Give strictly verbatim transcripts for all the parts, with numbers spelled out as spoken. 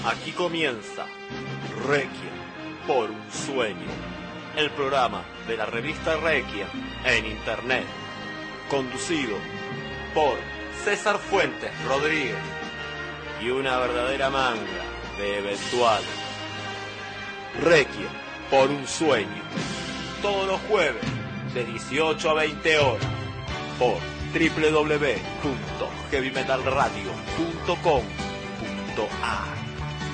Aquí comienza Requiem por un sueño, el programa de la revista Requiem en internet, conducido por César Fuentes Rodríguez y una verdadera manga de eventuales. Requiem por un sueño, todos los jueves de dieciocho a veinte horas por doble u doble u doble u punto heavy metal radio punto com punto a r.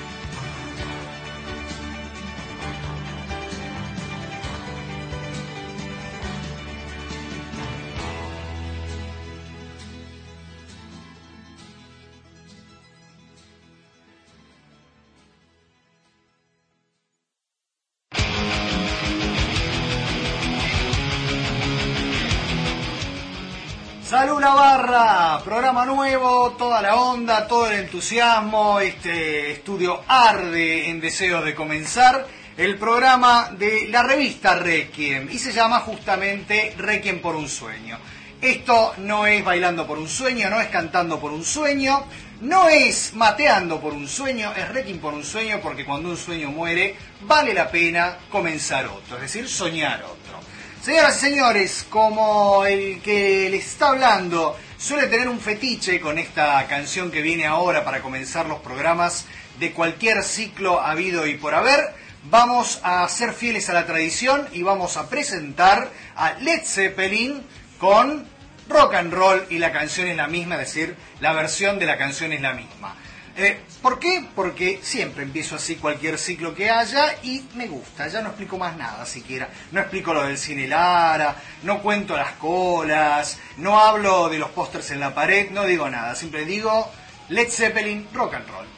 Salud Navarra, programa nuevo, toda la onda, todo el entusiasmo, este estudio arde en deseos de comenzar el programa de la revista Requiem y se llama justamente Requiem por un sueño. Esto no es bailando por un sueño, no es cantando por un sueño, no es mateando por un sueño, es Requiem por un sueño porque cuando un sueño muere vale la pena comenzar otro, es decir, soñar otro. Señoras y señores, como el que les está hablando suele tener un fetiche con esta canción que viene ahora para comenzar los programas de cualquier ciclo habido y por haber, vamos a ser fieles a la tradición y vamos a presentar a Led Zeppelin con rock and roll y la canción es la misma, es decir, la versión de la canción es la misma. Eh, ¿Por qué? Porque siempre empiezo así cualquier ciclo que haya y me gusta, ya no explico más nada siquiera. No explico lo del cine Lara, no cuento las colas, no hablo de los pósters en la pared, no digo nada, siempre digo Led Zeppelin, rock and roll.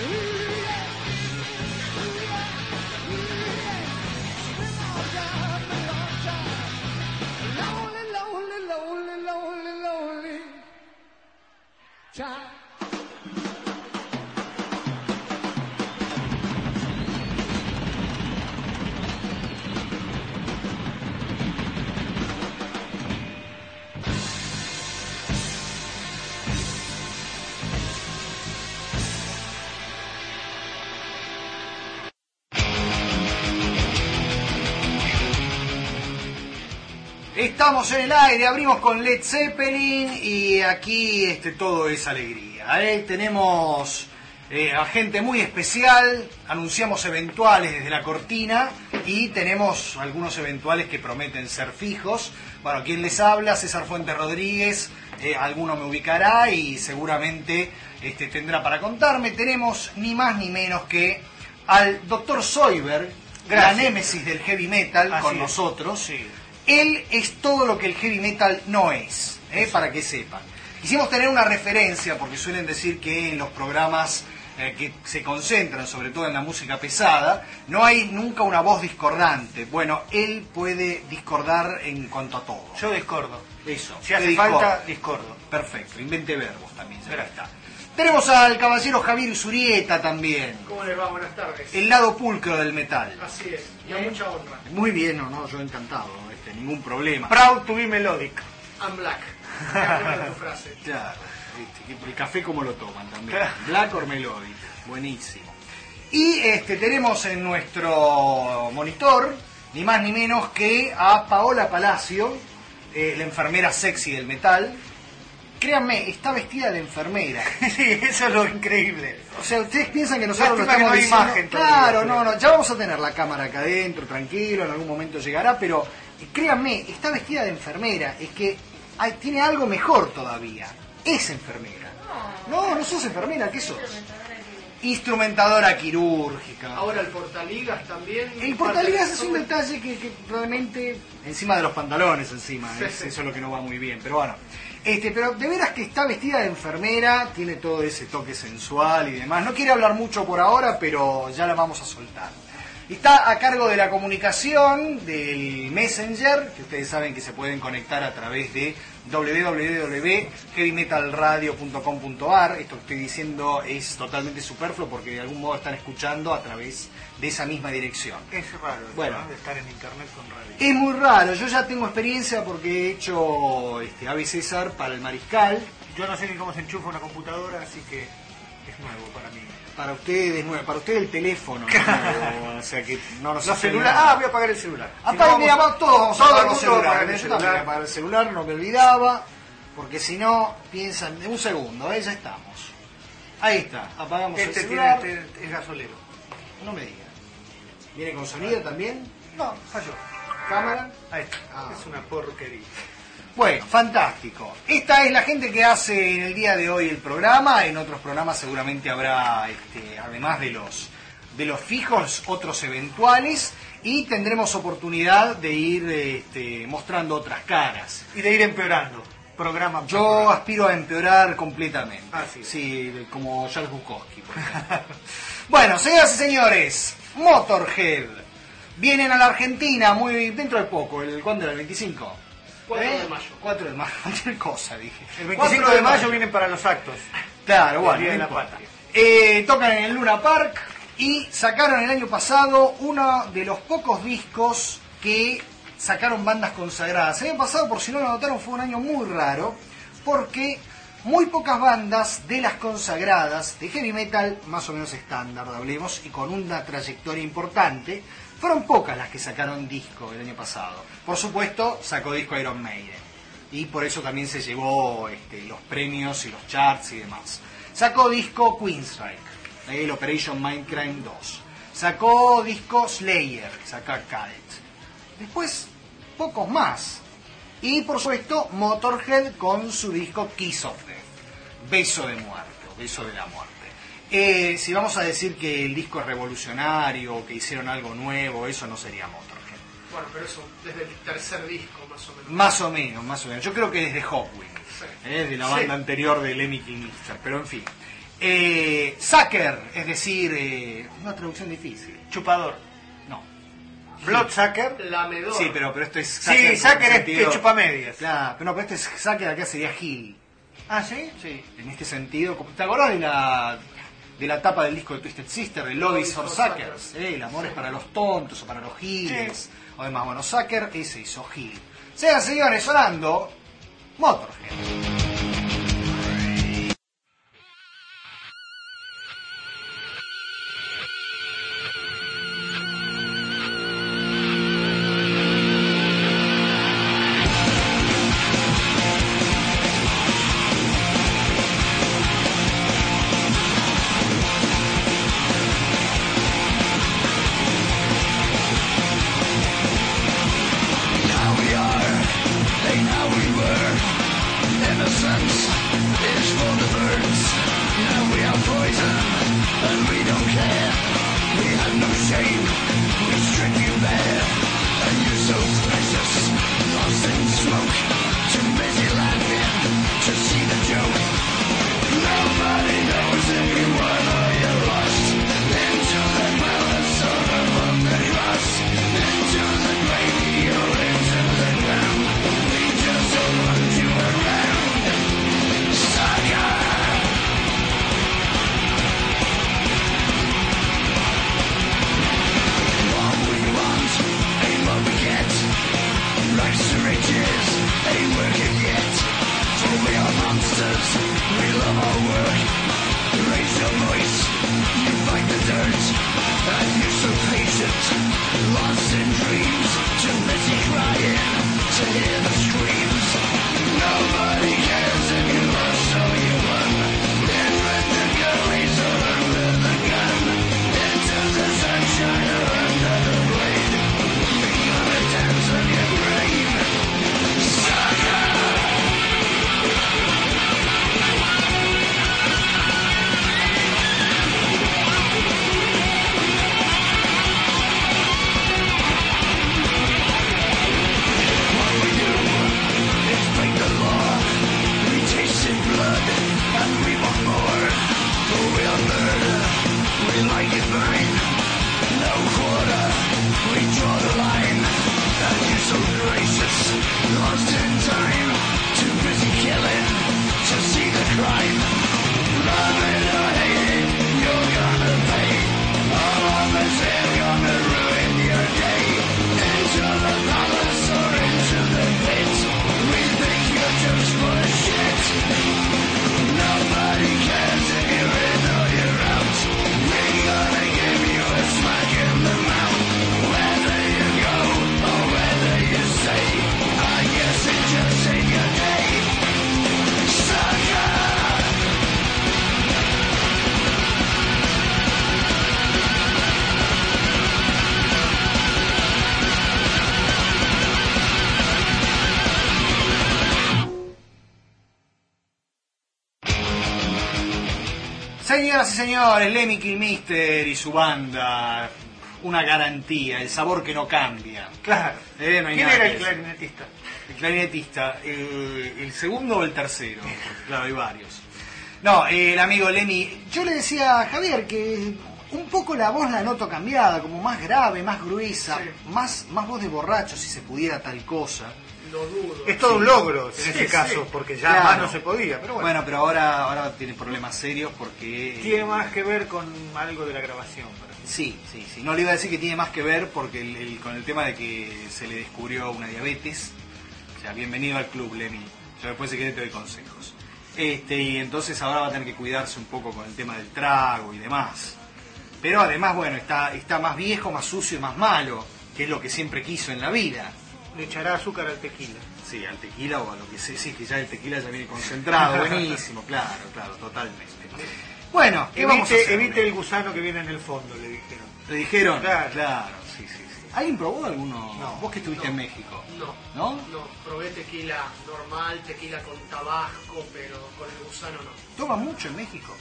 Estamos en el aire, abrimos con Led Zeppelin y aquí este, todo es alegría. ¿eh? Tenemos eh, a gente muy especial, anunciamos eventuales desde la cortina y tenemos algunos eventuales que prometen ser fijos. Bueno, quien les habla, César Fuentes Rodríguez, eh, alguno me ubicará y seguramente este, tendrá para contarme. Tenemos ni más ni menos que al doctor Zoidberg, la némesis del heavy metal, así con es. nosotros. Sí. Él es todo lo que el heavy metal no es, ¿eh? Para que sepan. Quisimos tener una referencia, porque suelen decir que en los programas eh, que se concentran sobre todo en la música pesada, no hay nunca una voz discordante. Bueno, él puede discordar en cuanto a todo. Yo discordo. Eso. Si hace falta, discordo. Perfecto, invente verbos también. Ya está. Tenemos al caballero Javier Zurieta también. ¿Cómo les va? Buenas tardes. El lado pulcro del metal. Así es, y a mucha honra. Muy bien, no, no, yo encantado, este, ningún problema. Proud to be melodic. I'm black. La tu frase. Claro, este, el café como lo toman también. Black or melodic, buenísimo. Y este, tenemos en nuestro monitor, ni más ni menos que a Paola Palacio, eh, la enfermera sexy del metal. Créanme, está vestida de enfermera. Sí, eso es lo increíble. O sea, ustedes piensan que nosotros Lástima lo estamos que no hay diciendo... imagen Claro, todavía, no, no, ya vamos a tener la cámara acá adentro, tranquilo, en algún momento llegará, pero créanme, está vestida de enfermera. Es que hay, tiene algo mejor todavía. Es enfermera. No, no sos enfermera, ¿qué sos? Instrumentadora quirúrgica. Ahora el portaligas también. El portaligas es un detalle que, que realmente... Encima de los pantalones, encima. Sí, es, sí. Eso es lo que no va muy bien, pero bueno. Este, pero de veras que está vestida de enfermera, tiene todo ese toque sensual y demás. No quiere hablar mucho por ahora, pero ya la vamos a soltar. Está a cargo de la comunicación del Messenger, que ustedes saben que se pueden conectar a través de doble u doble u doble u punto heavy metal radio punto com punto a r. Esto que estoy diciendo es totalmente superfluo porque de algún modo están escuchando a través de esa misma dirección. Es raro, bueno, ¿no? De estar en internet con radio. Es muy raro, yo ya tengo experiencia porque he hecho este, A B César para el Mariscal. Yo no sé ni cómo se enchufa una computadora, así que es nuevo para mí. Para ustedes, nuevo, para ustedes el teléfono, ¿no? O sea que no nos Los hace celulares. nada. Ah, voy a apagar el celular. Aparte, Si no, mira, vamos- todos vamos a todo apagar el los mundo va a celulares. apagar el Yo también voy a celular. apagar el celular, no me olvidaba, porque si no, piensan, un segundo, ¿eh? Ya estamos. Ahí está, apagamos Este el tiene, celular. este es gasolero. No me digas. ¿Viene con sonido también? No, falló. ¿Cámara? Ahí está. Ah. Es una porquería. Bueno, fantástico. Esta es la gente que hace en el día de hoy el programa. En otros programas seguramente habrá, este, además de los, de los fijos, otros eventuales. Y tendremos oportunidad de ir este, mostrando otras caras. Y de ir empeorando. Programa. por Yo programa. aspiro a empeorar completamente. Ah, sí. Sí, como Charles Bukowski, por ejemplo. Bueno, señoras y señores, Motorhead. Vienen a la Argentina muy dentro de poco. ¿El cuándo era? ¿El veinticinco? cuatro ¿Eh? de mayo. cuatro de mayo. Cualquier cosa, dije. El veinticinco cuatro de mayo vienen para los actos. Claro, El bueno. Día de no la importa. Patria. Eh, tocan en el Luna Park y sacaron el año pasado uno de los pocos discos que sacaron bandas consagradas. El año pasado, por si no lo notaron, fue un año muy raro porque muy pocas bandas de las consagradas de heavy metal, más o menos estándar, hablemos, y con una trayectoria importante, fueron pocas las que sacaron disco el año pasado. Por supuesto, sacó disco Iron Maiden. Y por eso también se llevó este, los premios y los charts y demás. Sacó disco Queensryche, el Operation Mindcrime dos. Sacó disco Slayer, saca Cadet. Después, pocos más. Y por supuesto, Motorhead con su disco Kiss of Death, Beso de muerte, o Beso de la muerte. Eh, si vamos a decir que el disco es revolucionario, o que hicieron algo nuevo, eso no sería Motorhead. Bueno, pero eso desde el tercer disco más o menos. Más o menos, más o menos. Yo creo que desde Hawkwind, Sí. eh, de la Sí. banda anterior de Lemmy Kilmister, pero en fin. Eh, sucker, es decir, eh, una traducción difícil. Chupador. No. Bloodsucker. Lamedor. Sí, pero, pero esto es Sí, sucker es que chupa medias. Claro, pero no, pero este es sucker acá sería Gil. Ah, ¿sí? Sí, en este sentido, como- ¿te acordás de la de la tapa del disco de Twisted Sister, el Love is for Suckers? ¿Eh? El amor es para los tontos o para los giles. Sí. O demás, bueno, Sucker ese hizo Gil. Sean señores, sonando Motorhead. Señoras y señores, Lemmy Kilmister y su banda, una garantía, el sabor que no cambia. Claro. Eh, no hay ¿Quién nada era que el decir. clarinetista? El clarinetista, el, el segundo o el tercero, porque, claro, hay varios. No, eh, el amigo Lemmy, yo le decía a Javier que un poco la voz la noto cambiada, como más grave, más gruesa, Sí. más, más voz de borracho, si se pudiera tal cosa. Lo dudo. Es todo un logro en Sí, ese sí. caso, porque ya Claro. más no se podía, pero bueno. Bueno, pero ahora, ahora tiene problemas serios porque... Tiene más que ver con algo de la grabación. para mí. Sí, sí, sí. No le iba a decir que tiene más que ver porque el, el- con el tema de que se le descubrió una diabetes. O sea, bienvenido al club, Lemmy. Yo después si querés te doy consejos. Este, y entonces ahora va a tener que cuidarse un poco con el tema del trago y demás. Pero además, bueno, está, está más viejo, más sucio y más malo, que es lo que siempre quiso en la vida. Le echará azúcar al tequila. Sí, al tequila o a lo que sea. Sí, que ya el tequila ya viene concentrado. Buenísimo, claro, claro, totalmente. Bueno, ¿qué vamos a Evite, hacer? evite el gusano que viene en el fondo, le dijeron. ¿Le dijeron? Claro. Claro, sí, sí, sí. ¿Alguien probó alguno? No. Vos que estuviste No. en México. No, ¿No? no, probé tequila normal, tequila con tabasco, pero con el gusano no. ¿Toma mucho en México?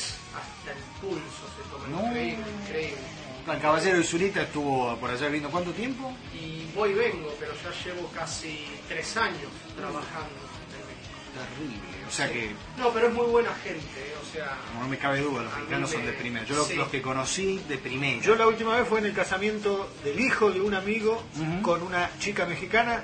Hasta el pulso se toma, No. increíble, increíble. El Caballero de Zurita estuvo por allá viviendo ¿cuánto tiempo? Y voy y vengo, pero ya llevo casi tres años trabajando en México. Terrible. O sea que No, pero es muy buena gente, ¿eh? O sea... no, no me cabe duda, los A mí mexicanos me- son de primera. Yo los, sí. los que conocí de primera. Yo la última vez fue en el casamiento del hijo de un amigo Ujú. con una chica mexicana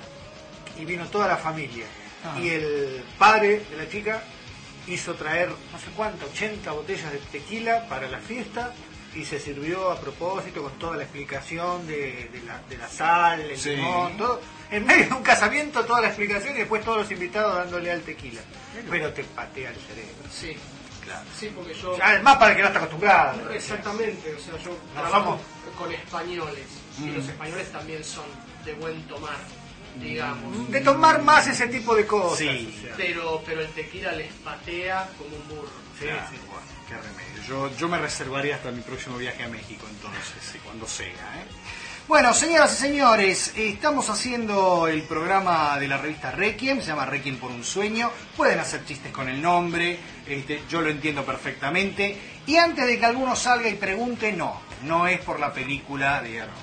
y vino toda la familia. Ah. Y el padre de la chica hizo traer no sé cuántas, ochenta botellas de tequila para la fiesta y se sirvió a propósito con toda la explicación de, de la, de la sal, el Sí. limón, todo. En medio de un casamiento toda la explicación y después todos los invitados dándole al tequila. Pero te patea el cerebro. Sí, Claro. sí, porque yo... Además para el que no está acostumbrado. Exactamente, o sea, yo No trabajo somos- con españoles y Mm. los españoles también son de buen tomar, digamos. De tomar más ese tipo de cosas. Sí. o sea. Pero, pero el tequila les patea como un burro. Sí, Claro, sí. bueno, qué remedio. Yo, yo me reservaría hasta mi próximo viaje a México entonces, sí, cuando sea. ¿eh? Bueno, señoras y señores, estamos haciendo el programa de la revista Requiem, se llama Requiem por un sueño. Pueden hacer chistes con el nombre, este, yo lo entiendo perfectamente. Y antes de que alguno salga y pregunte, no, no es por la película de Alonso.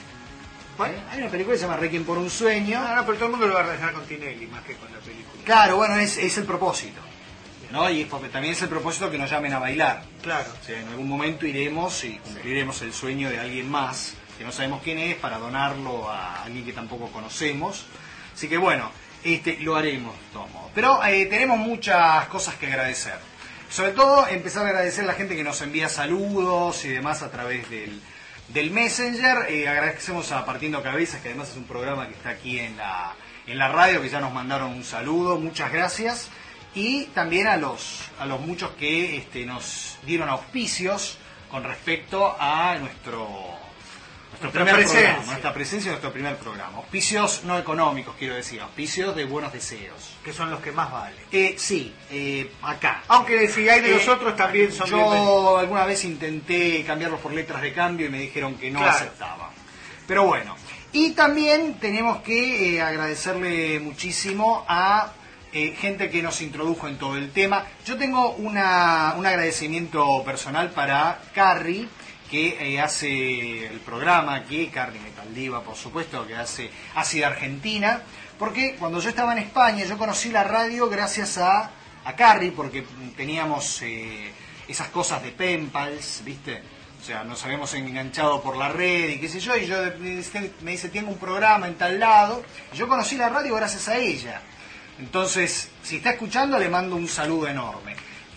¿Cuál? Hay una película que se llama Requiem por un sueño. No, no, pero todo el mundo lo va a relacionar con Tinelli más que con la película. Claro, bueno, es, es el propósito, ¿no? Y es porque también es el propósito que nos llamen a bailar. Claro. O sea, en algún momento iremos y cumpliremos el sueño de alguien más, que no sabemos quién es, para donarlo a alguien que tampoco conocemos. Así que bueno, este, lo haremos de todos modos. Pero eh, tenemos muchas cosas que agradecer. Sobre todo empezar a agradecer a la gente que nos envía saludos y demás a través del, del Messenger. Eh, agradecemos a Partiendo Cabezas, que además es un programa que está aquí en la, en la radio, que ya nos mandaron un saludo. Muchas gracias. Y también a los, a los muchos que este, nos dieron auspicios con respecto a nuestro, nuestro Nuestra primer presencia. programa, nuestra presencia en nuestro primer programa. Auspicios no económicos, quiero decir, auspicios de buenos deseos. Que son los que más valen. Eh, sí, eh, acá. Aunque si hay de Eh, los otros también son bienvenidos. Yo alguna vez intenté cambiarlos por letras de cambio y me dijeron que no Claro. aceptaban. Pero bueno. Y también tenemos que eh, agradecerle muchísimo a eh, gente que nos introdujo en todo el tema. Yo tengo una, un agradecimiento personal para Carrie, que eh, hace el programa aquí, Carrie Metal Diva, por supuesto, que hace Ácida Argentina, porque cuando yo estaba en España, yo conocí la radio gracias a, a Carrie, porque teníamos eh, esas cosas de penpals, ¿viste? O sea, nos habíamos enganchado por la red y qué sé yo, y yo me dice, tengo un programa en tal lado, y yo conocí la radio gracias a ella. Entonces, si está escuchando, le mando un saludo enorme.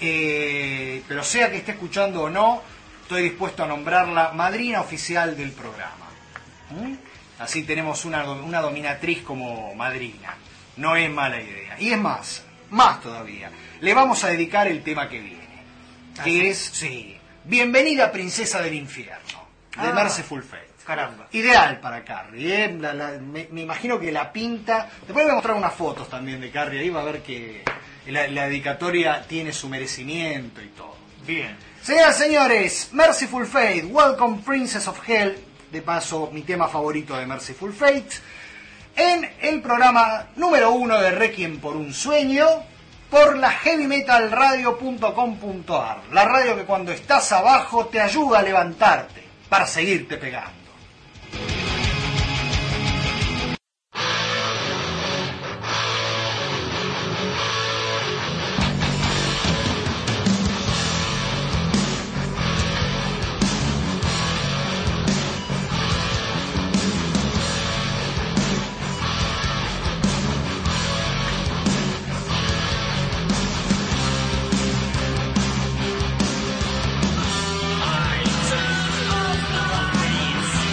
Eh, pero sea que esté escuchando o no, estoy dispuesto a nombrarla madrina oficial del programa. ¿Mm? Así tenemos una, una dominatriz como madrina. No es mala idea. Y es más, más todavía. Le vamos a dedicar el tema que viene. Que ¿sí? es, sí, Bienvenida Princesa del Infierno, de Ah. Merciful Fate. Caramba. Ideal para Carrie, ¿eh? La- la- me, me imagino que la pinta... Después le voy a mostrar unas fotos también de Carrie, ahí va a ver que la, la dedicatoria tiene su merecimiento y todo. Bien. Señoras y señores, Merciful Fate, Welcome Princess of Hell, de paso mi tema favorito de Merciful Fate, en el programa número uno de Requiem por un sueño, por la heavy metal radio punto com punto a r, la radio que cuando estás abajo te ayuda a levantarte para seguirte pegando. I turn off the lights.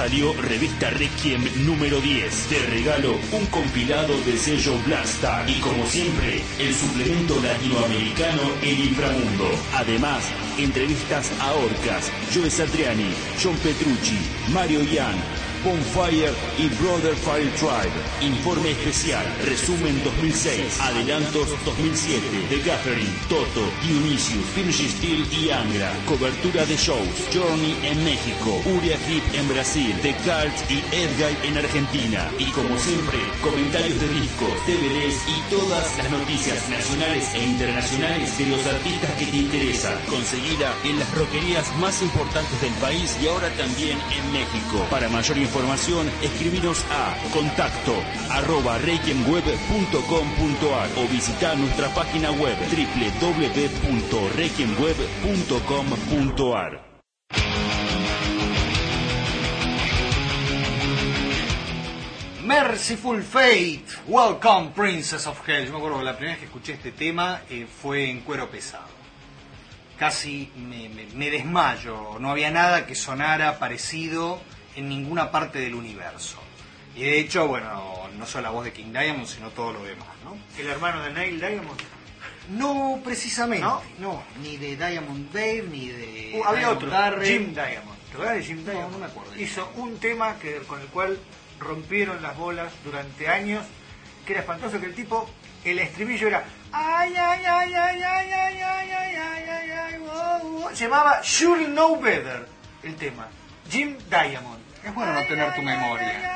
salió Revista Requiem número diez. Te regalo un compilado del sello Blackstar y, como siempre, el suplemento latinoamericano El Inframundo. Además, entrevistas a Orcas, Joe Satriani, John Petrucci, Mario Ian, Bonfire y Brother Fire Tribe. Informe especial, resumen dos mil seis, adelantos dos mil siete, The Gathering, Toto, Dionysius, Finish Steel y Angra. Cobertura de shows, Journey en México, Uria Hip en Brasil, The Cult y Edguy en Argentina. Y como siempre, comentarios de discos, D V Ds y todas las noticias nacionales e internacionales de los artistas que te interesan. Conseguida en las rockerías más importantes del país y ahora también en México. Para mayor información, información, escribinos a contacto arroba requiemweb punto com punto ar o visita nuestra página web doble u doble u doble u punto requiemweb punto com punto ar. Merciful Fate, Welcome Princess of Hell. Yo me acuerdo que la primera vez que escuché este tema eh, fue en Cuero Pesado. Casi me, me, me desmayo, no había nada que sonara parecido en ninguna parte del universo. Y de hecho, bueno, no solo la voz de King Diamond, sino todo lo demás, ¿no? ¿El hermano de Neil Diamond? No, precisamente. ¿No? No, ni de Diamond Dave, ni de... Uh, había Diamond otro, Darrell. Jim Diamond. ¿Te acuerdas de Jim Diamond? No, no me acuerdo. Hizo un tema que, con el cual rompieron las bolas durante años, que era espantoso, que el tipo, el estribillo era... Ay, ay, ay, ay, ay, ay, ay, ay, ay, ay, ay, wow, wow. Se llamaba Should Know Better, el tema. Jim Diamond. Es bueno no tener tu memoria.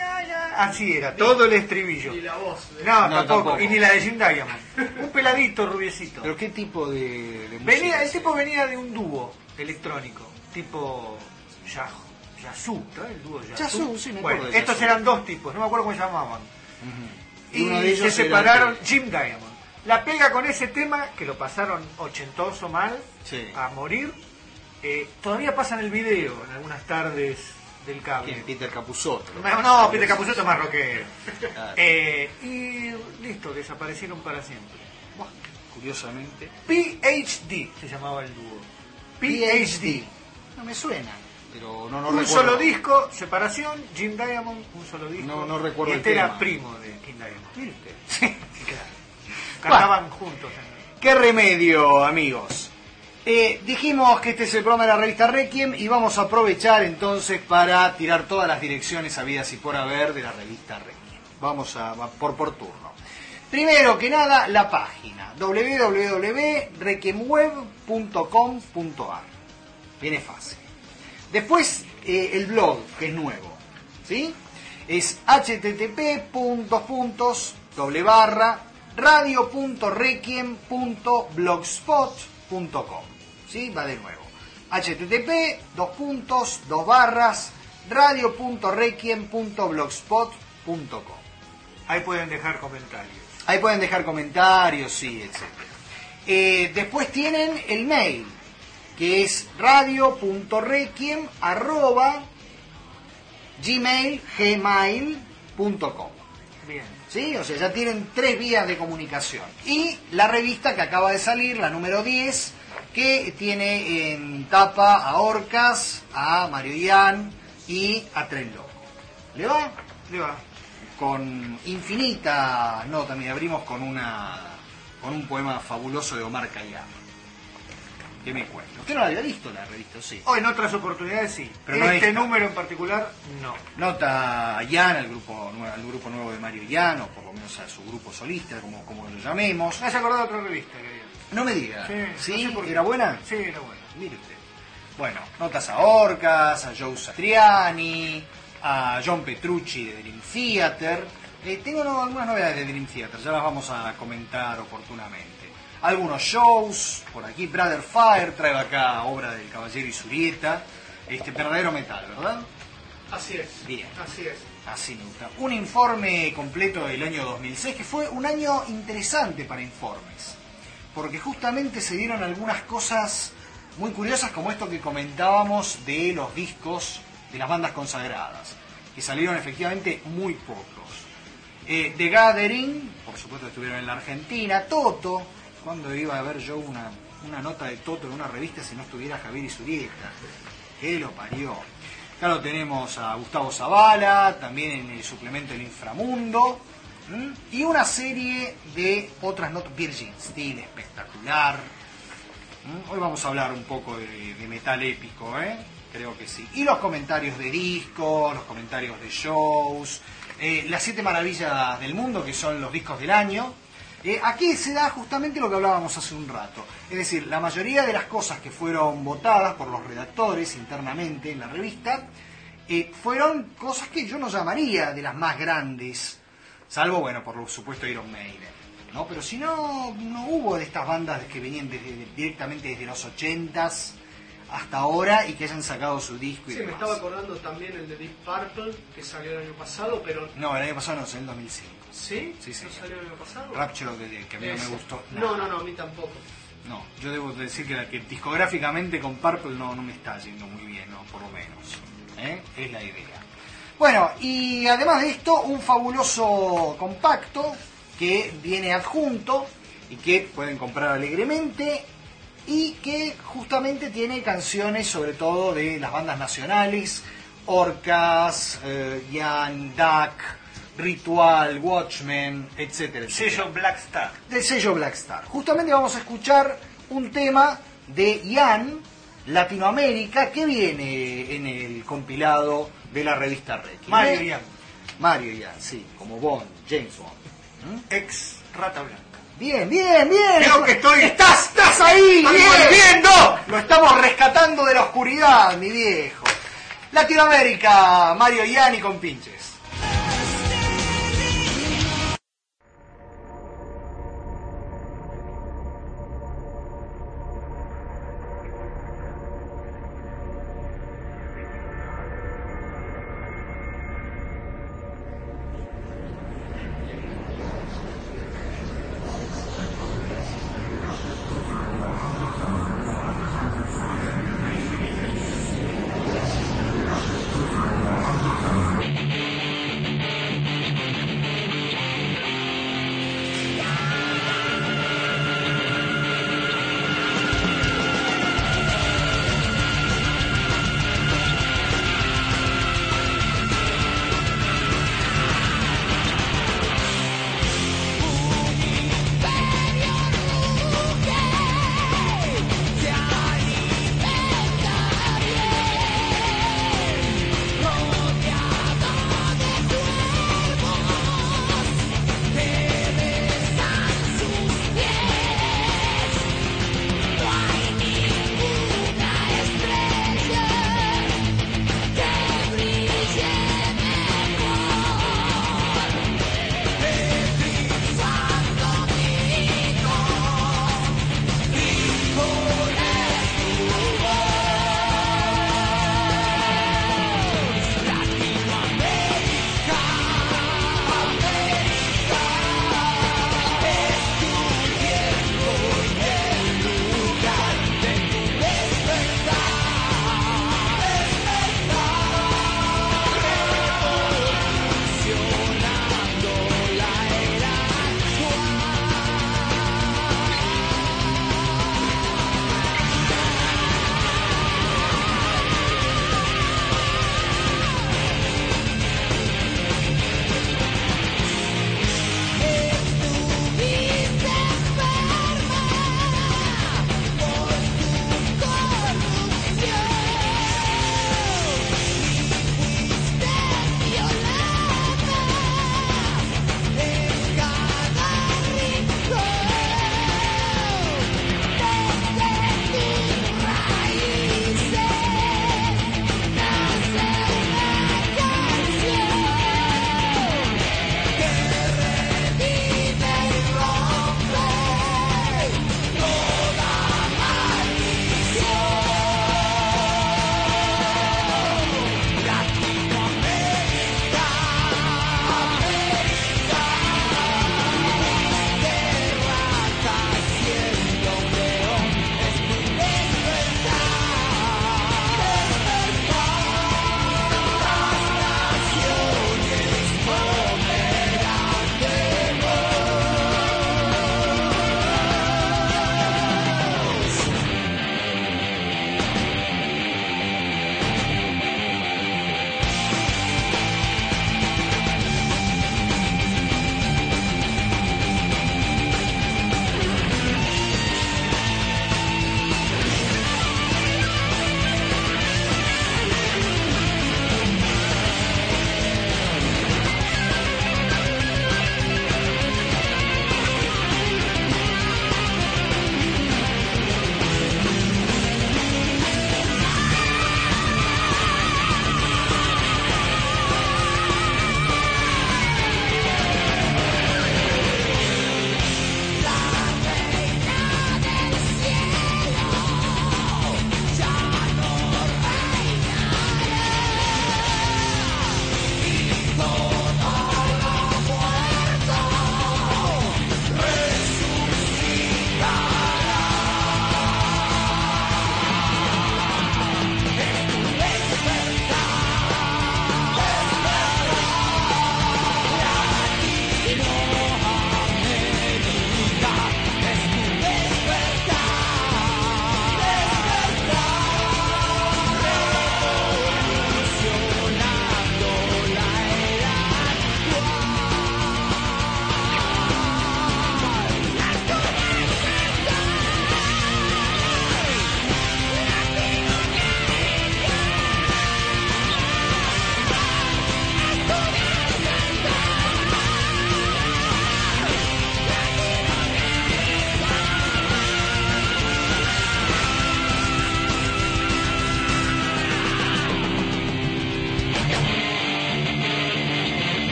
Así era, todo el estribillo. Y la voz. ¿eh? No, No, tampoco. tampoco. Y ni la de Jim Diamond. Un peladito rubiecito. ¿Pero qué tipo de, de Venía, música el es? tipo venía de un dúo electrónico, tipo Yah- Yazoo, ¿sabes? El dúo Yazoo. Yazoo, sí, me Bueno, acuerdo de estos Yazoo. eran dos tipos, no me acuerdo cómo se llamaban. Ujú. Y, uno de se ellos era separaron, el que- Jim Diamond. La pega con ese tema, que lo pasaron ochentoso mal, Sí. a morir, eh, todavía pasan el video en algunas tardes del cable. ¿Quién? Peter Capusotto. No, no, Peter Capusotto más rockero. Claro. Eh, y listo, desaparecieron para siempre. Buah. Curiosamente. P H D se llamaba el dúo. P H D. No me suena, pero no, no un recuerdo. solo disco, separación, Jim Diamond, un solo disco. No- no recuerdo y el este era tema. primo de King Diamond. Mire usted. Sí. Claro. Cantaban juntos. en- ¿Qué remedio, amigos? Eh, dijimos que este es el programa de la revista Requiem y vamos a aprovechar entonces para tirar todas las direcciones habidas y por haber de la revista Requiem. Vamos a, a por por turno. Primero que nada, la página doble u doble u doble u punto requiemweb punto com punto ar. Viene fácil. Después, eh, el blog, que es nuevo, ¿sí? Es http puntos puntos doble barra radio punto requiem punto blogspot punto com. ¿Sí? Va de nuevo. http dos puntos dos barras radio punto requiem punto blogspot punto com. Ahí pueden dejar comentarios. Ahí pueden dejar comentarios, sí, etcétera. Eh, después tienen el mail, que es radio punto requiem arroba gmail gmail punto com. Bien. ¿Sí? O sea, ya tienen tres vías de comunicación. Y la revista que acaba de salir, la número diez, que tiene en tapa a Orcas, a Mario Ian y a Tren Loco. ¿Le va? Le va. Con infinita nota. Mira, abrimos con una con un poema fabuloso de Omar Khayyam. ¿Qué me cuento? ¿Usted no la había visto la revista? Sí. O en otras oportunidades sí. Pero no este esta. número en particular, no. Nota a Ian, al grupo, nue- al grupo nuevo de Mario Ian, o por lo menos a su grupo solista, como, como lo llamemos. Me has acordado de otra revista, querido. No me diga. Sí, ¿Sí? no sé por qué. ¿Era buena? Sí, era buena. Mire usted. Bueno, notas a Orcas, a Joe Satriani, a John Petrucci de Dream Theater. Eh, tengo no, algunas novedades de Dream Theater, ya las vamos a comentar oportunamente. Algunos shows, por aquí Brother Fire trae acá obra del Caballero Isurieta, este verdadero metal, ¿verdad? Así es. Bien. Así es. Así me gusta. Un informe completo del año dos mil seis, que fue un año interesante para informes, porque justamente se dieron algunas cosas muy curiosas, como esto que comentábamos de los discos de las bandas consagradas, que salieron efectivamente muy pocos. Eh, The Gathering, por supuesto estuvieron en la Argentina. Toto, ¿cuándo iba a ver yo una, una nota de Toto en una revista si no estuviera Javier Isurieta? Que lo parió. Claro, tenemos a Gustavo Zavala, también en el suplemento El Inframundo, ¿m? Y una serie de otras notas, Virgin Steel, espectacular. ¿M? Hoy vamos a hablar un poco de, de metal épico, ¿eh? Creo que sí. Y los comentarios de discos, los comentarios de shows, eh, las siete maravillas del mundo, que son los discos del año. Eh, aquí se da justamente lo que hablábamos hace un rato. Es decir, la mayoría de las cosas que fueron votadas por los redactores internamente en la revista eh, fueron cosas que yo no llamaría de las más grandes, salvo, bueno, por supuesto Iron Maiden, ¿no? Pero si no, no hubo de estas bandas que venían desde, directamente desde los ochentas hasta ahora y que hayan sacado su disco y Sí, demás. me estaba acordando también el de Deep Purple, que salió el año pasado, pero... No, el año pasado no, en el dos mil cinco. ¿Sí? Sí, sí. ¿No salió el año pasado? Rapture of the Dead, que a mí no Ese. me gustó. No, nada. no, no, a mí tampoco. No, yo debo decir que, la, que discográficamente con Purple no, no me está yendo muy bien, no, por lo menos. ¿Eh? Es la idea. Bueno, y además de esto, un fabuloso compacto que viene adjunto y que pueden comprar alegremente y que justamente tiene canciones sobre todo de las bandas nacionales, Orcas, eh, Jan, Duck, Ritual, Watchmen, etcétera, etcétera. Sello Black Star. Del sello Black Star. Justamente vamos a escuchar un tema de Ian, Latinoamérica, que viene en el compilado de la revista Requiem. Mario ¿Eh? Ian, Mario Ian, sí, como Bond, James Bond. ¿Mm? ex Rata Blanca. Bien, bien, bien. Creo que estoy- ¡Estás, estás ahí! ¡Estoy bien. volviendo! Lo estamos rescatando de la oscuridad, mi viejo. Latinoamérica, Mario Ian y compinches. Thank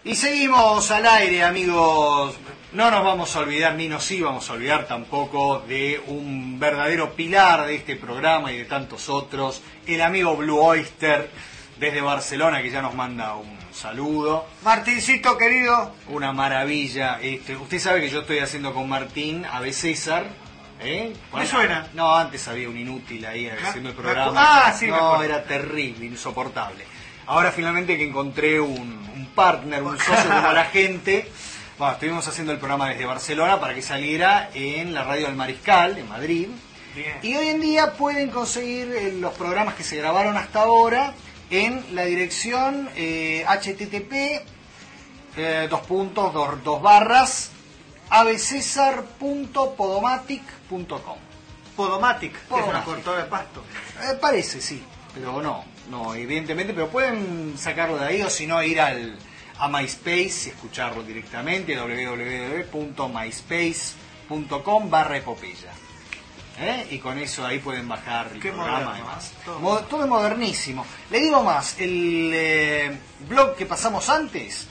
Y seguimos al aire, amigos. No nos vamos a olvidar, ni nos íbamos a olvidar tampoco, de un verdadero pilar de este programa y de tantos otros, el amigo Blue Oyster, desde Barcelona, que ya nos manda un saludo. Martincito, querido. Una maravilla. Este, usted sabe que yo estoy haciendo con Martín Ave César. ¿Eh? ¿Me suena? No, antes había un inútil ahí haciendo el programa. Ah, sí, me No, acuerdo. era terrible, insoportable. Ahora finalmente que encontré un, un partner, un socio como la gente, bueno, estuvimos haciendo el programa desde Barcelona para que saliera en la radio del Mariscal, en Madrid. Bien. Y hoy en día pueden conseguir eh, los programas que se grabaron hasta ahora en la dirección eh, http eh, dos puntos, dos, dos barras avecesar punto podomatic punto com. Podomatic, que es una Podomatic. cortadora de pasto. Eh, parece, sí, pero no, no, evidentemente, pero pueden sacarlo de ahí o si no ir al, a MySpace y escucharlo directamente, w w w punto myspace punto com barra epopeya. ¿Eh? Y con eso ahí pueden bajar el Qué programa moderno, y más. ¿eh? Todo. Mo- todo es modernísimo. Le digo más, el eh, blog que pasamos antes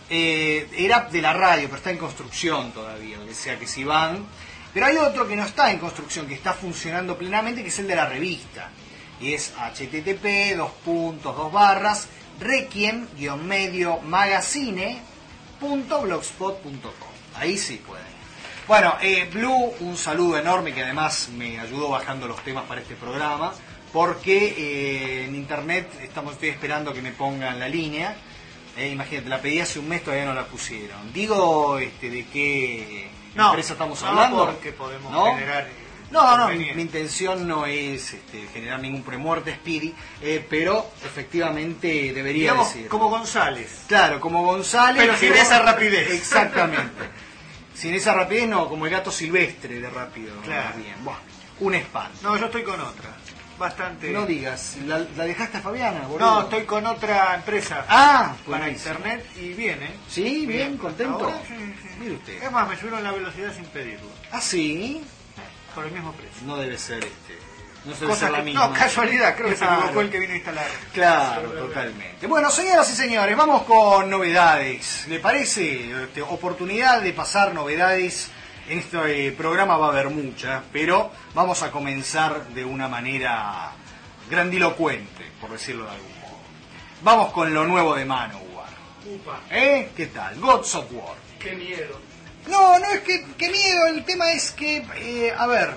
eh, era de la radio, pero está en construcción todavía, o sea que si van. Pero hay otro que no está en construcción, que está funcionando plenamente, que es el de la revista. Y es http dos puntos dos barras requiem guión medio magazine punto blogspot punto com. Ahí sí pueden. Bueno, eh, Blue, un saludo enorme, que además me ayudó bajando los temas para este programa, porque eh, en internet estamos, estoy esperando que me pongan la línea. Eh, imagínate, la pedí hace un mes, todavía no la pusieron. Digo, este, ¿de qué No, empresa estamos no, hablando? porque podemos ¿No? generar, eh, No, no, mi, conveniencia. mi intención no es este, generar ningún premuerte, Speedy, eh, pero efectivamente debería Digamos, decir. como González. Claro, como González. Pero sin esa rapidez. Exactamente. Sin esa rapidez, no, como el gato silvestre de rápido. Claro. Más bien. Buah, un espanto. No, yo estoy con otra. Bastante. No digas, ¿la, la dejaste a Fabiana, boludo? No, estoy con otra empresa. Ah, para buenísimo. internet y bien, ¿eh? Sí, bien, contento. Ahora, sí, sí. Mire usted. Es más, me subieron la velocidad sin pedirlo. Ah, sí. Por el mismo precio. No debe ser este. No debe Cosa ser la que- misma. no, casualidad, creo que se Claro. equivocó el que vino a instalar. Claro, totalmente. Bueno, señoras y señores, vamos con novedades. ¿Le parece? Este, oportunidad de pasar novedades. En este eh, programa va a haber muchas, pero vamos a comenzar de una manera grandilocuente, por decirlo de algún modo. Vamos con lo nuevo de Manowar. Upa, ¿Eh? ¿Qué tal? Gods of War. qué miedo. No, no es que, que miedo, el tema es que, eh, a ver,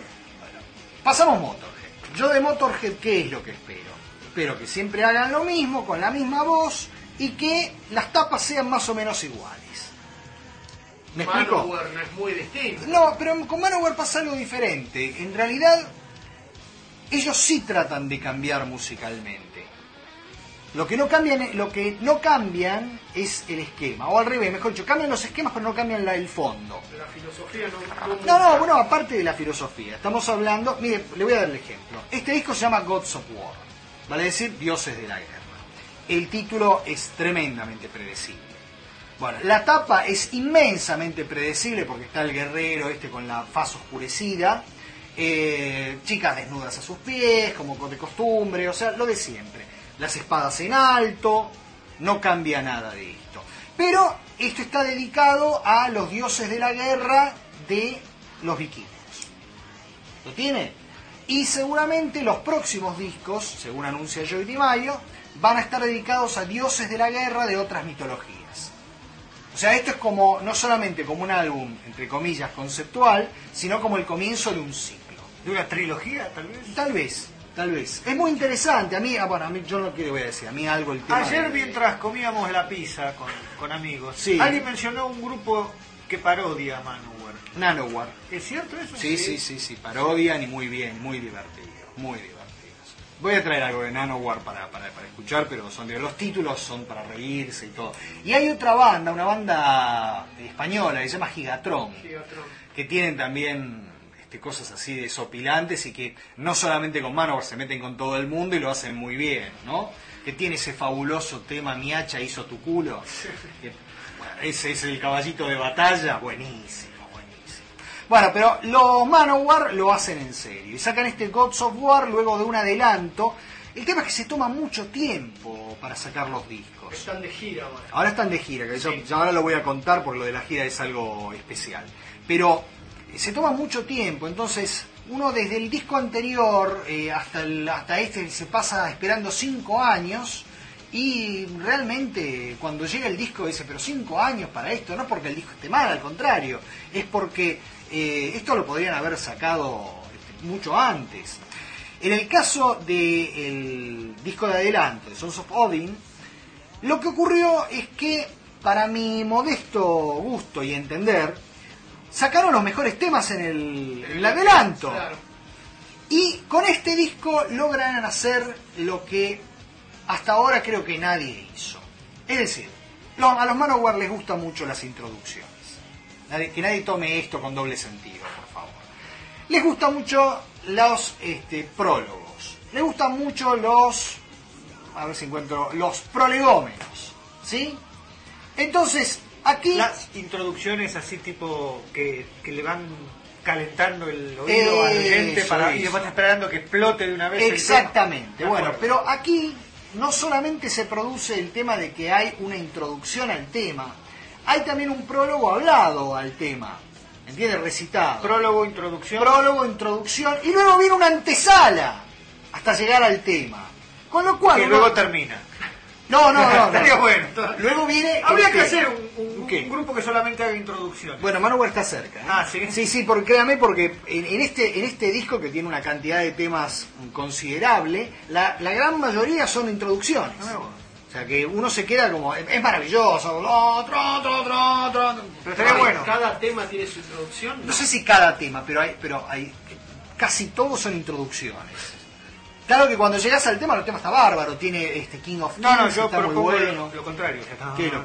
pasamos Motorhead. Yo de Motorhead, ¿qué es lo que espero? Espero que siempre hagan lo mismo, con la misma voz, y que las tapas sean más o menos iguales. ¿Me explico? Manowar no es muy distinto. No, pero con Manowar pasa algo diferente. En realidad, ellos sí tratan de cambiar musicalmente. Lo que no cambian, lo que no cambian es el esquema, o al revés, mejor dicho, cambian los esquemas pero no cambian la- el fondo. La filosofía no... no No, no, bueno, aparte de la filosofía, estamos hablando, mire, le voy a dar el ejemplo. Este disco se llama Gods of War, vale decir, Dioses de la Guerra. El título es tremendamente predecible. Bueno, la tapa es inmensamente predecible porque está el guerrero este con la faz oscurecida, eh, chicas desnudas a sus pies, como de costumbre, o sea, lo de siempre. Las espadas en alto, no cambia nada de esto. Pero esto está dedicado a los dioses de la guerra de los vikingos. ¿Lo tiene? Y seguramente los próximos discos, según anuncia Joey DiMaggio, van a estar dedicados a dioses de la guerra de otras mitologías. O sea, esto es como, no solamente como un álbum, entre comillas, conceptual, sino como el comienzo de un ciclo. ¿De una trilogía, tal vez? Tal vez, tal vez. Es muy interesante. A mí, ah, bueno, a mí yo no quiero voy a decir, a mí algo el tema Ayer, de- mientras comíamos la pizza con, con amigos, Sí. alguien mencionó un grupo que parodia a Manowar. Nanowar. ¿Es cierto eso? Sí, sí, sí, sí, parodian y muy bien, muy divertidos, muy divertidos. Voy a traer algo de Nanowar para, para, para escuchar, pero son de, los títulos son para reírse y todo. Y hay otra banda, una banda española que se llama Gigatron, Gigatron. que tienen también este, cosas así desopilantes y que no solamente con Manowar se meten con todo el mundo y lo hacen muy bien, ¿no? Que tiene ese fabuloso tema Mi hacha hizo tu culo. Que, bueno, ese es el caballito de batalla, buenísimo. Bueno, pero los Manowar lo hacen en serio y sacan este Gods of War luego de un adelanto El tema es que se toma mucho tiempo para sacar los discos. Están de gira ahora. Ahora están de gira, que yo, Sí. yo ahora lo voy a contar porque lo de la gira es algo especial. Pero eh, se toma mucho tiempo, entonces uno desde el disco anterior eh, hasta, el, hasta este se pasa esperando cinco años y realmente cuando llega el disco dice, pero cinco años para esto, no porque el disco esté mal, al contrario, es porque eh, esto lo podrían haber sacado este, mucho antes. En el caso del disco de adelanto, de Sons of Odin, lo que ocurrió es que, para mi modesto gusto y entender, sacaron los mejores temas en el, en el adelanto. Claro. Y con este disco logran hacer lo que hasta ahora creo que nadie hizo. Es decir, lo- a los Manowar les gustan mucho las introducciones. Nadie- que nadie tome esto con doble sentido, por favor. Les gustan mucho los este, prólogos. Les gustan mucho los... A ver si encuentro... Los prolegómenos. ¿Sí? Entonces, aquí... Las introducciones así tipo que, que le van calentando el oído al oyente Eso, para, y eso. después esperando que explote de una vez. el Exactamente. tema. Bueno, De acuerdo. pero aquí no solamente se produce el tema de que hay una introducción al tema, hay también un prólogo hablado al tema. ¿Entiendes? Recitado. Prólogo, introducción. Prólogo, introducción, y luego viene una antesala hasta llegar al tema. Con lo cual... que uno- luego termina. No, no, no. no. Estaría bueno. Luego viene... Habría el que tema. hacer un, un- ¿Qué? un grupo que solamente haga introducciones. Bueno, Manowar está cerca. ¿eh? Ah, ¿sí? Sí, sí, porque créame, porque en, en este en este disco que tiene una cantidad de temas considerable, la, la gran mayoría son introducciones. Ah, bueno. O sea que uno se queda como, es, es maravilloso, lo, tro, tro, tro, tro. Pero estaría Ay, bueno. Cada tema tiene su introducción. No sé si cada tema, pero hay, pero hay casi todos son introducciones. Claro que cuando llegas al tema, el tema está bárbaro, tiene este King of Kings, No, no, yo está muy propongo bueno. lo, lo contrario. ¿Qué lo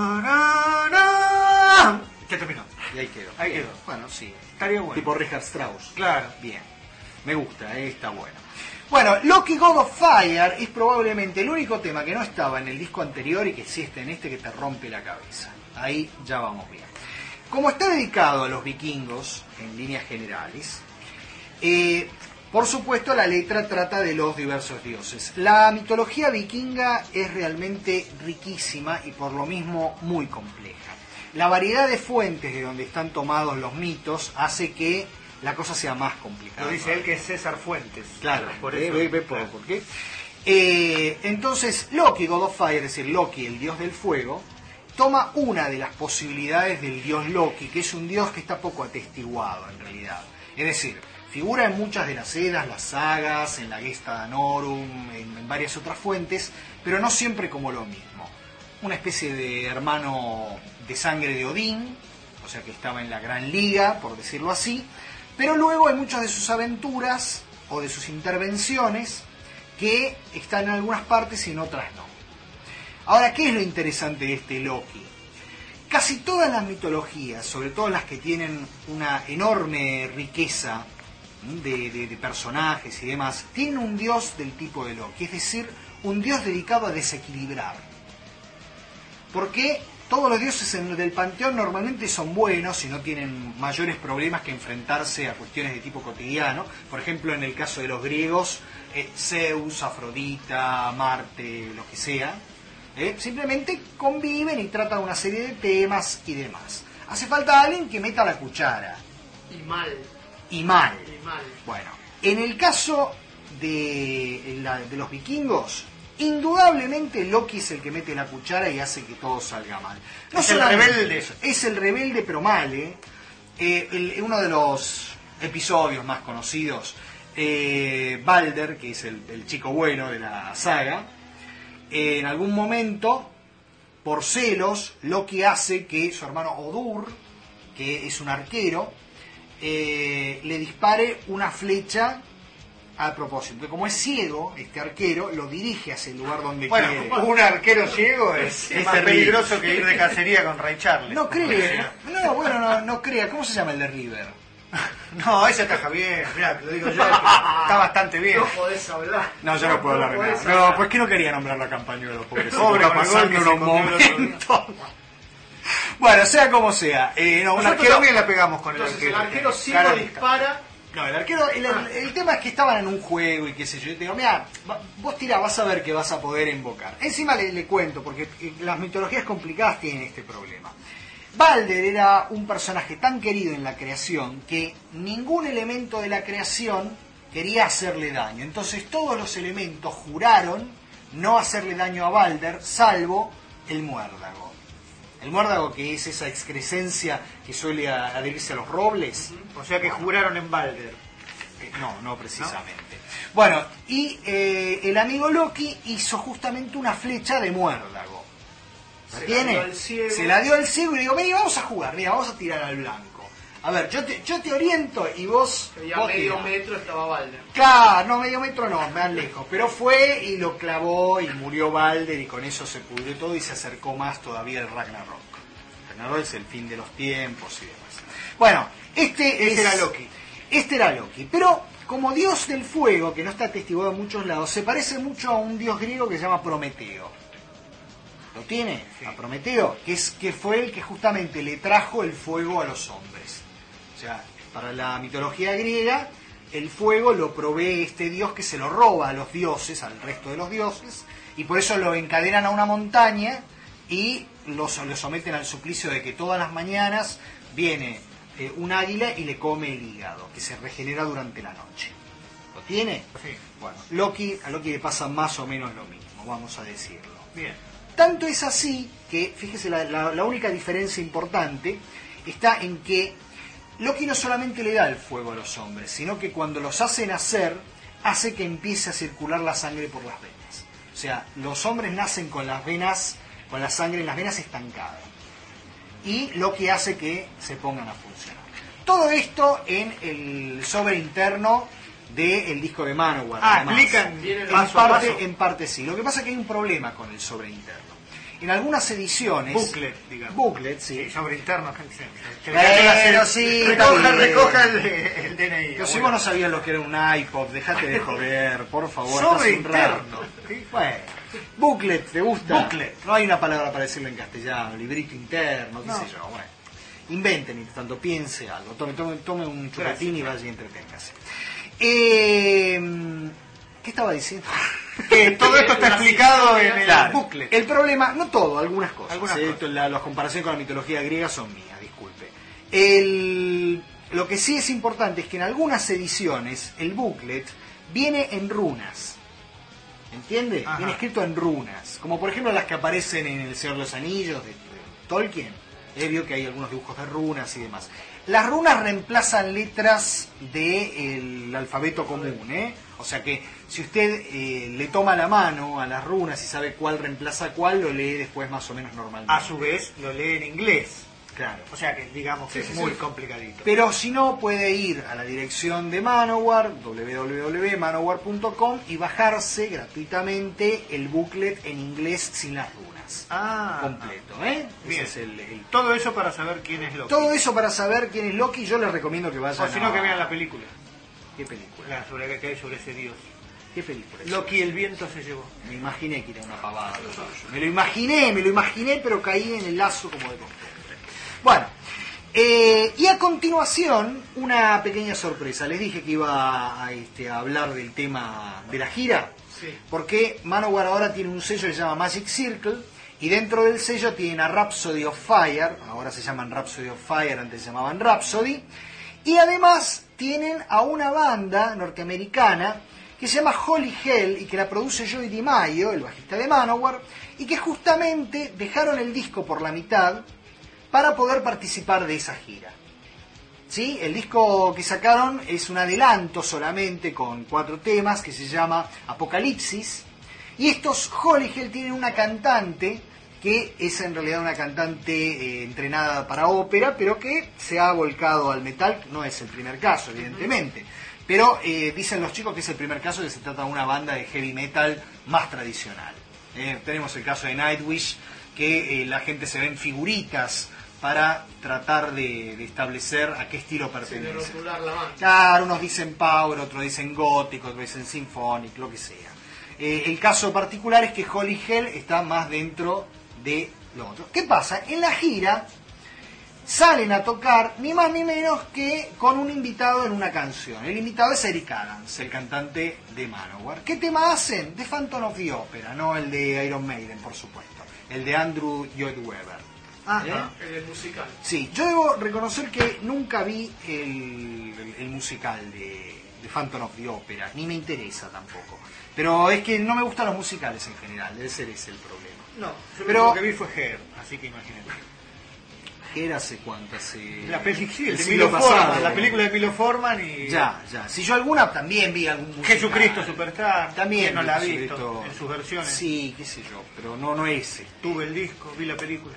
contrario? Ya terminó. Y ahí quedó. Ahí Bien. quedó. Bueno, sí. Estaría bueno. Tipo Richard Strauss. Claro. Bien. Me gusta, eh, está bueno. Bueno, Loki God of Fire es probablemente el único tema que no estaba en el disco anterior y que sí está en este que te rompe la cabeza. Ahí ya vamos bien. Como está dedicado a los vikingos, en líneas generales, eh, por supuesto la letra trata de los diversos dioses. La mitología vikinga es realmente riquísima y por lo mismo muy compleja. La variedad de fuentes de donde están tomados los mitos hace que la cosa sea más complicada. Lo dice él que es César Fuentes. Claro, por ve, eso. ve- ve por, Claro. por qué. Eh, entonces, Loki, God of Fire, es decir, Loki, el dios del fuego, toma una de las posibilidades del dios Loki, que es un dios que está poco atestiguado en realidad. Es decir, figura en muchas de las edas, las sagas, en la Gesta Danorum, en, en varias otras fuentes, pero no siempre como lo mismo. Una especie de hermano de sangre de Odín, o sea que estaba en la Gran Liga, por decirlo así, pero luego hay muchas de sus aventuras o de sus intervenciones que están en algunas partes y en otras no. Ahora, ¿qué es lo interesante de este Loki? Casi todas las mitologías, sobre todo las que tienen una enorme riqueza de, de- de personajes y demás, tienen un dios del tipo de Loki, es decir, un dios dedicado a desequilibrar. Porque todos los dioses en- del panteón normalmente son buenos y no tienen mayores problemas que enfrentarse a cuestiones de tipo cotidiano. Por ejemplo, en el caso de los griegos, eh, Zeus, Afrodita, Marte, lo que sea, eh, simplemente conviven y tratan una serie de temas y demás. Hace falta alguien que meta la cuchara, Y mal, y mal. y mal. Bueno, en el caso de, la- de los vikingos, indudablemente Loki es el que mete la cuchara y hace que todo salga mal. No Es el solamente rebelde. eso, es el rebelde pero mal, ¿eh? Eh, el- uno de los episodios más conocidos, eh, Balder, que es el, el chico bueno de la saga, eh, en algún momento, por celos, Loki hace que su hermano Odur, que es un arquero, eh, le dispare una flecha a propósito. Entonces, como es ciego, este arquero lo dirige hacia el lugar donde Bueno, quiere. un arquero ciego es, Es más terrible. peligroso que ir de cacería con Ray Charles. No crea, no, bueno, no, no crea. ¿Cómo se llama el de River? No, ese ataja bien, mirá, te lo digo yo, que está bastante bien. No podés hablar. No, yo no puedo hablar de podés nada. No, hablar. pues que no quería nombrar la campañuela, pobrecito. Pobre Está con el gol pasando que se unos comió el otro día. momentos. Bueno, sea como sea. Eh, no, un Nosotros arquero... también la pegamos con el Entonces arquero. el arquero ciego Cara- dispara No, el arquero, el, el, el tema es que estaban en un juego y qué sé yo. Yo te digo, mira, vos tirá, vas a ver que vas a poder invocar. Encima le, le cuento, porque las mitologías complicadas tienen este problema. Balder era un personaje tan querido en la creación que ningún elemento de la creación quería hacerle daño. Entonces todos los elementos juraron no hacerle daño a Balder, salvo el muérdago. El muérdago, que es esa excrescencia que suele adherirse a los robles. O sea que juraron en Balder. Eh, no, no precisamente. ¿No? Bueno, y eh, el amigo Loki hizo justamente una flecha de muérdago. ¿La Se tiene? la dio al ciego. Se la dio al ciego y le digo, vení, vamos a jugar, mira, vamos a tirar al blanco. A ver, yo te, yo te oriento y vos... Ya vos medio tirás. metro estaba Balder. Claro, no, medio metro no, más lejos. Pero fue y lo clavó y murió Balder y con eso se pudrió todo y se acercó más todavía el Ragnarok. Ragnarok es el fin de los tiempos y demás. Bueno, este, Este es, era Loki. Este era Loki. Pero como dios del fuego, que no está atestiguado en muchos lados, se parece mucho a un dios griego que se llama Prometeo. ¿Lo tiene? Sí. A Prometeo, que, es, que fue el que justamente le trajo el fuego a los hombres. O sea, para la mitología griega, el fuego lo provee este dios que se lo roba a los dioses, al resto de los dioses, y por eso lo encadenan a una montaña y lo, lo someten al suplicio de que todas las mañanas viene eh, un águila y le come el hígado, que se regenera durante la noche. ¿Lo tiene? Sí. Bueno, Loki, a Loki le pasa más o menos lo mismo, vamos a decirlo. Bien. Tanto es así que, fíjese, la, la, la única diferencia importante está en que Loki no solamente le da el fuego a los hombres, sino que cuando los hace nacer, hace que empiece a circular la sangre por las venas. O sea, los hombres nacen con las venas, con la sangre en las venas estancada. Y Loki hace que se pongan a funcionar. Todo esto en el sobre interno del disco de Manowar. Ah, además. explican Viene En paso a parte, paso. en parte sí. Lo que pasa es que hay un problema con el sobre interno. En algunas ediciones... Booklet, digamos. Booklet, sí. Sí, sobre interno. Pero sí, está recoja, bien. recoja el, el D N I. Pero si vos no sabías lo que era un iPod, dejate de joder, por favor. Sobre estás un rato. interno. Sí. Bueno, booklet, ¿te gusta? Booklet. No hay una palabra para decirlo en castellano, librito interno, qué No. sé yo, bueno. Inventen, mientras tanto, piense algo. Tome, tome, tome un chupetín y vaya y entreténgase. Eh, ¿Qué estaba diciendo? Que todo esto está explicado en el Claro. booklet. El problema, no todo, algunas cosas. Algunas eh, cosas. la- las comparaciones con la mitología griega son mías, disculpe. El, lo que sí es importante es que en algunas ediciones el booklet viene en runas. ¿Entiende? Ajá. Viene escrito en runas. Como por ejemplo las que aparecen en El Señor de los Anillos de, de Tolkien. He vio que hay algunos dibujos de runas y demás. Las runas reemplazan letras del alfabeto común, ¿eh? O sea que si usted eh, le toma la mano a las runas y sabe cuál reemplaza cuál, lo lee después más o menos normalmente. A su vez, lo lee en inglés. Claro. O sea que digamos que Sí, es sí, muy sí. complicadito. Pero si no, puede ir a la dirección de Manowar, doble u doble u doble u punto manowar punto com, y bajarse gratuitamente el booklet en inglés sin las runas. Ah, Completo, ¿eh? Bien. Ese es el- el- todo eso para saber quién es Loki. Todo eso para saber quién es Loki, yo les recomiendo que vayan O si no, a- que vean la película. ¿Qué película? La sobre que hay sobre ese dios. ¿Qué película? es? Loki, el viento se llevó. Me imaginé que era una pavada lo suyo. Me lo imaginé, me lo imaginé, pero caí en el lazo como de costumbre. Bueno, eh, y a continuación, una pequeña sorpresa. Les dije que iba a, este, a hablar del tema de la gira, Sí. porque Manowar ahora tiene un sello que se llama Magic Circle, y dentro del sello tienen a Rhapsody of Fire, ahora se llaman Rhapsody of Fire, antes se llamaban Rhapsody, y además tienen a una banda norteamericana que se llama Holy Hell y que la produce Joey DiMaggio, el bajista de Manowar, y que justamente dejaron el disco por la mitad para poder participar de esa gira. ¿Sí? El disco que sacaron es un adelanto solamente con cuatro temas que se llama Apocalipsis, y estos Holy Hell tienen una cantante que es en realidad una cantante eh, entrenada para ópera, pero que se ha volcado al metal. No es el primer caso, evidentemente. Pero eh, dicen los chicos que es el primer caso, que se trata de una banda de heavy metal más tradicional. Eh, tenemos el caso de Nightwish, que eh, la gente se ven figuritas para tratar de, de establecer a qué estilo De pertenece. rotular la banda. Claro, unos dicen power, otros dicen gótico, otros dicen symphonic, lo que sea. Eh, el caso particular es que Holy Hell está más dentro de lo otro. ¿Qué pasa? En la gira, salen a tocar ni más ni menos que con un invitado en una canción. El invitado es Eric Adams, el cantante de Manowar. ¿Qué tema hacen? The Phantom of the Opera, no el de Iron Maiden, por supuesto. El de Andrew Lloyd Webber. Ajá, ¿Eh? el musical. Sí, yo debo reconocer que nunca vi el, el, el musical de, de Phantom of the Opera, ni me interesa tampoco. Pero es que no me gustan los musicales en general, debe ser ese el problema. No, yo pero lo que vi fue Hair, así que imagínate. Hair hace cuánto, hace... La peli, sí, el de siglo Milo pasado, Forman, la película de Milo Forman y... Ya, ya. Si yo alguna también vi algún musical. Jesucristo Superstar, también ¿quién no la ha Jesucristo, visto en sus versiones? Sí, qué sé yo, pero no, no ese. Tuve el disco, vi la película.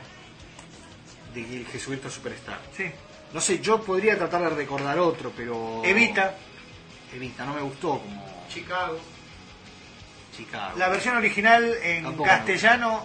De Jesucristo Superstar. Sí. No sé, yo podría tratar de recordar otro, pero... Evita. Evita, no me gustó como... Chicago. Chicago. La versión original en Tampoco castellano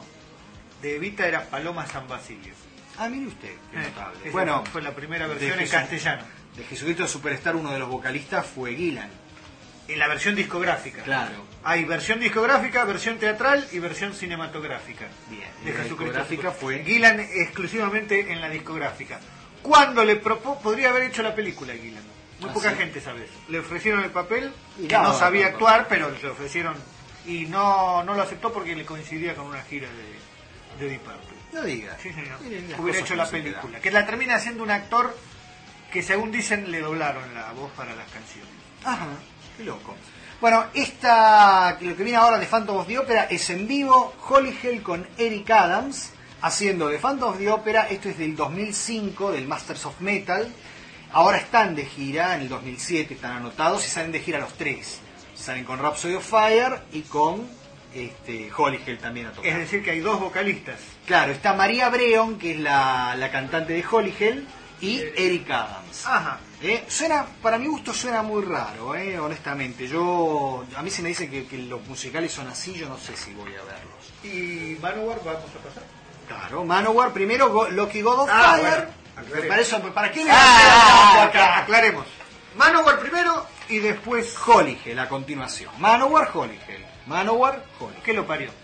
de Evita era Paloma San Basilio. Ah, mire usted, qué Eh, notable. esa Bueno, fue la primera de versión en Jesu- castellano. De Jesucristo Superstar, uno de los vocalistas fue Gillan. En la versión discográfica. Claro. Hay versión discográfica, versión teatral y versión cinematográfica. Bien. De Y la Jesucristo discográfica Superstar. fue... Gillan exclusivamente en la discográfica. Cuando le propuso, podría haber hecho la película Gillan. Muy ¿Ah, poca sí? gente sabe eso. Le ofrecieron el papel, Y que nada, no sabía tampoco. actuar, pero le ofrecieron y no, no lo aceptó porque le coincidía con una gira de, de Deep Purple. No diga. Sí, señor. Miren las Hubiera cosas hecho que la no se película. quedan. Que la termina haciendo un actor que, según dicen, le doblaron la voz para las canciones. Ajá, qué loco. Bueno, esta, lo que viene ahora de Phantom of the Opera es en vivo, Holy Hell con Eric Adams, haciendo de Phantom of the Opera. Esto es del dos mil cinco, del Masters of Metal. Ahora están de gira, en el dos mil siete están anotados y salen de gira los tres. Salen con Rhapsody of Fire y con este, Holy Hell también a tocar. Es decir, que hay dos vocalistas. Claro, está María Breon, que es la, la cantante de Holy Hell, y Eric Adams. Ajá. Eh, suena, para mi gusto suena muy raro, eh, honestamente. Yo, a mí se me dice que, que los musicales son así, yo no sé si voy a verlos. ¿Y Manowar vamos a pasar? Claro, Manowar primero, Go, Loki God of Ah, Fire. bueno, aclaremos. para eso, ¿para qué le Ah, acá? aclaremos. Manowar primero y después... Holy Hell a continuación. Manowar, Holy Hell. Manowar, Holy Hell. ¿Qué lo parió?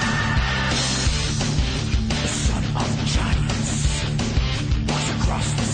Son of giants, walks across the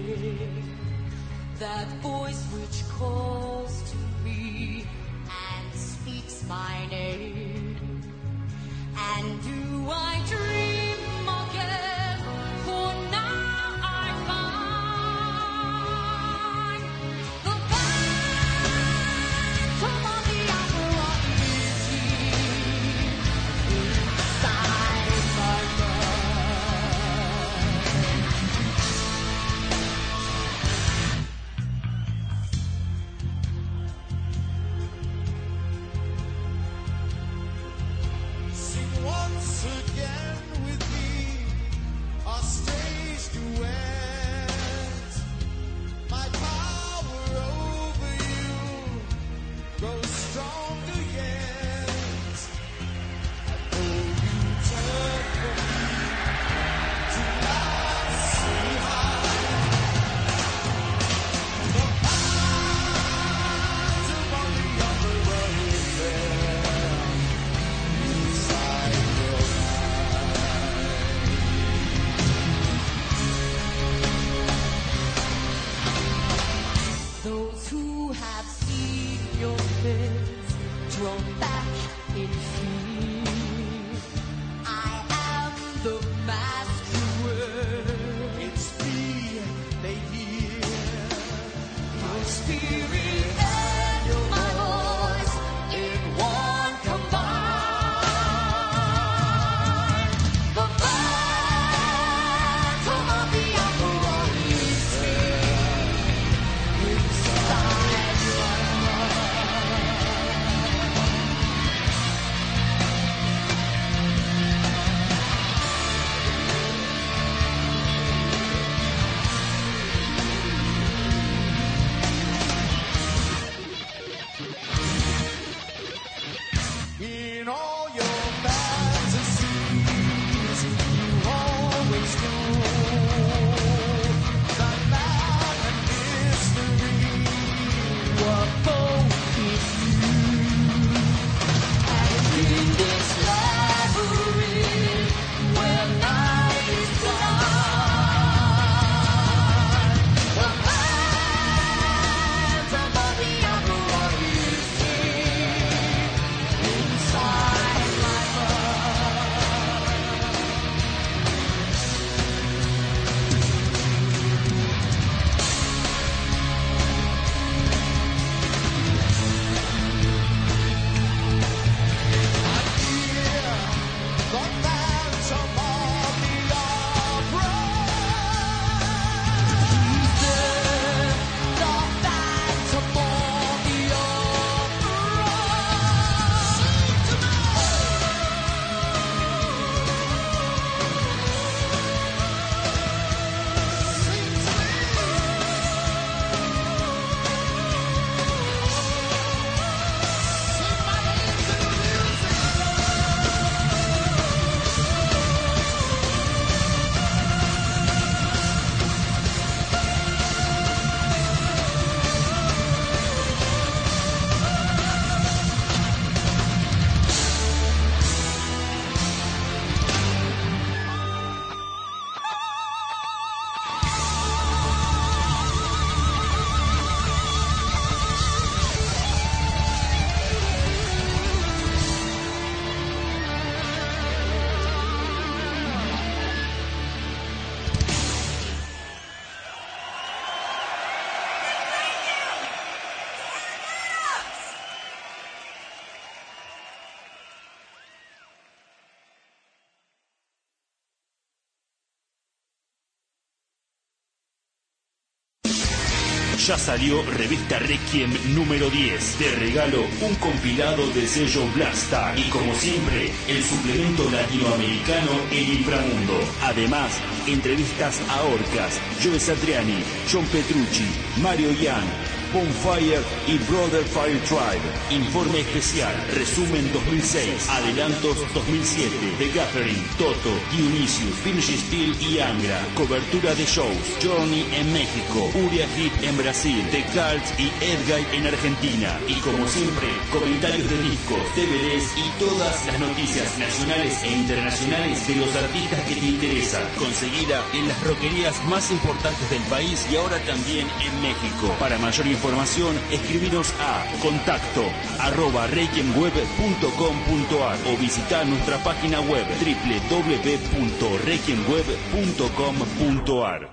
that voice which calls to me and speaks my name. And do I dream again? For now I find the phantom of the opera is here inside my once again with me, our stage duet. My power over you grows stronger yet. I know you turn from me to not see how the phantom of the opera is there inside. Those who have seen your face drawn back in fear, I am the mask you wear. It's me they hear. Your spirit and my voice in one combined. The phantom of the opera is here inside your In all your fantasies, you always know that man and mystery were both in you. And in this labyrinth where night is blind, the phantom of the opera is here inside my The phantom of the opera. the phantom of the Ya salió Revista Requiem número diez. Te regalo un compilado de sello Blackstar y como siempre, el suplemento latinoamericano El Inframundo. Además, entrevistas a Orcas, Joe Satriani, John Petrucci, Mario Young, Bonfire y Brother Fire Tribe. Informe especial, resumen dos mil seis, adelantos dos mil siete, The Gathering, Toto, Dionysius, Finish Steel y Angra. Cobertura de shows, Journey en México, Uriah Heep en Brasil, The Cults y Edguy en Argentina. Y como siempre, comentarios de discos, D V Ds y todas las noticias nacionales e internacionales de los artistas que te interesan. Conseguida en las roquerías más importantes del país y ahora también en México. Para mayor información, escribinos a contacto arroba requiemweb punto com punto ar o visita nuestra página web doble u doble u doble u punto requiemweb punto com punto ar.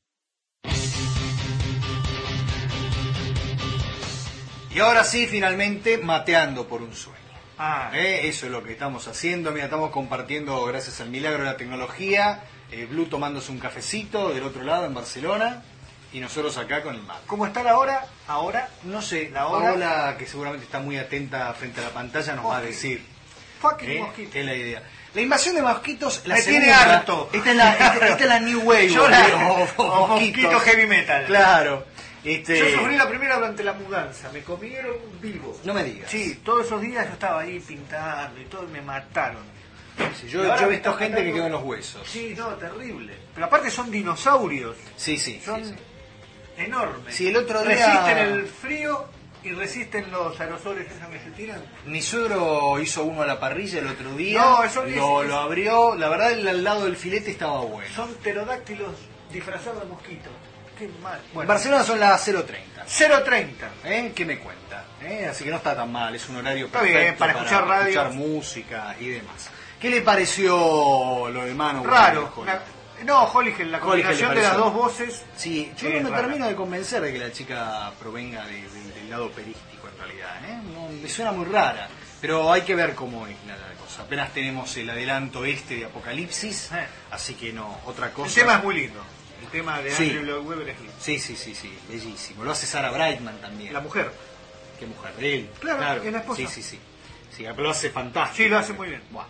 Y ahora sí, finalmente, mateando por un sueño. Ah, ¿Eh? Eso es lo que estamos haciendo. Mira, estamos compartiendo, gracias al milagro de la tecnología, eh, Blue tomándose un cafecito del otro lado en Barcelona y nosotros acá con el mate. ¿cómo está la hora? Ahora, No sé, La hora- Paola, que seguramente está muy atenta frente a la pantalla, nos va a Ok. decir fucking ¿eh? mosquito. qué es la idea. La invasión de mosquitos, la Me segunda, tiene harto. Esta es la, esta, esta es la New Wave. Yo la- o- o- o mosquito heavy metal. Claro. Este, Yo sufrí la primera durante la mudanza, me comieron vivo. No me digas. Sí, todos esos días yo estaba ahí pintando y todo, y me mataron. Sí, yo, Y ahora yo he me visto está gente que matando- quedó en los huesos. Sí, no, terrible. Pero aparte son dinosaurios, Sí, sí. son sí, sí. enormes. Sí, el otro día- Resisten el frío y resisten los aerosoles esos que se tiran. Mi suegro hizo uno a la parrilla el otro día. No, eso es- lo, es- lo abrió. La verdad, el al lado del filete estaba bueno. Son pterodáctilos disfrazados de mosquitos. Qué mal. En Bueno, Barcelona son las cero treinta. cero treinta. ¿Eh? ¿Qué me cuenta? ¿Eh? Así que no está tan mal, es un horario Está perfecto bien, para escuchar radio. escuchar música y demás. ¿Qué le pareció lo de Manu? Raro. Holly? Una- no, Holligen, la Holligen, combinación ¿le de las pareció? dos voces. Sí, yo Sí, no me es rara. termino de convencer de que la chica provenga de- de- del lado operístico en realidad. ¿eh? No, me suena muy rara, pero hay que ver cómo es la, la cosa. Apenas tenemos el adelanto este de Apocalipsis, Eh. así que no, otra cosa. El tema es muy lindo. El tema de Sí. Andrew Lloyd Webber es lindo. Sí, sí, sí, sí, bellísimo. Lo hace Sarah Brightman también. La mujer. ¿Qué mujer? De él. Claro, es la esposa. Sí, sí, sí. Sí, pero lo hace fantástico. Sí, lo hace muy bien. Buah.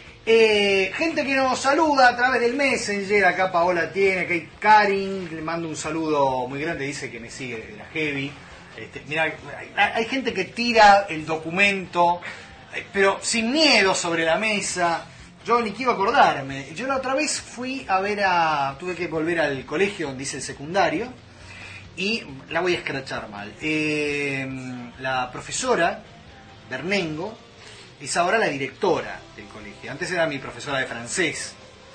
Eh, gente que nos saluda a través del Messenger, acá Paola tiene, Kate Karin, le mando un saludo muy grande, dice que me sigue desde la Heavy. Este, mira, hay, hay gente que tira el documento, eh, pero sin miedo sobre la mesa. Yo ni quiero acordarme. Yo la otra vez fui a ver a... Tuve que volver al colegio donde hice el secundario y la voy a escrachar mal. Eh, la profesora Bernengo es ahora la directora del colegio. Antes era mi profesora de francés.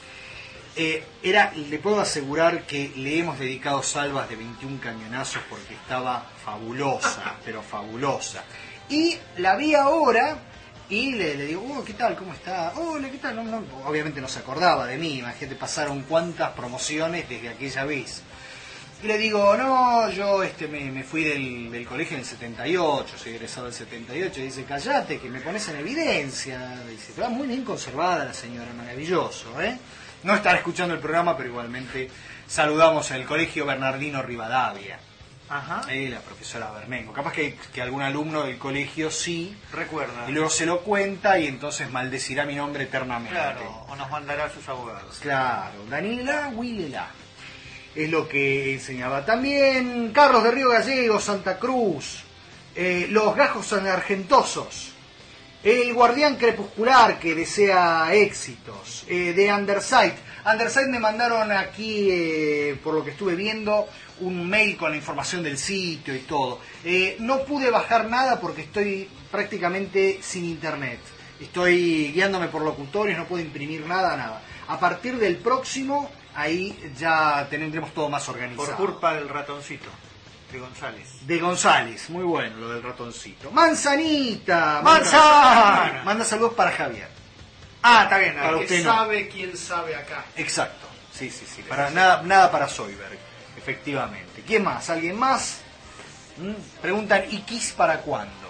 Eh, era, le puedo asegurar que le hemos dedicado salvas de veintiún cañonazos porque estaba fabulosa, pero fabulosa. Y la vi ahora y le, le digo, oh, ¿qué tal? ¿Cómo está? Hola, ¿qué tal? No, no, obviamente no se acordaba de mí, imagínate, pasaron cuántas promociones desde aquella vez. Y le digo, no, yo este me, me fui del, del colegio en el setenta y ocho, soy egresado del setenta y ocho. Y dice, callate, que me pones en evidencia. Dice, pero muy bien conservada la señora, maravilloso, ¿eh? No estará escuchando el programa, pero igualmente saludamos al colegio Bernardino Rivadavia, Ajá. eh, la profesora Bernengo. Capaz que, que algún alumno del colegio sí, Recuerda. y luego se lo cuenta y entonces maldecirá mi nombre eternamente. Claro, o nos mandará a sus abogados. Claro, Daniela Wilela. Es lo que enseñaba. También Carlos de Río Gallegos, Santa Cruz, eh, los gajos argentosos, el guardián crepuscular que desea éxitos, eh, de Undersight. Undersight me mandaron aquí, eh, por lo que estuve viendo, un mail con la información del sitio y todo. Eh, no pude bajar nada porque estoy prácticamente sin internet. Estoy guiándome por locutorios, no puedo imprimir nada, nada. A partir del próximo, ahí ya tendremos todo más organizado. Por culpa del ratoncito de González. De González, muy bueno lo del ratoncito. Manzanita. Manzana. Manda, manda saludos para Javier. Ah, está bien. Para ahí. usted Que no. sabe quién sabe acá. Exacto. Sí, sí, sí. Para, nada, nada para Soyberg, efectivamente. ¿Quién más? ¿Alguien más? ¿Mm? Preguntan, ¿y Kiss para cuándo?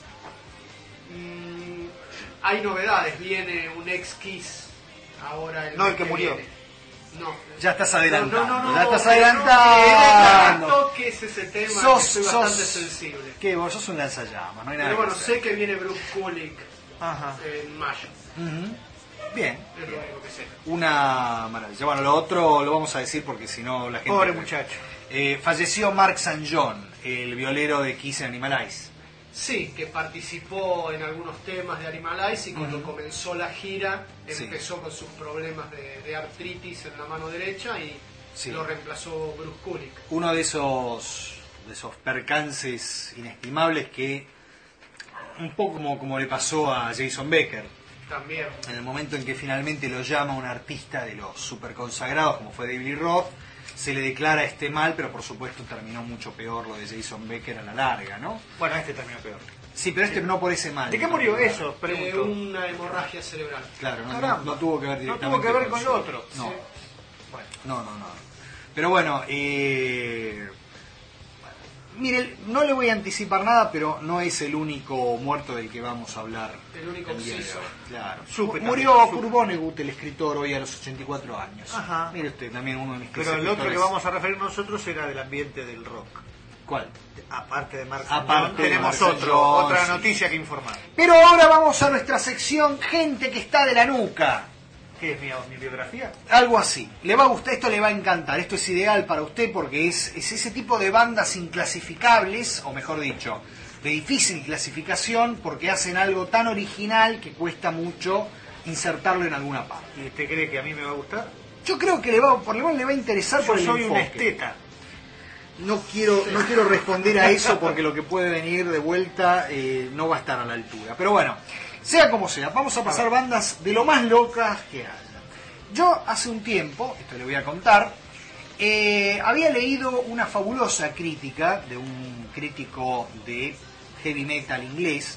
Mm, hay novedades. Viene un ex Kiss ahora. No, mes el que murió. viene. No. Ya estás adelantando. No, no, no, ya estás no, adelantando. No toques ese tema, que Sos, soy sos- bastante sensible. ¿Qué? Vos sos un lanzallamas, no hay nada Pero bueno, que hacer. sé que viene Bruce Kulick Ajá. en mayo. Ujú. Bien. Es lo único que sé. Una maravilla. Bueno, lo otro lo vamos a decir porque si no la gente... Pobre muchacho. Eh, falleció Mark Saint John, el violero de Kiss and Animalize. Sí, que participó en algunos temas de Animalize y cuando Ujú. comenzó la gira Sí. empezó con sus problemas de, de artritis en la mano derecha y Sí. lo reemplazó Bruce Kulick. Uno de esos, de esos percances inestimables que, un poco como, como le pasó a Jason Becker, También. en el momento en que finalmente lo llama un artista de los super consagrados como fue David Lee Roth, se le declara este mal, pero por supuesto terminó mucho peor lo de Jason Becker a la larga, ¿no? Bueno, este terminó peor. Sí, pero este no por ese mal. ¿De qué murió eso? De Pregunto. una hemorragia cerebral. Claro, no, no, Caramba. no tuvo que ver No directamente tuvo que ver con su- lo otro. No, Sí. Bueno, no, no, no. Pero bueno, eh... mire, no le voy a anticipar nada, pero no es el único muerto del que vamos a hablar. El único el día de obseso. hoy. Claro. Supe Murió también, Kurt supe. Vonnegut, el escritor, hoy a los ochenta y cuatro años. Ajá. Mire usted, también uno de mis pero el otro que escritores. vamos a referir nosotros era del ambiente del rock. ¿Cuál? Aparte de Mark Aparte Saint John, de tenemos Mark otro, Saint John, otra sí. noticia que informar. Pero ahora vamos a nuestra sección Gente que está de la nuca. ¿Qué es mi, mi biografía? Algo así. Le va a gustar, esto le va a encantar. Esto es ideal para usted porque es, es ese tipo de bandas inclasificables, o mejor dicho, de difícil clasificación, porque hacen algo tan original que cuesta mucho insertarlo en alguna parte. ¿Y usted cree que a mí me va a gustar? Yo creo que le va, por lo menos le va a interesar Yo por el soy un enfoque. esteta. No quiero, no quiero responder a eso porque lo que puede venir de vuelta eh, no va a estar a la altura. Pero bueno, sea como sea, vamos a pasar bandas de lo más locas que haya. Yo hace un tiempo, esto le voy a contar, eh, había leído una fabulosa crítica de un crítico de heavy metal inglés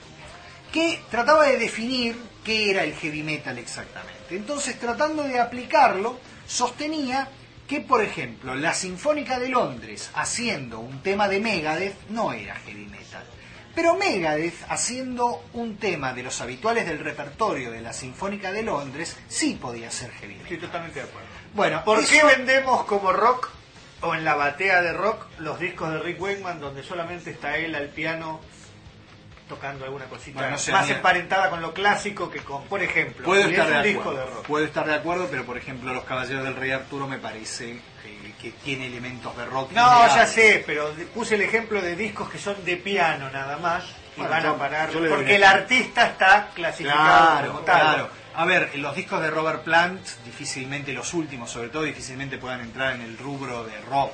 que trataba de definir qué era el heavy metal exactamente. Entonces, tratando de aplicarlo, sostenía que, por ejemplo, la Sinfónica de Londres haciendo un tema de Megadeth no era heavy metal. Pero Megadeth haciendo un tema de los habituales del repertorio de la Sinfónica de Londres sí podía ser heavy Estoy metal. totalmente de acuerdo. Bueno, ¿Por eso- qué vendemos como rock o en la batea de rock los discos de Rick Wakeman donde solamente está él al piano tocando alguna cosita Bueno, no sé, más mira. emparentada con lo clásico que con, por ejemplo, Puedo y estar es un de disco acuerdo. de rock? Puedo estar de acuerdo, pero por ejemplo, Los Caballeros del Rey Arturo me parece eh, que tiene elementos de rock. No, ya innegables. sé, pero puse el ejemplo de discos que son de piano nada más y Bueno, van yo- a parar yo le doy porque un el ejemplo. artista está clasificado Claro, como tal. claro. A ver, los discos de Robert Plant, difícilmente los últimos, sobre todo, difícilmente puedan entrar en el rubro de rock.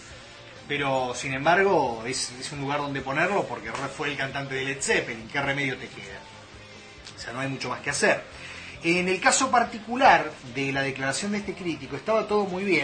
Pero, sin embargo, es, es un lugar donde ponerlo porque fue el cantante de Led Zeppelin. ¿Qué remedio te queda? O sea, no hay mucho más que hacer. En el caso particular de la declaración de este crítico, estaba todo muy bien,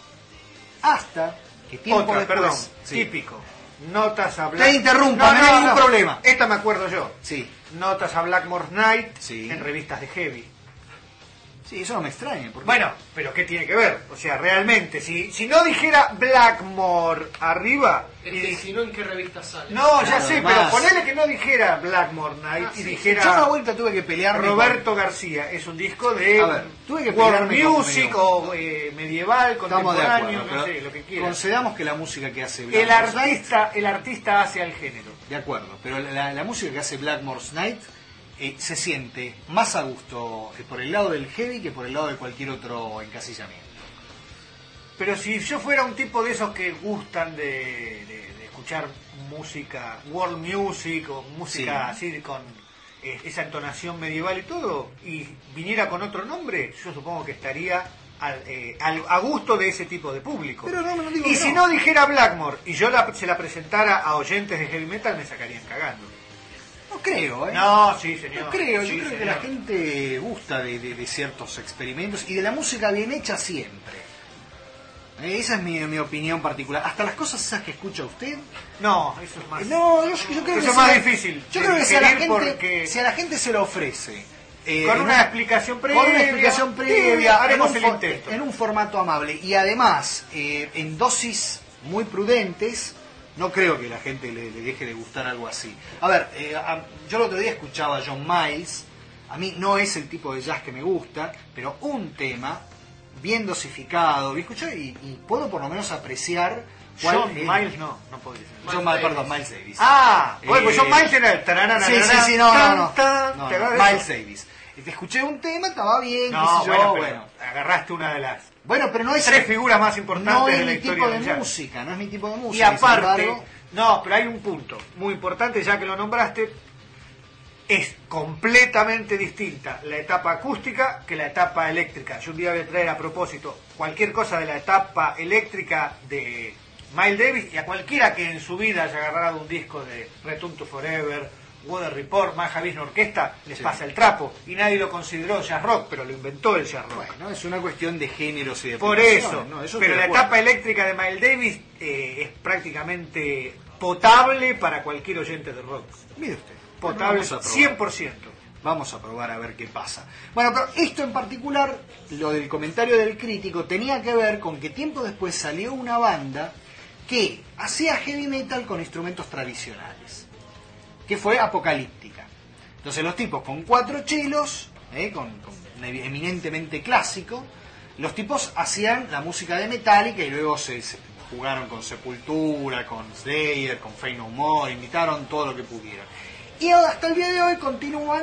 hasta que tiempo Otra, después... perdón, Sí. típico. Notas a Black... Te interrumpa, no hay ningún problema. Esta me acuerdo yo. Sí, Notas a Blackmore's Night Sí. en revistas de heavy. sí, eso no me extraña. Porque... Bueno, pero ¿qué tiene que ver? O sea, realmente, si, si no dijera Blackmore arriba... Es y que dij- si no, ¿en qué revista sale? No, ya Claro, sé, además- pero ponele que no dijera Blackmore Night Ah, y sí. dijera... Yo una vuelta tuve que pelearme Roberto García, es un disco de A ver, tuve que world pelearme con music medio- o eh, medieval, Estamos de contemporáneo, acuerdo, no pero sé, lo que quiera. concedamos que la música que hace El Blackmore's Night, artista, el artista hace al género. de acuerdo, pero la, la música que hace Blackmore's Night eh, se siente más a gusto eh, por el lado del heavy que por el lado de cualquier otro encasillamiento. Pero si yo fuera un tipo de esos que gustan de, de- de escuchar música, world music o música Sí. así con eh, esa entonación medieval y todo, y viniera con otro nombre, yo supongo que estaría al, eh, al- a gusto de ese tipo de público. Pero no, no digo y que si no. no dijera Blackmore y yo la- se la presentara a oyentes de heavy metal, me sacarían cagando. No creo, ¿eh? No, sí, señor. No creo, Sí, yo creo que señor. la gente gusta de, de- de ciertos experimentos y de la música bien hecha siempre. Eh, Esa es mi, mi opinión particular. Hasta las cosas esas que escucha usted. No, eso es más... No, yo, yo creo Eso que es más si a- difícil Yo de creo que si a la digerir gente, porque- si a la gente se lo ofrece. eh, Con en una explicación previa. Con una explicación previa, sí, en haremos un, el fo- intento. en un formato amable y además eh, en dosis muy prudentes, no creo que la gente le, le deje de gustar algo así. A ver, eh, a- yo el otro día escuchaba a John Miles, a mí no es el tipo de jazz que me gusta, pero un tema bien dosificado, ¿vi? Escuché y, y puedo por lo menos apreciar cuál John es- Miles no, no podía ser. John Miles Miles, perdón, Davis. Miles Davis. Ah, bueno, pues Eh, John Miles era el tararara, Sí, sí, tararara, sí, no, no, tan, no. tan, No, ¿te no, acuerdas de Miles eso? Davis. Y te escuché un tema, estaba bien, No, qué sé yo, bueno, pero bueno. agarraste una de las Bueno, pero no es tres figuras más importantes no de es la mi historia tipo de del jazz. música, no es mi tipo de música. Y aparte, sin embargo, no, pero hay un punto muy importante, ya que lo nombraste, es completamente distinta la etapa acústica que la etapa eléctrica. Yo un día voy a traer a propósito cualquier cosa de la etapa eléctrica de Miles Davis y a cualquiera que en su vida haya agarrado un disco de Return to Forever, Weather Report, Maja Bisno Orquesta, les Sí. pasa el trapo. Y nadie lo consideró jazz rock, pero lo inventó el jazz rock. bueno, es una cuestión de géneros y de Por aplicaciones, eso, ¿no? Eso pero estoy la de acuerdo. etapa eléctrica de Miles Davis eh, es prácticamente potable para cualquier oyente de rock. Mire usted. Potable Vamos a probar. cien por ciento. Vamos a probar a ver qué pasa. Bueno, pero esto en particular, lo del comentario del crítico, tenía que ver con que tiempo después salió una banda que hacía heavy metal con instrumentos tradicionales, que fue Apocalíptica. Entonces los tipos con cuatro chelos, eh, con, con eminentemente clásico, los tipos hacían la música de Metallica y luego se, se jugaron con Sepultura, con Slayer, con Faith No More, imitaron todo lo que pudieron. Y hasta el día de hoy continúan.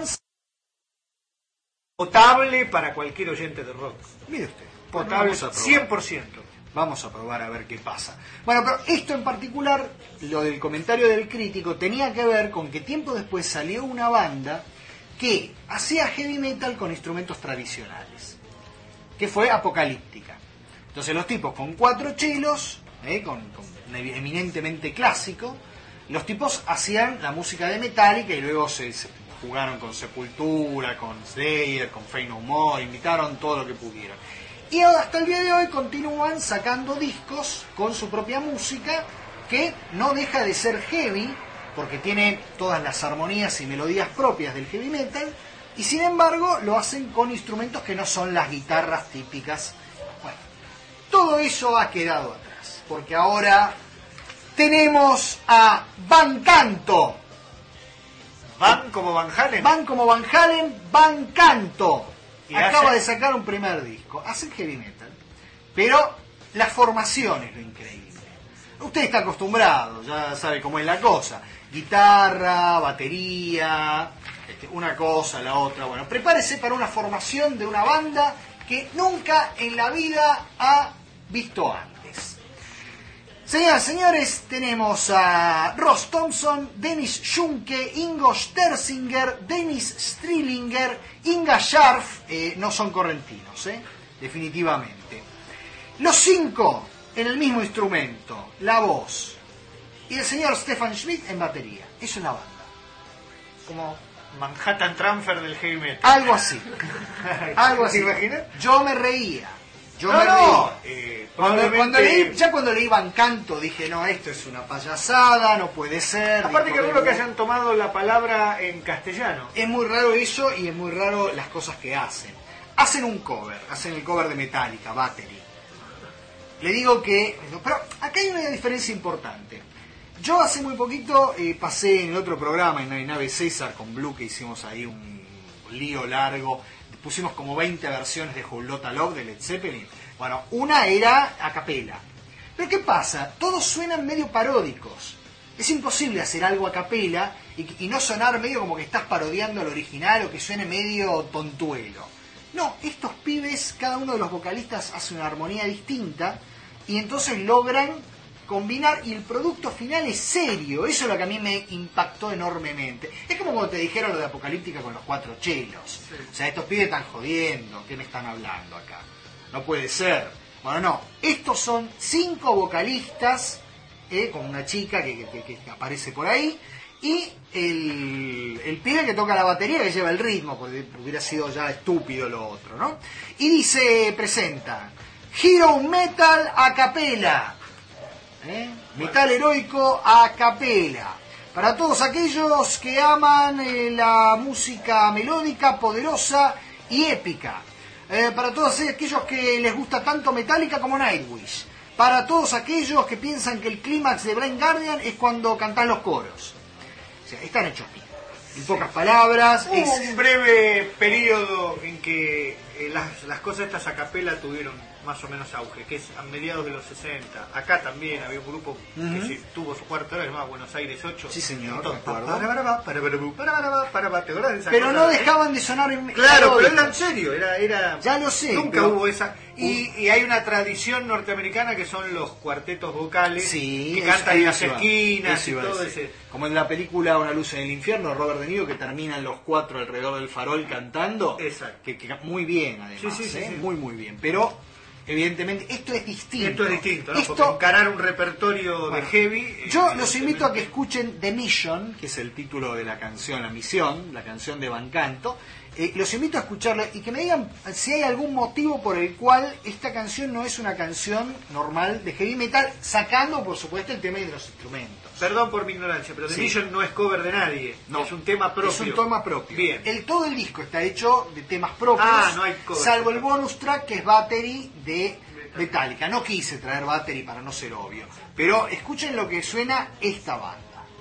Potable para cualquier oyente de rock. Mire usted. Potable Vamos a probar. cien por ciento. Vamos a probar a ver qué pasa. Bueno, pero esto en particular, lo del comentario del crítico, tenía que ver con que tiempo después salió una banda que hacía heavy metal con instrumentos tradicionales, que fue Apocalíptica. Entonces los tipos con cuatro chelos, eh, con, con eminentemente clásico, los tipos hacían la música de Metallica y luego se, se jugaron con Sepultura, con Slayer, con Faith No More, imitaron todo lo que pudieron. Y hasta el día de hoy continúan sacando discos con su propia música, que no deja de ser heavy, porque tiene todas las armonías y melodías propias del heavy metal, y sin embargo lo hacen con instrumentos que no son las guitarras típicas. Bueno, todo eso ha quedado atrás, porque ahora tenemos a Van Canto. Van como Van Halen. Van como Van Halen, Van Canto. Y Acaba hace- de sacar un primer disco. Hacen heavy metal, pero la formación es lo increíble. Usted está acostumbrado, ya sabe cómo es la cosa. Guitarra, batería, este, una cosa, la otra. Bueno, prepárese para una formación de una banda que nunca en la vida ha visto antes. Señoras y señores, tenemos a Ross Thompson, Dennis Junke, Ingo Sterzinger, Dennis Strillinger, Inga Scharf, eh, no son correntinos, eh, definitivamente. Los cinco en el mismo instrumento, la voz, y el señor Stefan Schmidt en batería. Es una banda. Como Manhattan Transfer del heavy metal. Algo así. Algo así. ¿Te imaginas? Yo me reía. Yo No, me no, reía. eh, Cuando, probablemente- cuando leí, ya cuando leí Van Canto dije, no, esto es una payasada, no puede ser. Aparte Dijo que raro que hayan tomado la palabra en castellano. Es muy raro eso y es muy raro las cosas que hacen. Hacen un cover, hacen el cover de Metallica, Battery. Le digo que... Pero acá hay una diferencia importante. Yo hace muy poquito eh, pasé en el otro programa, en la nave César, con Blue, que hicimos ahí un lío largo. Pusimos como veinte versiones de Whole Lotta Love de Led Zeppelin. Bueno, una era a capela. Pero ¿qué pasa? Todos suenan medio paródicos. Es imposible hacer algo a capela y, y no sonar medio como que estás parodiando al original o que suene medio tontuelo. No, estos pibes, cada uno de los vocalistas hace una armonía distinta y entonces logran combinar y el producto final es serio. Eso es lo que a mí me impactó enormemente. Es como cuando te dijeron lo de Apocalíptica con los cuatro chelos. O sea, estos pibes están jodiendo. ¿Qué me están hablando acá? No puede ser. Bueno, no. Estos son cinco vocalistas, eh, con una chica que, que, que aparece por ahí, y el, el pibe que toca la batería que lleva el ritmo, porque hubiera sido ya estúpido lo otro, ¿no? Y dice, presenta, Hero Metal a capela. ¿Eh? Metal heroico a capela. Para todos aquellos que aman eh, la música melódica, poderosa y épica. Eh, para todos aquellos que les gusta tanto Metallica como Nightwish. Para todos aquellos que piensan que el clímax de Blind Guardian es cuando cantan los coros. O sea, están hechos bien. En pocas palabras, Hubo es... un breve periodo en que eh, las, las cosas estas a capela tuvieron más o menos auge, que es a mediados de los sesenta. Acá también había un grupo Uh-huh. que sí, tuvo su cuarto hora, llamado Buenos Aires ocho. Sí, señor, Entonces, me acuerdo. para, para, para, para, para, para, para, para, ¿te acordás de esa Pero cosa? no dejaban de sonar en Claro, pero melódicos. era en serio, era, era... Ya lo sé, Nunca pero- hubo esa... Y, y hay una tradición norteamericana que son los cuartetos vocales, Sí, que eso- cantan en las eso iba- esquinas eso y iba a todo decir. ese... Como en la película Una luz en el infierno, Robert De Niro, que terminan los cuatro alrededor del farol cantando. Exacto. Que, que muy bien, además, Sí, sí, sí, ¿eh? sí. Muy, muy bien. Pero, evidentemente, esto es distinto. Esto es distinto, ¿no? Esto- Porque encarar un repertorio Bueno, de heavy... eh, Yo los evidentemente- invito a que escuchen The Mission, que es el título de la canción, La Misión, la canción de Van Canto. Eh, los invito a escucharla y que me digan si hay algún motivo por el cual esta canción no es una canción normal de heavy metal, sacando, por supuesto, el tema de los instrumentos. Perdón por mi ignorancia, pero The Sí. Mission no es cover de nadie. No, es un tema propio. Es un tema propio. Bien. El, todo el disco está hecho de temas propios, Ah, no hay cover. salvo el bonus track que es Battery de Metallica. No quise traer Battery para no ser obvio, pero escuchen lo que suena esta banda.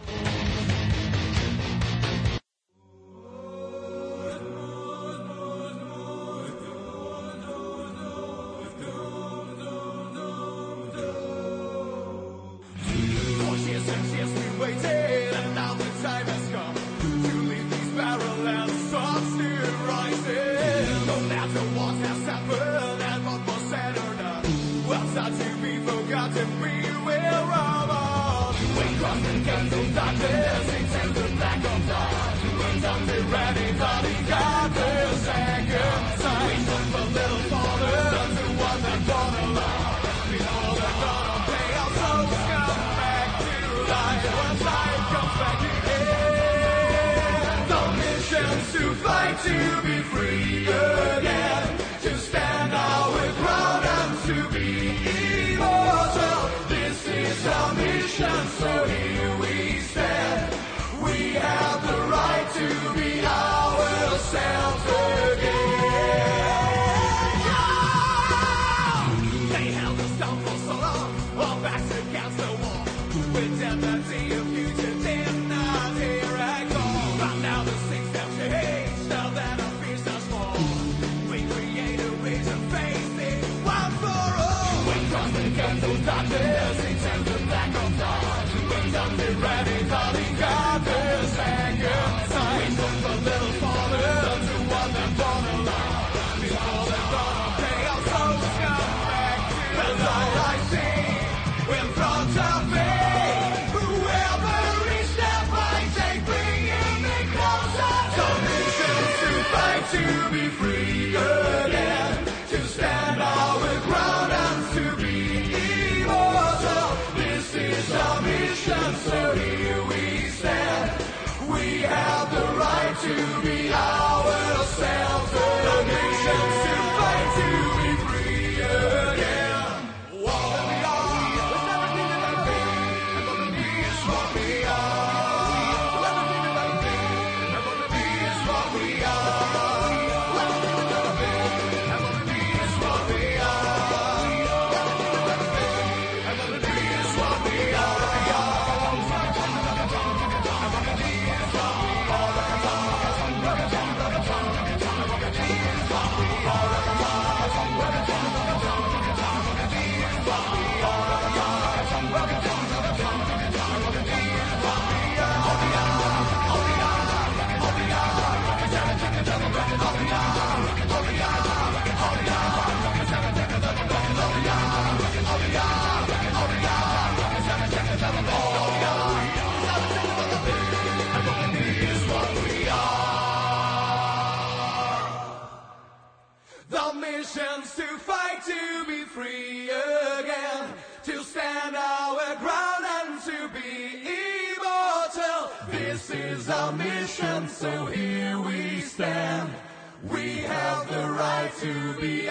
The mission's to fight to be free again, to stand our ground and to be immortal. This is our mission, so here we stand. We have the right to be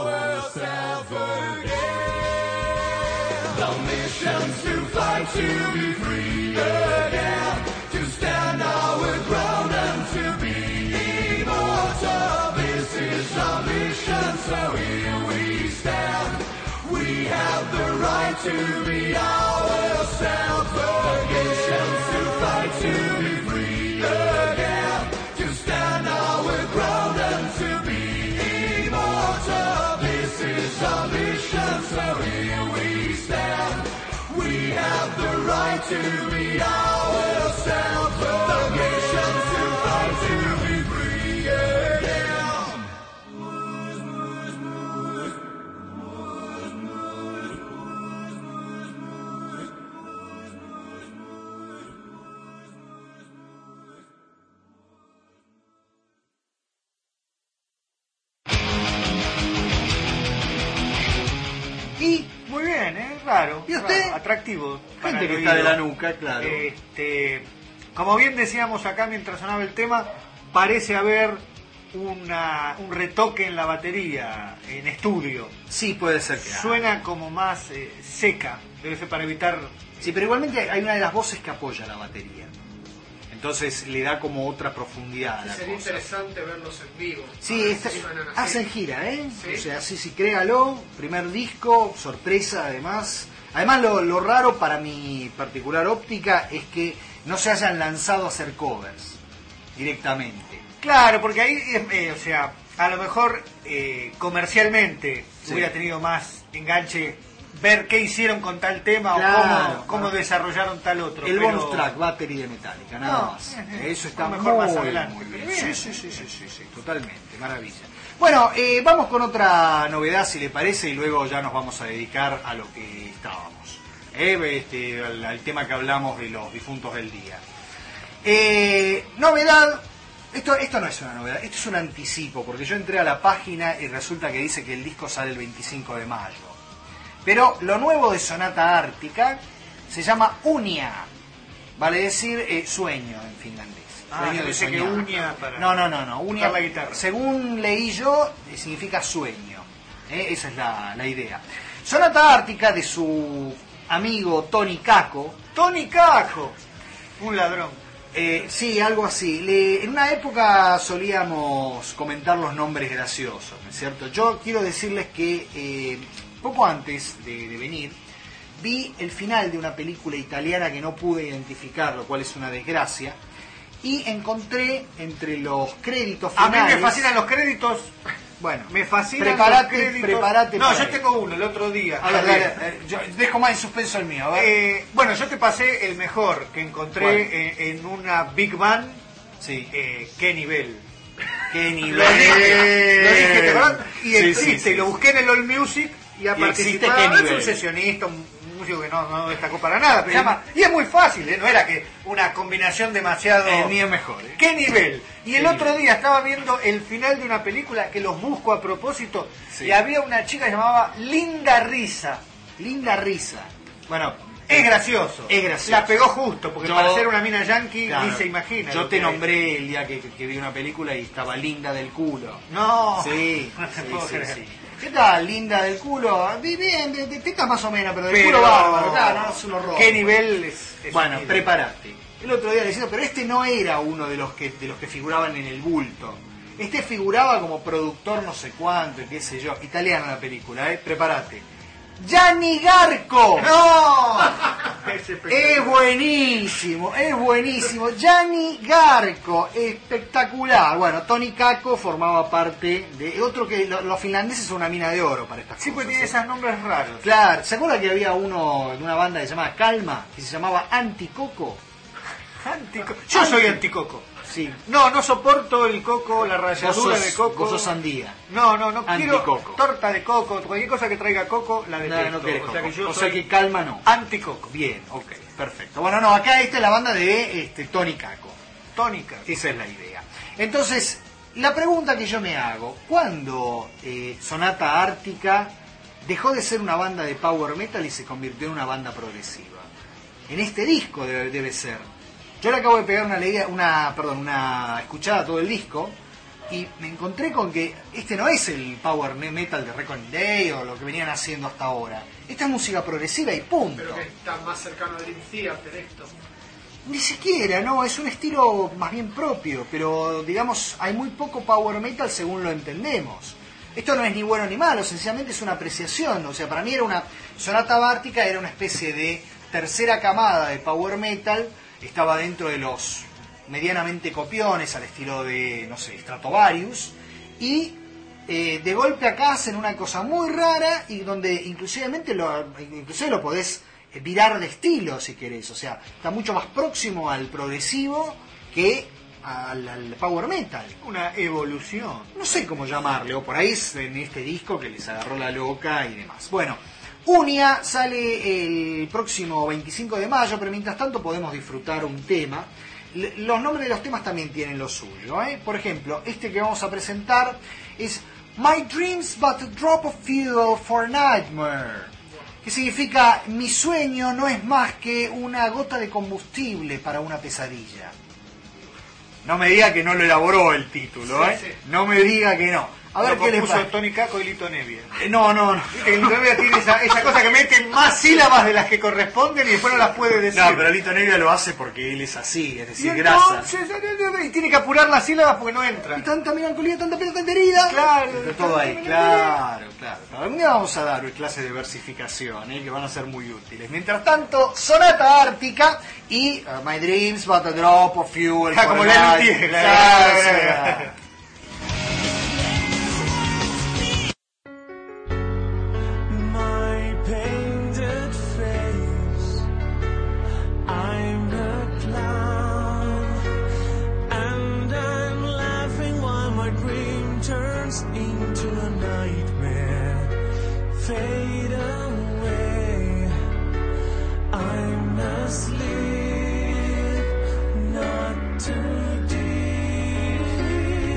ourselves again. The mission's to fight to be free again, to stand our ground and to be immortal. This is our mission, so here we stand. We have the right to be ourselves again. To fight to be free again, to stand our ground and to be is our mission, so here we stand. We have the right to be ourselves. The mission to fight to be free again. Y Muy bien, ¿eh? Raro. ¿Y usted? Raro, atractivo. para gente el que está de oído. la nuca, claro. Este, como bien decíamos acá mientras sonaba el tema, parece haber una, un retoque en la batería, en estudio. Sí, puede ser que Suena como más eh, seca, debe ser para evitar... Sí, pero igualmente hay una de las voces que apoya la batería. Entonces le da como otra profundidad a la Sería cosa. interesante verlos en vivo. Sí, A ver esta- si suenan así. hacen gira, ¿eh? Sí. O sea, sí, sí, créalo, primer disco, sorpresa además. Además lo, lo raro para mi particular óptica es que no se hayan lanzado a hacer covers directamente. Claro, porque ahí, eh, eh, o sea, a lo mejor eh, comercialmente Sí. hubiera tenido más enganche ver qué hicieron con tal tema Claro, o cómo, cómo ah. desarrollaron tal otro. El pero- bonus track, Battery de Metallica, nada No, más. eh, eh, Eso está a lo mejor muy, más adelante, muy pero bien. bien. Sí, sí, sí, sí, sí, sí, totalmente, maravilla. Bueno, eh, vamos con otra novedad, si le parece, y luego ya nos vamos a dedicar a lo que estábamos. Eh, este, al, al tema que hablamos de los difuntos del día. Eh, novedad, esto, esto no es una novedad, esto es un anticipo, porque yo entré a la página y resulta que dice que el disco sale el veinticinco de mayo. Pero lo nuevo de Sonata Ártica se llama Unia, vale decir eh, sueño en finlandés. Ah, Sueño yo de pensé que soñar. uña para No, no, no, no. Unia, tocar la guitarra. según leí yo, eh, significa sueño. Eh, esa es la, la idea. Sonata Ártica de su amigo Tony Kako. Tony Caco, un ladrón. Eh, sí, algo así. Le- en una época solíamos comentar los nombres graciosos, ¿no es cierto? Yo quiero decirles que eh, poco antes de, de venir, vi el final de una película italiana que no pude identificar, lo cual es una desgracia, y encontré entre los créditos A mí finales... me fascinan los créditos. Bueno, Me fascinan prepárate, los créditos. prepárate No, para yo eso. tengo uno el otro día. A ver, También. dale, eh, yo dejo más en suspenso el mío, a ver. Eh, bueno, yo te pasé el mejor que ¿Cuál? encontré en, en una Big Band. Sí. Eh, ¿Qué nivel? Qué nivel. Lo dije, lo dije, ¿te acordás? Y Sí, existe, sí, sí. y lo busqué en el All Music y ha Y existe participado. Qué Es nivel. un sesionista, un músico que no, no destacó para nada, pero Sí. llama, y es muy fácil, ¿eh? No era que una combinación demasiado... El mío es mejor, ¿eh? ¿Qué nivel? Y el ¿Qué otro nivel? día estaba viendo el final de una película que los busco a propósito Sí. y había una chica que se llamaba Linda Risa. Linda risa. Bueno, Es gracioso. Es gracioso. La pegó justo, porque Yo- para ser una mina yankee claro, ni se imagina. Yo lo te que hay. nombré el día que, que vi una película y estaba linda del culo. No. Sí, No te sí, puedo sí, creer. sí. ¿Qué tal, linda del culo? Vi Bien, de, de tetas más o menos, pero del Pero, culo bárbaro. Claro, no, es un horror. ¿Qué nivel es? es Bueno, un nivel? prepárate. El otro día le decía, pero este no era uno de los que de los que figuraban en el bulto. Este figuraba como productor no sé cuánto, y qué sé yo. Italiana la película, ¿eh? Prepárate. Gianni Garco. ¡No! Es Es espectacular. buenísimo, es buenísimo. Gianni Garco, espectacular. Bueno, Tony Kako formaba parte de otro que lo- los finlandeses son una mina de oro para estas Sí, pues cosas. tiene ¿eh? esos nombres raros. Claro, ¿se acuerda que había uno de una banda que se llamaba Calma, que se llamaba Anticoco? Antico- Yo soy anticoco. Sí. No, no soporto el coco, la Vos ralladura sos, de coco. vos sos sandía. No, no, no quiero Anticoco. torta de coco, cualquier cosa que traiga coco la No, detesto. no querés o sea coco. que yo O sea soy que Calma no. anticoco. Bien, ok, perfecto. Bueno, no, acá esta es la banda de este, Tony Kako. Tónica. Esa es la idea. Entonces, la pregunta que yo me hago, ¿cuándo eh, Sonata Ártica dejó de ser una banda de power metal y se convirtió en una banda progresiva? En este disco debe, debe ser. Yo le acabo de pegar una, leída- una, perdón, una escuchada a todo el disco y me encontré con que este no es el power metal de Reckoning Day o lo que venían haciendo hasta ahora. Esta es música progresiva y punto. Pero que está más cercano a Dream Theater esto. Ni siquiera, no, es un estilo más bien propio, pero digamos, hay muy poco power metal según lo entendemos. Esto no es ni bueno ni malo, sencillamente es una apreciación, o sea, para mí era una Sonata Ártica era una especie de tercera camada de power metal, estaba dentro de los medianamente copiones al estilo de, no sé, Stratovarius, y eh, de golpe acá hacen una cosa muy rara y donde inclusivemente lo, inclusive lo podés virar de estilo si querés, o sea, está mucho más próximo al progresivo que al, al power metal. Una evolución. No sé cómo llamarle, o por ahí es en este disco que les agarró la loca y demás. Bueno, Unia sale el próximo veinticinco de mayo, pero mientras tanto podemos disfrutar un tema. L- los nombres de los temas también tienen lo suyo, ¿eh? Por ejemplo, este que vamos a presentar es My Dreams But a Drop of Fuel for Nightmare, que significa mi sueño no es más que una gota de combustible para una pesadilla. No me diga que no lo elaboró el título, Sí, ¿eh? sí. No me diga que no. A ver Lo qué les compuso pasa. Tony Caco y Lito Nevia. Eh, No, no, no. Viste que Lito Nevia tiene esa, esa cosa que mete más sílabas de las que corresponden y después no las puede decir. No, pero Lito Nevia lo hace porque él es así, es y decir, grasa. entonces, y tiene que apurar las sílabas porque no Y entran. tanta melancolía, tanta pena, tanta herida. Claro, Está todo ahí, claro, claro. Algún día vamos a dar clases de versificación, ¿eh? Que van a ser muy útiles. Mientras tanto, Sonata Ártica y uh, My Dreams But a Drop of Fuel. Ah, for como a la Night. Luthier, Claro, claro, claro. claro. My painted face, I'm a clown, and I'm laughing while my dream turns into a nightmare. Fade away, I'm asleep, not too deep.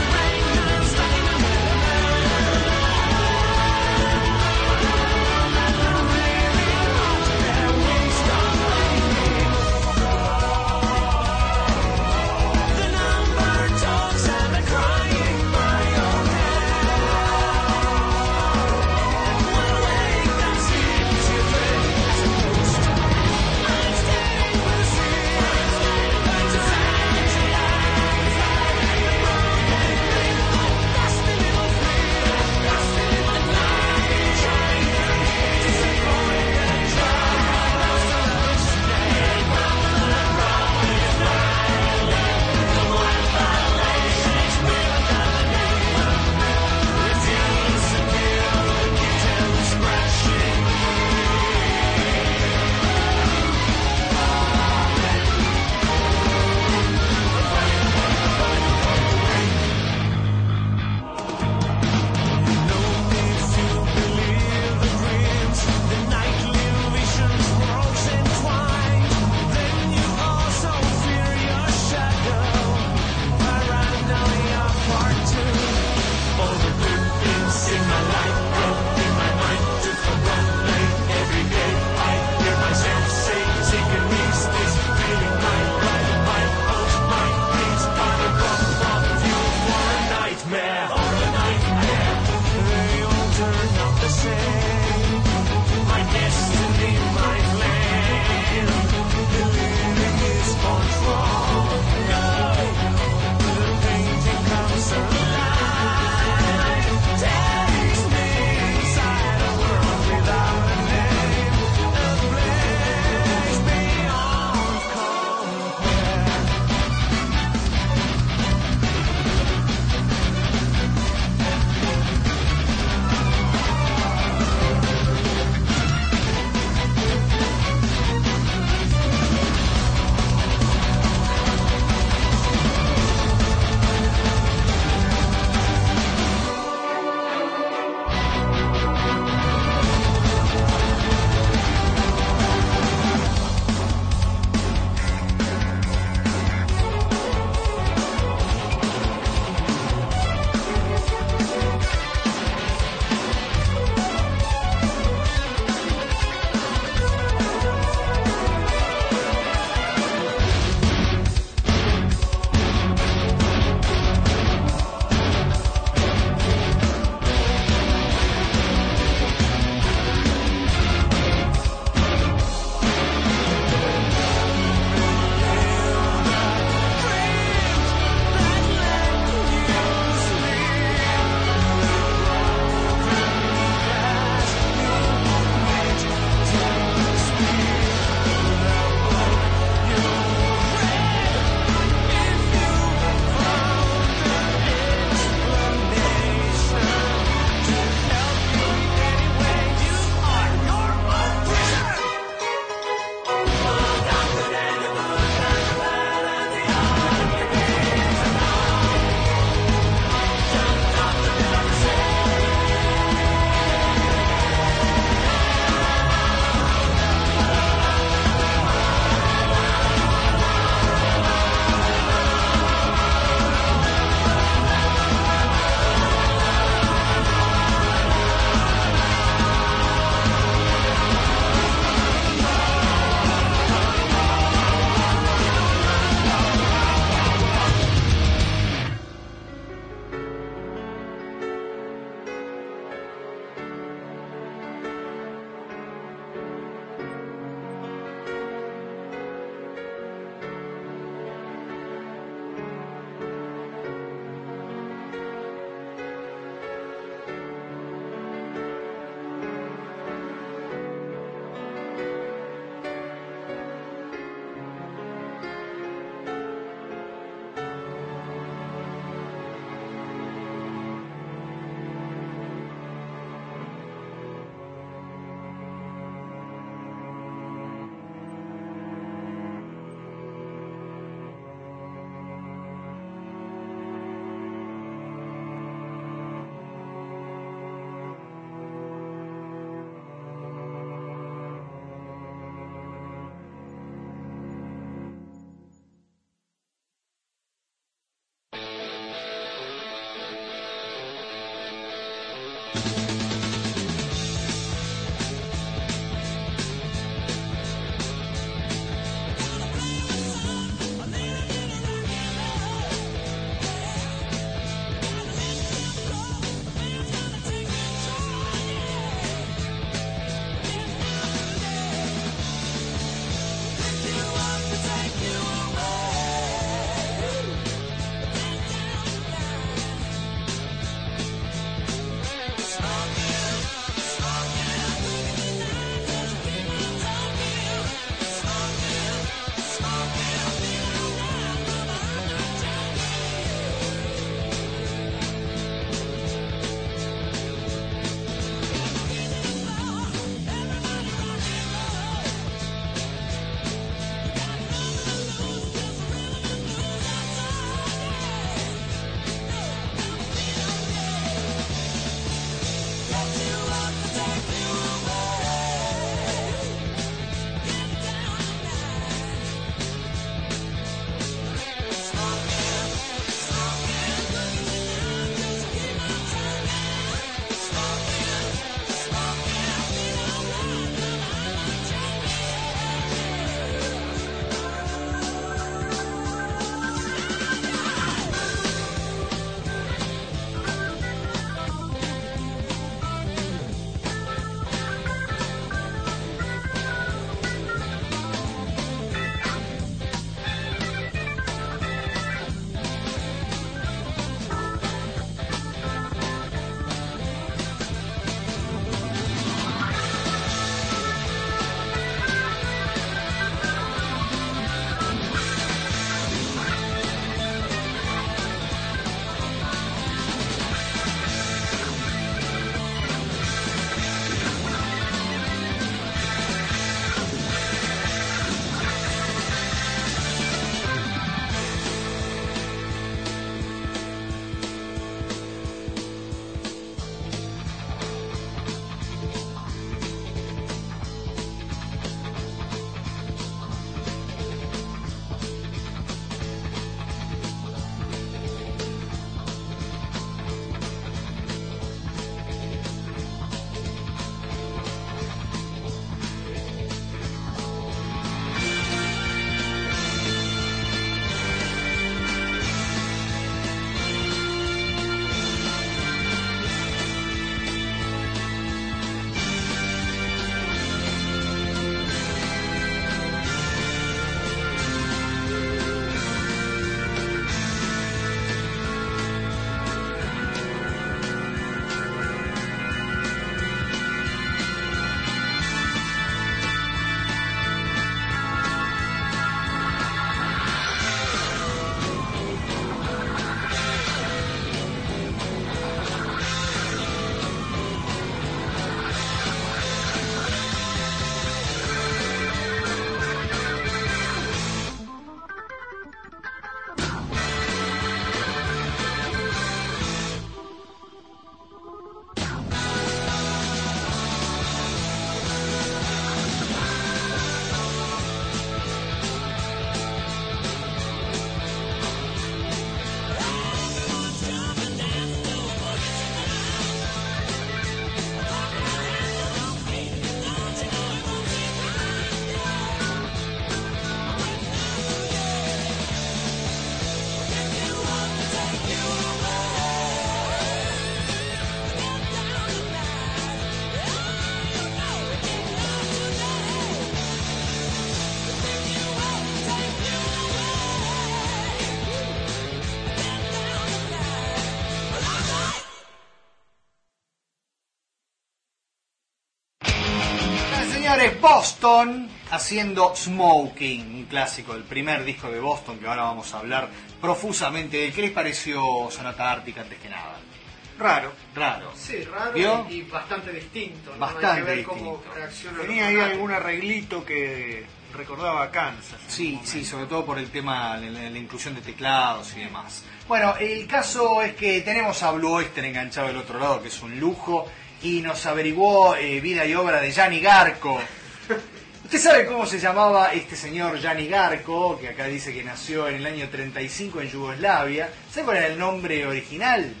señores, Boston haciendo Smoking, un clásico, el primer disco de Boston, que ahora vamos a hablar profusamente de. ¿Qué les pareció Sonata Ártica antes que nada? Raro. Raro. Sí, raro ¿Vio? y, y bastante distinto, ¿no? Bastante Hay que ver distinto. cómo reacciona el Tenía ahí fanático. algún arreglito que recordaba a Kansas. en Sí, un sí, momento. sobre todo por el tema de la, la inclusión de teclados y demás. Bueno, el caso es que tenemos a Blue Oyster enganchado del otro lado, que es un lujo, y nos averiguó eh, vida y obra de Gianni Garco. ¿Usted sabe cómo se llamaba este señor Gianni Garco, que acá dice que nació en el año treinta y cinco en Yugoslavia? ¿Sabe cuál era el nombre original?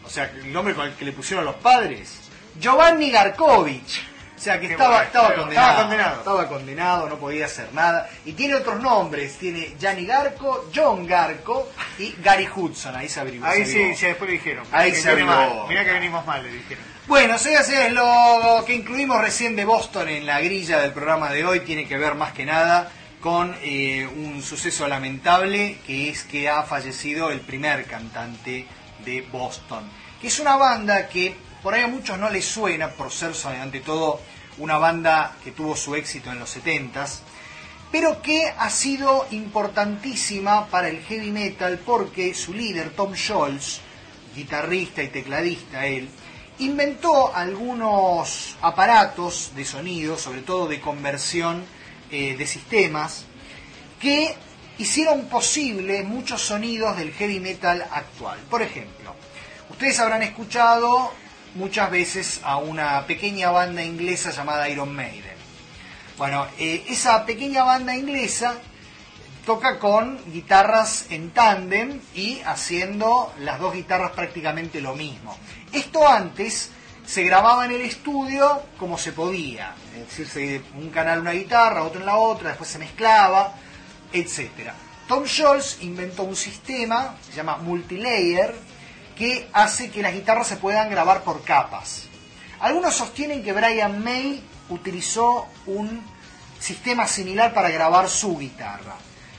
o sea, el nombre con el que le pusieron los padres, Giovanni Garkovich. O sea, que Qué estaba, bueno, estaba, pero condenado, estaba condenado. estaba condenado, no podía hacer nada. Y tiene otros nombres, tiene Gianni Garco, John Garco y Gary Hudson, ahí se averiguó. Ahí se sí, averiguó. sí, después le dijeron. Ahí que se viene averiguó. mal. Mirá que venimos mal, le dijeron. Bueno, señoras y señores, lo que incluimos recién de Boston en la grilla del programa de hoy tiene que ver más que nada con eh, un suceso lamentable, que es que ha fallecido el primer cantante de Boston, que es una banda que por ahí a muchos no les suena por ser ante todo una banda que tuvo su éxito en los setentas, pero que ha sido importantísima para el heavy metal porque su líder, Tom Scholz, guitarrista y tecladista él, inventó algunos aparatos de sonido, sobre todo de conversión eh, de sistemas, que hicieron posible muchos sonidos del heavy metal actual. Por ejemplo, ustedes habrán escuchado muchas veces a una pequeña banda inglesa llamada Iron Maiden. Bueno, eh, esa pequeña banda inglesa toca con guitarras en tándem y haciendo las dos guitarras prácticamente lo mismo. Esto antes se grababa en el estudio como se podía, es decir, un canal una guitarra, otro en la otra, después se mezclaba, etcétera. Tom Scholz inventó un sistema, se llama multilayer, que hace que las guitarras se puedan grabar por capas. Algunos sostienen que Brian May utilizó un sistema similar para grabar su guitarra.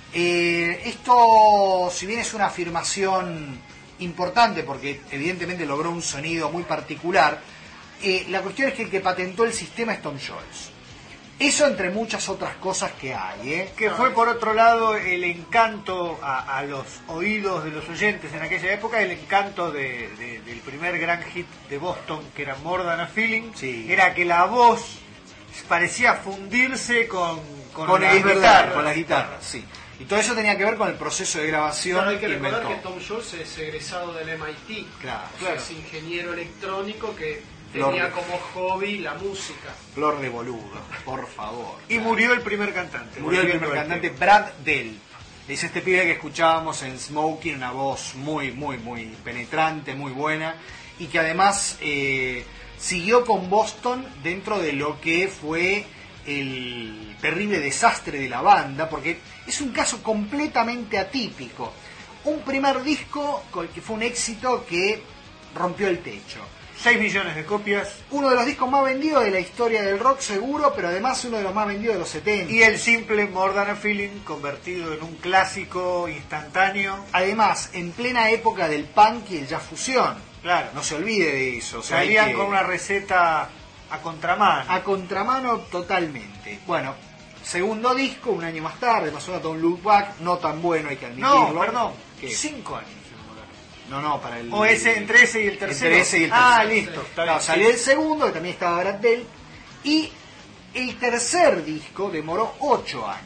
Eh, esto, si bien es una afirmación importante, porque evidentemente logró un sonido muy particular, eh, la cuestión es que el que patentó el sistema es Tom Scholz. Eso entre muchas otras cosas que hay, ¿eh? Que fue por otro lado el encanto a, a los oídos de los oyentes en aquella época, el encanto de, de, del primer gran hit de Boston, que era More Than a Feeling, Sí. era que la voz parecía fundirse con, con, Con, la es verdad, guitarra. con las guitarras, sí. Y todo eso tenía que ver con el proceso de grabación Claro, hay que que recordar inventó. que Tom Scholz es egresado del M I T. Claro, O sea, claro. es ingeniero electrónico que Flor tenía de- como hobby la música. Flor de boludo, por favor. Y murió el primer cantante. Murió el volviendo primer al cantante, tema. Brad Delp. Es este pibe que escuchábamos en Smoking, una voz muy, muy, muy penetrante, muy buena, y que además eh, siguió con Boston dentro de lo que fue el terrible desastre de la banda, porque es un caso completamente atípico. Un primer disco que fue un éxito que rompió el techo. seis millones de copias. Uno de los discos más vendidos de la historia del rock seguro, pero además uno de los más vendidos de los setenta. Y el simple More Than a Feeling convertido en un clásico instantáneo. Además, en plena época del punk y el jazz fusión. Claro, No se olvide de eso. O sea, hay salían que- con una receta a contramano. a contramano totalmente. Bueno, segundo disco, un año más tarde, pasó a Don't Look Back, no tan bueno, hay que admitirlo. No, perdón, ¿Qué? cinco años. se demoraron. No, no, para el... O ese, entre ese y el tercero. Entre ese y el tercero. Ah, listo. Está Claro, bien, salió sí. el segundo, que también estaba Brad Delp, y el tercer disco demoró ocho años.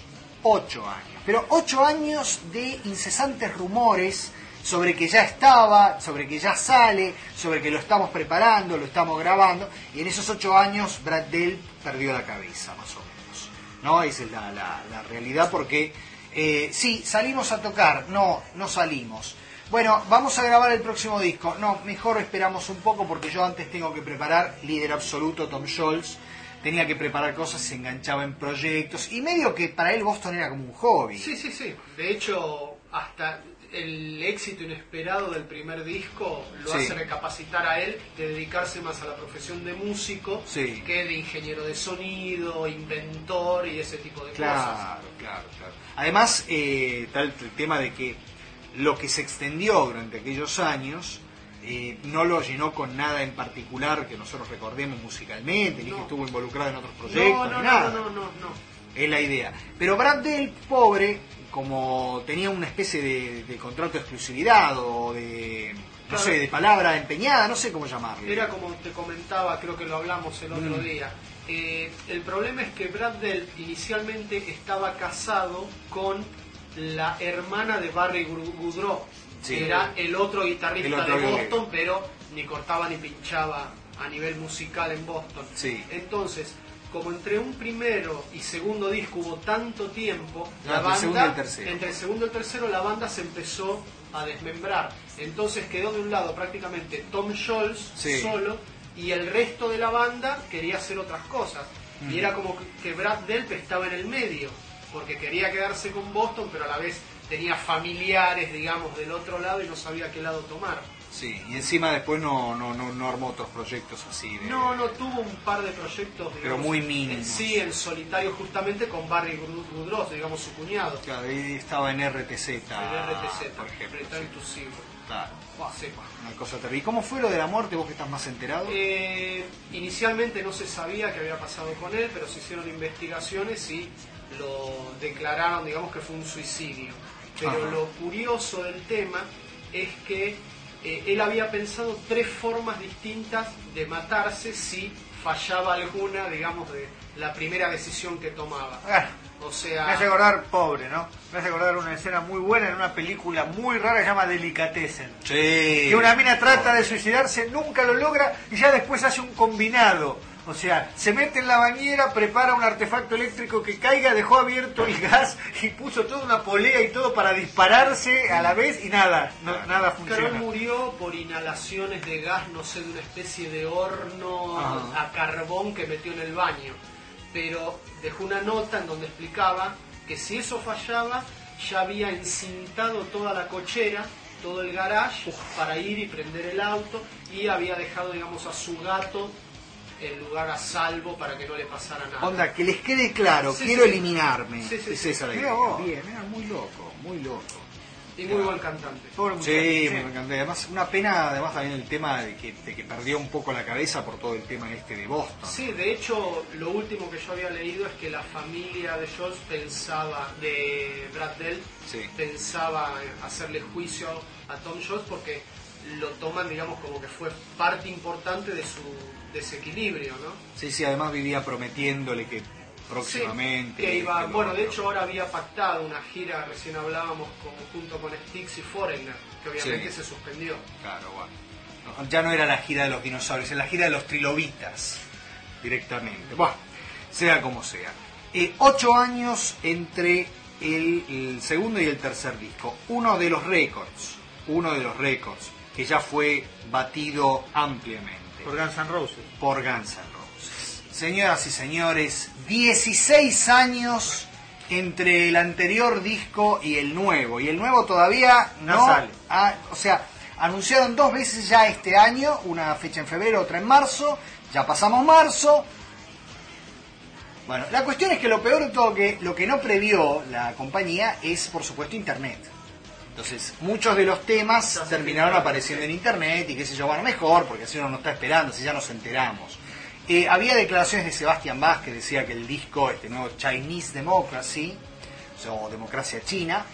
Ocho años. Pero ocho años de incesantes rumores sobre que ya estaba, sobre que ya sale, sobre que lo estamos preparando, lo estamos grabando, y en esos ocho años Brad Delp perdió la cabeza, más o menos. ¿No? Esa es la, la, la realidad, porque eh, sí, salimos a tocar, no, no salimos. Bueno, vamos a grabar el próximo disco. No, mejor esperamos un poco porque yo antes tengo que preparar, líder absoluto Tom Scholz, tenía que preparar cosas, se enganchaba en proyectos, y medio que para él Boston era como un hobby. Sí, sí, sí. De hecho, hasta el éxito inesperado del primer disco lo Sí. hace recapacitar a él de dedicarse más a la profesión de músico Sí. que de ingeniero de sonido, inventor y ese tipo de Claro, cosas. claro, claro. Además, eh, tal el tema de que lo que se extendió durante aquellos años eh, no lo llenó con nada en particular que nosotros recordemos musicalmente, ni No. que estuvo involucrado en otros proyectos, No, no, ni no, nada. no, no, no. Es la idea. Pero Brad Delp, pobre, como tenía una especie de, de contrato de exclusividad o de, no Claro. sé, de palabra empeñada, no sé cómo llamarlo. Era como te comentaba, creo que lo hablamos el otro Mm. día. Eh, el problema es que Brad Delp inicialmente estaba casado con la hermana de Barry Gu- Goodrow, Sí. que era el otro guitarrista El otro de que- Boston, pero ni cortaba ni pinchaba a nivel musical en Boston. Sí. Entonces, como entre un primero y segundo disco hubo tanto tiempo, No, la entre el segundo y banda, el tercero. entre el segundo y el tercero la banda se empezó a desmembrar. Entonces quedó de un lado prácticamente Tom Scholz Sí. solo, y el resto de la banda quería hacer otras cosas. Mm. Y era como que Brad Delp estaba en el medio, porque quería quedarse con Boston, pero a la vez tenía familiares, digamos, del otro lado y no sabía qué lado tomar. Sí, y encima después no, no, no, no armó otros proyectos así. De... No, no tuvo un par de proyectos, digamos, Pero muy mínimos. en sí, en solitario, justamente con Barry Goodrow, digamos, su cuñado. Claro, ahí estaba en R T Z, En R T Z, por ejemplo. Return sí. to Zero. Claro, Sí. una cosa terrible. ¿Y cómo fue lo de la muerte, vos que estás más enterado? Eh, inicialmente no se sabía qué había pasado con él, pero se hicieron investigaciones y lo declararon, digamos, que fue un suicidio. Pero Ajá. lo curioso del tema es que eh, él había pensado tres formas distintas de matarse si fallaba alguna, digamos, de la primera decisión que tomaba. Ah, O me sea, hace acordar, pobre, ¿no? Me hace acordar una escena muy buena en una película muy rara que se llama Delicatessen. Sí. Que una mina trata de suicidarse, nunca lo logra y ya después hace un combinado. O sea, se mete en la bañera, prepara un artefacto eléctrico que caiga, dejó abierto el gas y puso toda una polea y todo para dispararse a la vez y nada, no- nada pero él funciona. murió por inhalaciones de gas, no sé, de una especie de horno Ajá. a carbón que metió en el baño. Pero dejó una nota en donde explicaba que si eso fallaba, ya había encintado toda la cochera, todo el garage, para ir y prender el auto, y había dejado, digamos, a su gato el lugar a salvo para que no le pasara nada. Onda, que les quede claro, Sí, quiero sí. eliminarme. Sí, sí, es sí. esa la Mirá idea. vos. Bien, era muy loco, muy loco. Y muy buen cantante. Pobre muchacho. Sí, Sí. me encantó. Además, una pena, además también el tema de que, de que perdió un poco la cabeza por todo el tema este de Boston. Sí, de hecho, lo último que yo había leído es que la familia de Scholz pensaba, de Brad Delp, Sí. pensaba en hacerle juicio a Tom Scholz porque lo toman, digamos, como que fue parte importante de su desequilibrio, ¿no? Sí, sí, además vivía prometiéndole que próximamente... Sí, que iba, que lo bueno, de otro. hecho ahora había pactado una gira, recién hablábamos con, junto con Styx y Foreigner, que obviamente Sí. se suspendió. Claro, bueno. No, ya no era la gira de los dinosaurios, era la gira de los trilobitas, directamente. Bueno, sea como sea. Eh, ocho años entre el, el segundo y el tercer disco. Uno de los récords, uno de los récords, que ya fue batido ampliamente Por Guns N' Roses. por Guns N' Roses. Señoras y señores, dieciséis años entre el anterior disco y el nuevo. Y el nuevo todavía no, No sale. ha- o sea, anunciaron dos veces ya este año, una fecha en febrero, otra en marzo. Ya pasamos marzo. Bueno, la cuestión es que lo peor de todo, que lo que no previó la compañía es, por supuesto, Internet. Entonces, muchos de los temas Ya se terminaron filtraron, apareciendo sí. en Internet y qué sé yo, bueno, mejor, porque así uno no está esperando, así ya nos enteramos. Eh, había declaraciones de Sebastián Bach que decía que el disco, este nuevo Chinese Democracy, o sea, o Democracia China,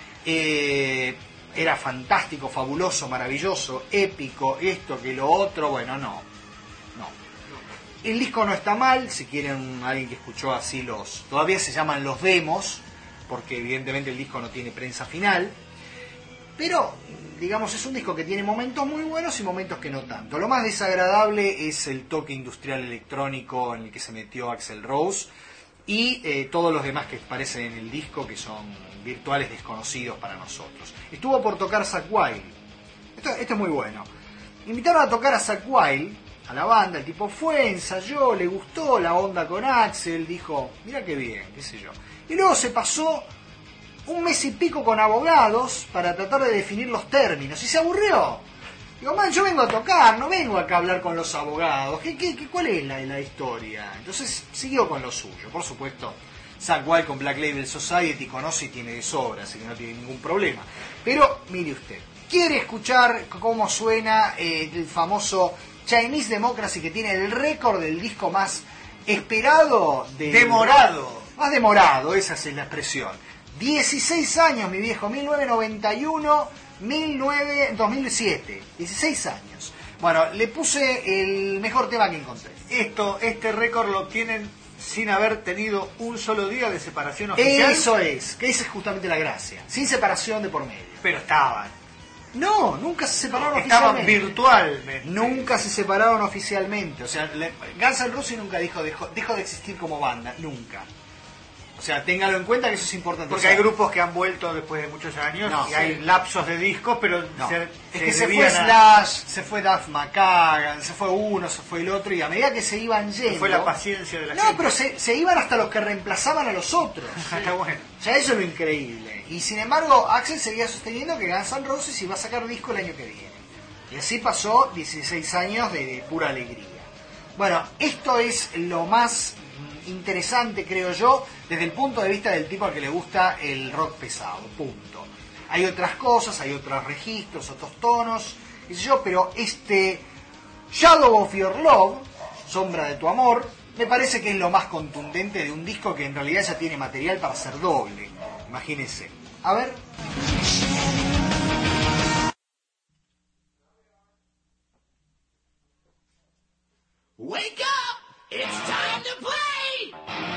eh, era fantástico, fabuloso, maravilloso, épico, esto que lo otro, bueno, no, no. El disco no está mal, si quieren alguien que escuchó así los... Todavía se llaman los demos, porque evidentemente el disco no tiene prensa final, pero digamos es un disco que tiene momentos muy buenos y momentos que no tanto. Lo más desagradable es el toque industrial electrónico en el que se metió Axl Rose y eh, todos los demás que aparecen en el disco, que son virtuales desconocidos para nosotros. Estuvo por tocar Zakk Wylde. Esto, esto es muy bueno. Invitaron a tocar a Zakk Wylde, a la banda, el tipo fue, ensayó, le gustó la onda con Axl, dijo, mira qué bien, qué sé yo. Y luego se pasó un mes y pico con abogados para tratar de definir los términos y se aburrió. Digo, man, yo vengo a tocar, no vengo acá a hablar con los abogados. ¿Qué, qué, qué, ¿Cuál es la, la historia? Entonces siguió con lo suyo. Por supuesto, Zakk Wylde con Black Label Society conoce y tiene de sobra, así que no tiene ningún problema. Pero mire usted, quiere escuchar cómo suena eh, el famoso Chinese Democracy, que tiene el récord del disco más esperado de... Demorado. Más demorado, esa es la expresión. dieciséis años, mi viejo, mil novecientos noventa y uno, dos mil siete. dieciséis años. Bueno, le puse el mejor tema que encontré. Esto, este récord lo tienen sin haber tenido un solo día de separación oficial. Eso es, que esa es justamente la gracia. Sin separación de por medio. Pero estaban. No, nunca se separaron Estaban oficialmente. virtualmente. Nunca se separaron oficialmente. O sea, le- Guns N' Roses nunca dijo, dejó, dejó de existir como banda. Nunca. O sea, téngalo en cuenta que eso es importante. Porque o sea, hay grupos que han vuelto después de muchos años No, y sí. hay lapsos de discos, pero no. se, es se que se fue debían a- Slash, se fue Duff McKagan, se fue uno, se fue el otro, y a medida que se iban yendo... fue la paciencia de la No, gente. pero se, se iban hasta los que reemplazaban a los otros. Está bueno. O sea, eso es lo increíble. Y sin embargo, Axl seguía sosteniendo que Guns N' Roses iba a sacar disco el año que viene. Y así pasó dieciséis años de, de pura alegría. Bueno, esto es lo más mm, interesante, creo yo, desde el punto de vista del tipo al que le gusta el rock pesado, punto. Hay otras cosas, hay otros registros, otros tonos, qué sé yo, pero este Shadow of Your Love, Sombra de tu Amor, me parece que es lo más contundente de un disco que en realidad ya tiene material para ser doble. Imagínense. A ver. Wake up! It's time to play!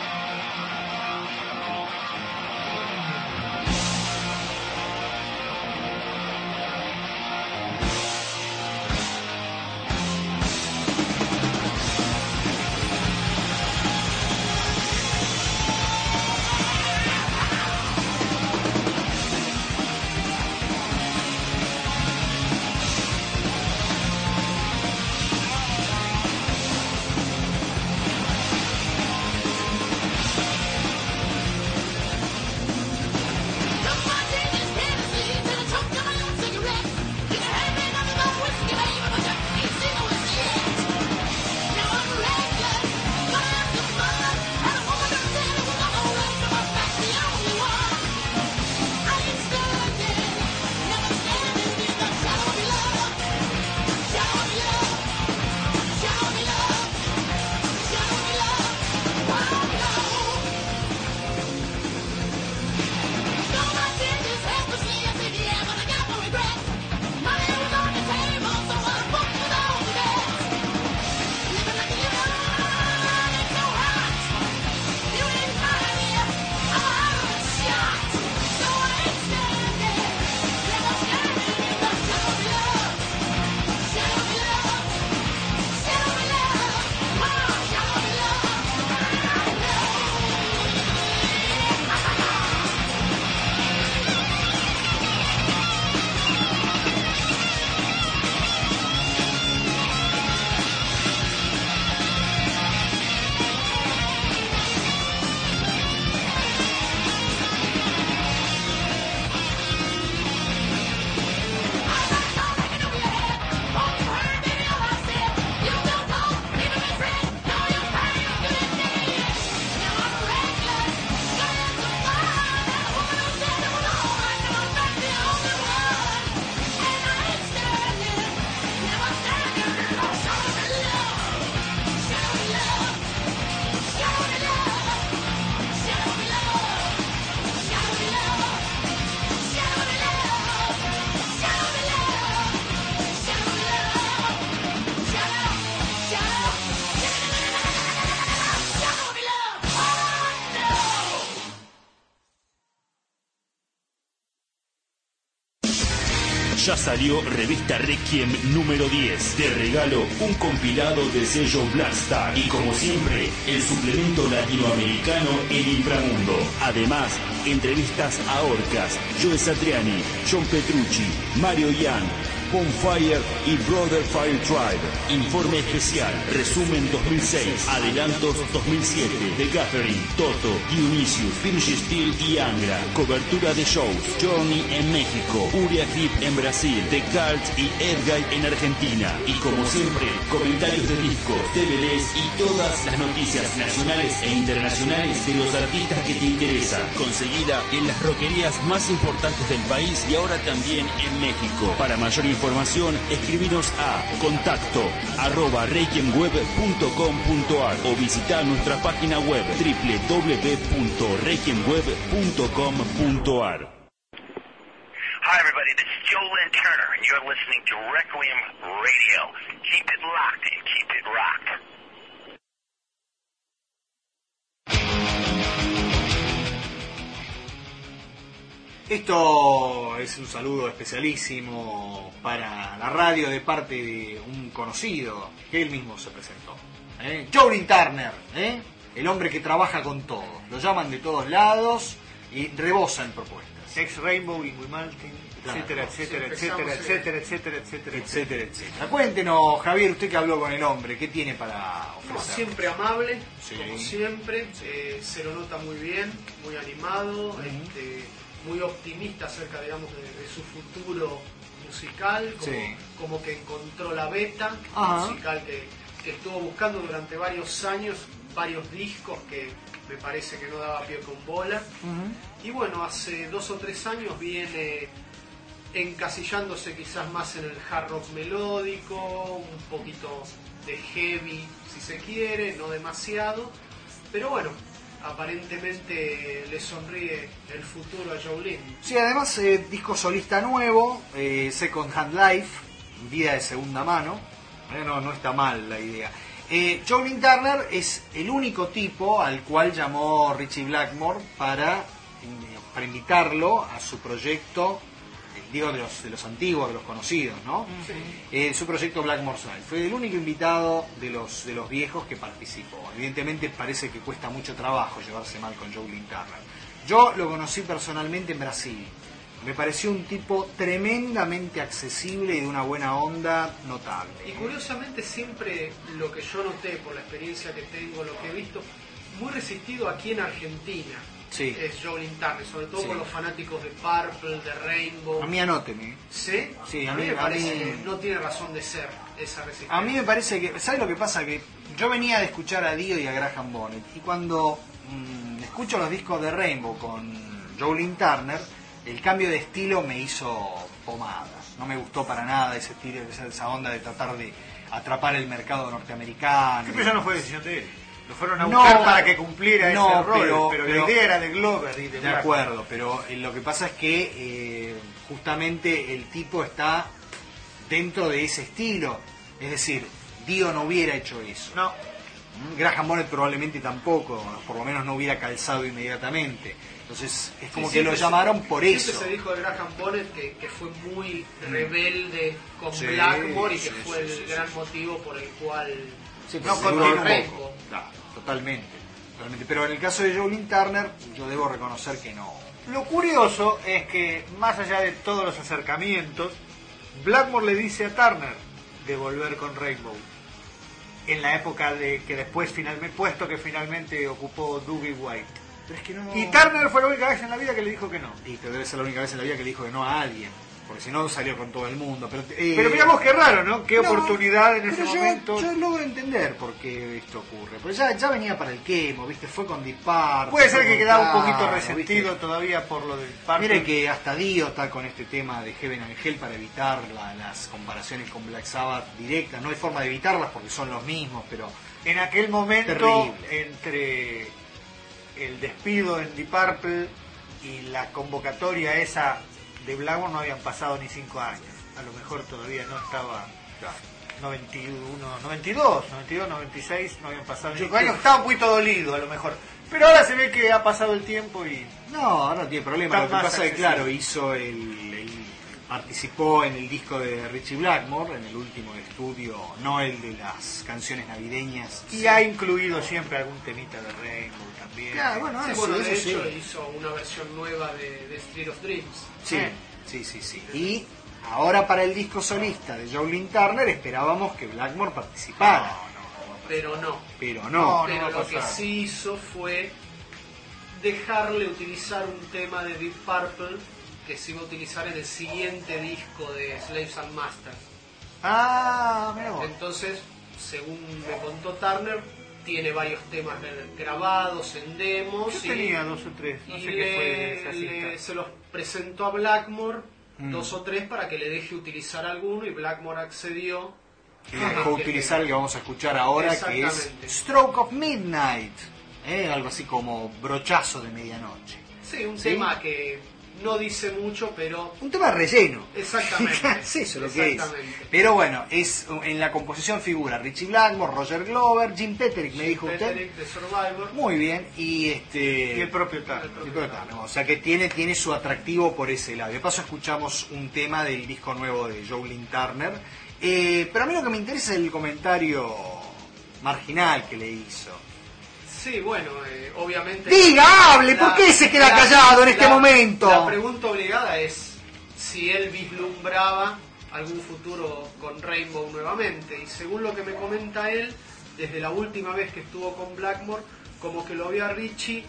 Ya salió Revista Requiem número diez. Te regalo un compilado de sello Blackstar. Y como siempre, el suplemento latinoamericano El Inframundo. Además, entrevistas a Orcas, Joe Satriani, John Petrucci, Mario Young, Bonfire y Brother Fire Tribe. Informe especial, resumen dos mil seis, adelantos dos mil siete, The Gathering, Toto, Dionysius, Finish Steel y Angra. Cobertura de shows, Journey en México, Uriah Heep en Brasil, The Cult y Edguy en Argentina. Y como siempre, comentarios de discos, D V Ds y todas las noticias nacionales e internacionales de los artistas que te interesan. Conseguida en las roquerías más importantes del país y ahora también en México. Para mayor información, escribinos a contacto arroba requiemweb punto com punto ar o visita nuestra página web doble u doble u doble u punto requiemweb punto com punto ar. Hi everybody, this is Joe Lynn Turner and you're listening to Requiem Radio. Keep it locked and keep it rocked. Esto es un saludo especialísimo para la radio de parte de un conocido que él mismo se presentó. ¿eh? Joe Lynn Turner, ¿eh? el hombre que trabaja con todo. Lo llaman de todos lados y rebosa en propuestas. Ex Rainbow y We Maltin, Claro. etcétera, etcétera, Sí, etcétera, empezamos, etcétera, etcétera, etcétera, Etcétera, etcétera. Cuéntenos, Javier, usted que habló con el hombre, ¿qué tiene para No, ofrecer? siempre amable, Sí. como siempre, eh, se lo nota muy bien, muy animado, este, muy optimista acerca, digamos, de, de su futuro musical, como, Sí. como que encontró la beta Ajá. musical que, que estuvo buscando durante varios años, varios discos que me parece que no daba pie con bola. Ujú. Y bueno, hace dos o tres años viene encasillándose quizás más en el hard rock melódico, un poquito de heavy si se quiere, no demasiado, pero bueno, aparentemente le sonríe el futuro a Jolene. Sí, además, eh, disco solista nuevo, eh, Second Hand Life, vida de segunda mano. Eh, no, no está mal la idea. Eh, Jolene Turner es el único tipo al cual llamó Richie Blackmore para, para invitarlo a su proyecto, eh, digo de los, de los antiguos, de los conocidos, ¿no? Eh, su proyecto Blackmore's Life. Fue el único invitado de los, de los viejos que participó. Evidentemente parece que cuesta mucho trabajo llevarse mal con Jolene Turner. Yo lo conocí personalmente en Brasil. Me pareció un tipo tremendamente accesible y de una buena onda notable. Y curiosamente siempre lo que yo noté por la experiencia que tengo, lo que he visto, muy resistido aquí en Argentina. Sí. Es Jolene Turner, sobre todo Sí. con los fanáticos de Purple, de Rainbow. A mí anóteme. ¿Sí? Sí, a a mí mí- me a parece mí- que no tiene razón de ser esa resistencia. A mí me parece que... ¿Sabes lo que pasa? Que yo venía de escuchar a Dio y a Graham Bonnet. Y cuando mm, escucho los discos de Rainbow con Jolene Turner, el cambio de estilo me hizo pomada. No me gustó para nada ese estilo, esa, esa onda de tratar de atrapar el mercado norteamericano. Siempre eso no fue decisión de él. Lo fueron a No, buscar para que cumpliera no, ese rol, pero- pero, pero- la idea era de Glover y de De Blackmore. acuerdo, pero eh, lo que pasa es que eh, justamente el tipo está dentro de ese estilo. Es decir, Dio no hubiera hecho eso. No, ¿Mm? Graham Bonnet probablemente tampoco, por lo menos no hubiera calzado inmediatamente. Entonces es como Sí, que lo siempre se- llamaron por siempre eso. se dijo de Graham Bonnet que, que fue muy rebelde con Sí, Blackmore y que sí, fue sí, el sí, gran sí. motivo por el cual Sí, no pero continuó duró Rainbow. poco. Claro, totalmente, totalmente. Pero en el caso de Jolene Turner, yo debo reconocer que no. lo curioso es que, más allá de todos los acercamientos, Blackmore le dice a Turner de volver con Rainbow. En la época de que después finalmente, puesto que finalmente ocupó Dougie White. Pero es que no... Y Turner fue la única vez en la vida que le dijo que no. Y pero debe ser la única vez en la vida que le dijo que no a alguien. Porque si no salió con todo el mundo. Pero, eh, Pero mira vos qué raro, ¿no? Qué no, oportunidad en ese pero yo, momento. Yo logro entender por qué esto ocurre. Porque ya, ya venía para el quemo, ¿viste? Fue con disparo. Puede fue ser que con quedaba un Caro, poquito ¿viste? resentido todavía por lo del Purple. Mire que hasta Dio está con este tema de Heaven and Hell para evitar la- las comparaciones con Black Sabbath directas. No hay forma de evitarlas porque son los mismos, pero En aquel momento, Terrible. entre el despido en Deep Purple y la convocatoria esa de Blackmore no habían pasado ni cinco años. A lo mejor todavía no estaba noventa y uno, noventa y dos, noventa y dos, noventa y seis, no habían pasado ni cinco años. Estaba un poquito dolido a lo mejor. Pero ahora se ve que ha pasado el tiempo y... no, ahora no tiene problema. Está Lo que más pasa es que, accesible. claro, hizo el, el- participó en el disco de Richie Blackmore, en el último estudio, no el de las canciones navideñas. Y ha incluido siempre algún temita de Rainbow también. Claro, bueno, Sí, eso, bueno, de eso hecho sí. hizo una versión nueva de, de Street of Dreams. Sí, Eh. sí, sí, sí. Y ahora para el disco solista de Jolene Turner esperábamos que Blackmore participara. Pero no. Pero no. No, Pero va a lo que pasar. sí hizo fue dejarle utilizar un tema de Deep Purple que se iba a utilizar en el siguiente disco de Slaves and Masters. Ah, mira vos. Entonces, según me contó Turner, tiene varios temas grabados en demos Yo y, tenía dos o tres, no y sé qué le- fue esa le- cinta. se los presentó a Blackmore, Mm. dos o tres, para que le deje utilizar alguno, y Blackmore accedió. Y le dejó utilizar el que vamos a escuchar ahora, que es Exactamente. Stroke of Midnight. ¿eh? Algo así como brochazo de medianoche. Sí, un ¿Sí? tema que no dice mucho, pero Un tema relleno. exactamente. es eso lo que es. Exactamente. Pero bueno, es en la composición figura Richie Blackmore, Roger Glover, Jim Petterick, me dijo usted. Petterick de Survivor. Muy bien, y este... Y el propio Turner. y pero está, no, o sea que tiene, tiene su atractivo por ese lado. De paso escuchamos un tema del disco nuevo de Jolene Turner. Eh, pero a mí lo que me interesa es el comentario marginal que le hizo. Sí, bueno, eh, obviamente... Diga, hable, ¿por qué se queda callado en este la- momento? La pregunta obligada es si él vislumbraba algún futuro con Rainbow nuevamente. Y según lo que me comenta él, desde la última vez que estuvo con Blackmore, como que lo vio a Richie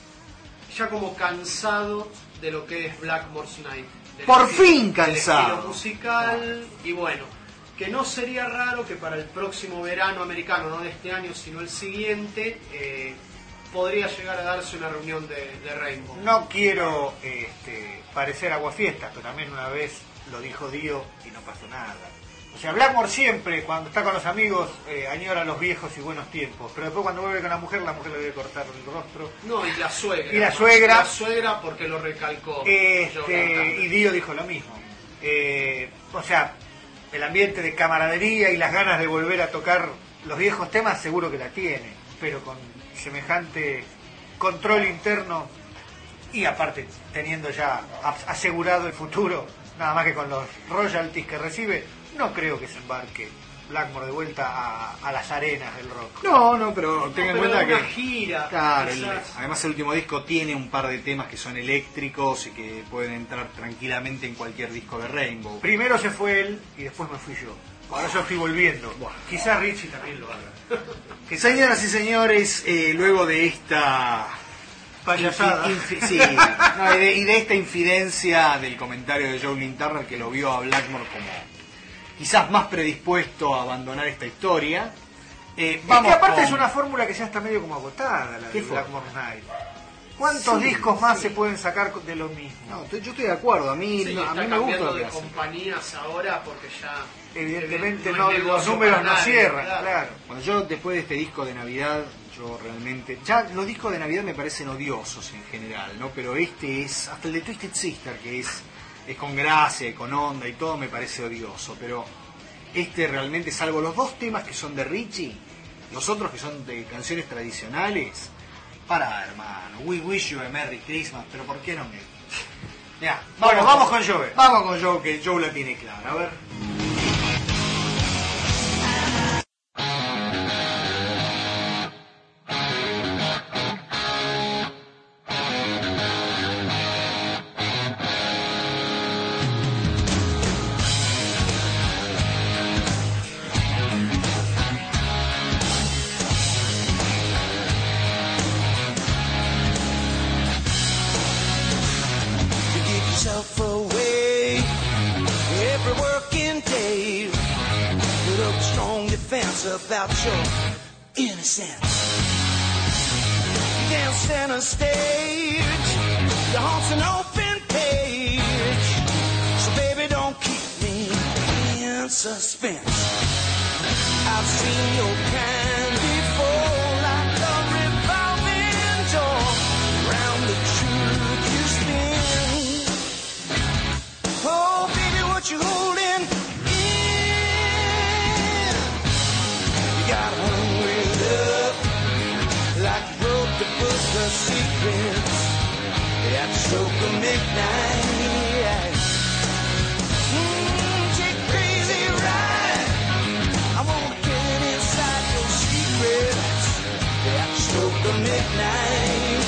ya como cansado de lo que es Blackmore's Night. Del Por estilo- fin del cansado. estilo musical, y bueno, que no sería raro que para el próximo verano americano, no de este año, sino el siguiente, eh, podría llegar a darse una reunión de, de Rainbow. No quiero este, parecer aguafiestas, pero también una vez lo dijo Dio y no pasó nada. O sea, Blackmore siempre, cuando está con los amigos, eh, añora los viejos y buenos tiempos, pero después cuando vuelve con la mujer, la mujer le debe cortar el rostro. No, y la suegra. Y la suegra. La suegra porque lo recalcó. Este, Jonathan. y Dio dijo lo mismo. Eh, o sea, el ambiente de camaradería y las ganas de volver a tocar los viejos temas seguro que la tiene, pero con semejante control interno y aparte teniendo ya asegurado el futuro, nada más que con los royalties que recibe, no creo que se embarque Blackmore de vuelta a, a las arenas del rock. No, no, pero No, tenga en pero cuenta una que... gira. Claro, el- quizás. además el último disco tiene un par de temas que son eléctricos y que pueden entrar tranquilamente en cualquier disco de Rainbow. Primero se fue él y después me fui yo. Ahora yo estoy volviendo. Quizás Richie también lo haga. Que señoras y señores, eh, luego de esta Payasada. infi- infi- sí, no, y, de, y de esta infidencia del comentario de Jolene Turner, que lo vio a Blackmore como quizás más predispuesto a abandonar esta historia, eh, Es vamos que aparte con- es una fórmula que ya está medio como agotada, la de ¿Qué fórmula? Blackmore Night. ¿Cuántos Sí, discos más sí. se pueden sacar de lo mismo? No, estoy- yo estoy de acuerdo, a mí, Sí, no, a está mí me gusta cambiando lo que de hace. compañías ahora porque ya... Evidentemente no no, es los negocio números para no nadie, cierran, claro. claro. Bueno, yo después de este disco de Navidad, yo realmente... Ya los discos de Navidad me parecen odiosos en general, ¿no? Pero este es... Hasta el de Twisted Sister, que es, es con gracia y con onda y todo, me parece odioso. Pero este realmente, salvo los dos temas que son de Richie, los otros que son de canciones tradicionales... Para, hermano, We Wish You a Merry Christmas, pero ¿por qué no me...? Ya, Bueno, vamos con Joe. Vamos con Joe, que Joe la tiene clara. A ver... to give yourself away every working day. Put up a strong defense about your innocence. You can't stand a stage, your heart's an open page. So baby, don't keep me in suspense. I've seen your kind before, like a revolving door. Round the truth you spin. Oh, baby, what you holding in? You got hungry love, like you broke the book of secrets at the stroke of midnight. Mm, take a crazy ride. I wanna get inside your secrets at the stroke of midnight.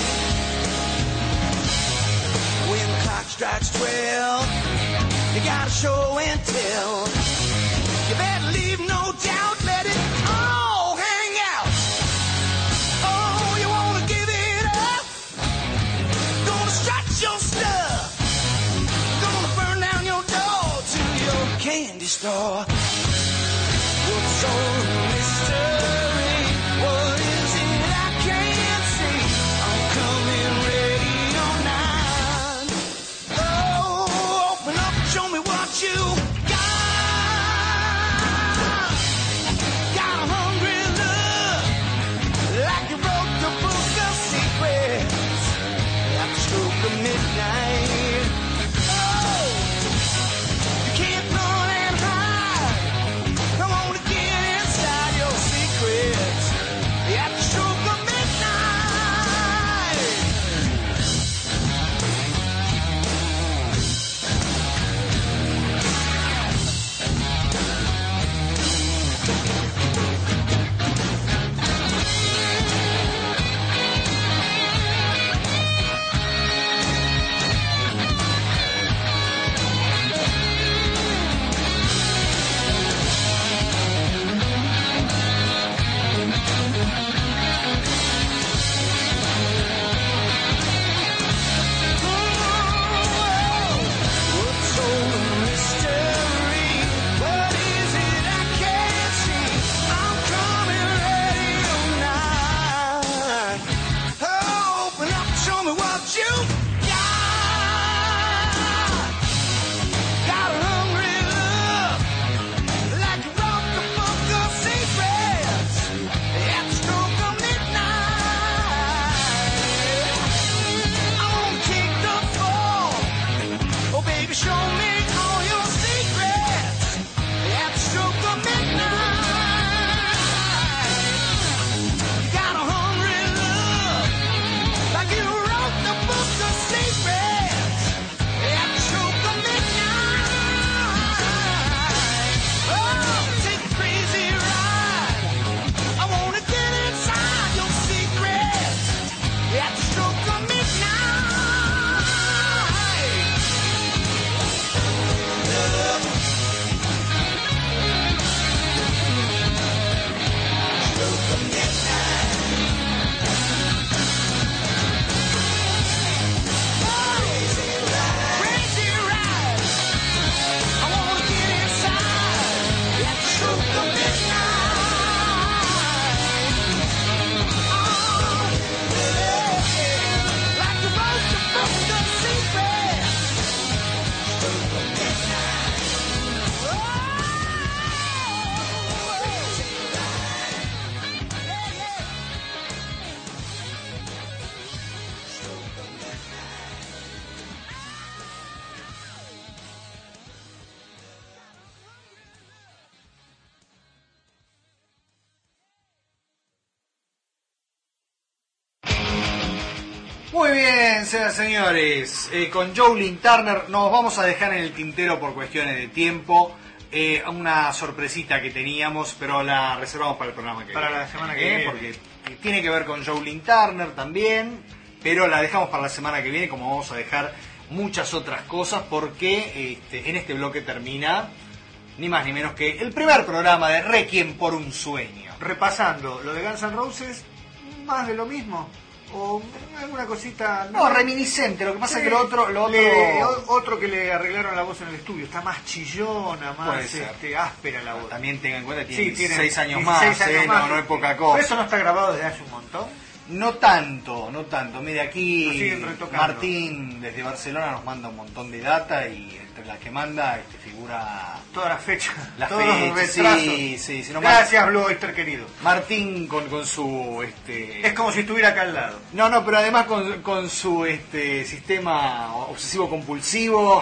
When the clock strikes twelve, you gotta show and tell. You better leave no doubt, let it all hang out. Oh, you wanna give it up? Gonna strut your stuff. Gonna burn down your door to your candy store. What's all the mystery? What is it I can't see? I'm coming ready on nine. Oh, open up, show me what you got. Muy bien, señoras y señores, eh, con Jolene Turner nos vamos a dejar en el tintero por cuestiones de tiempo eh, una sorpresita que teníamos, pero la reservamos para el programa que Para viene. la semana que eh, viene. Porque tiene que ver con Jolene Turner también, pero la dejamos para la semana que viene, como vamos a dejar muchas otras cosas, porque este, en este bloque termina ni más ni menos que el primer programa de Requiem por un sueño. Repasando, lo de Guns N' Roses, más de lo mismo. O alguna cosita... No, reminiscente, lo que pasa Sí, es que lo otro... Lo otro... le- o- otro que le arreglaron la voz en el estudio, está más chillona, más Puede ser. este, áspera la voz. También tengan en cuenta que Sí, tiene tiene seis años dieciséis más, años eh, más. No, no es poca Pero cosa. eso no está grabado desde hace un montón. No tanto, no tanto. Mire, Lo aquí siguen retocando. Martín desde Barcelona nos manda un montón de data y entre las que manda este, figura Todas las fechas, las todos los fechas. retrasos. Sí, sí, sí, no, Gracias, Blue Oyster querido. Martín con, con su... Este... Es como si estuviera acá al lado. No, no, pero además con, con su este, sistema obsesivo-compulsivo.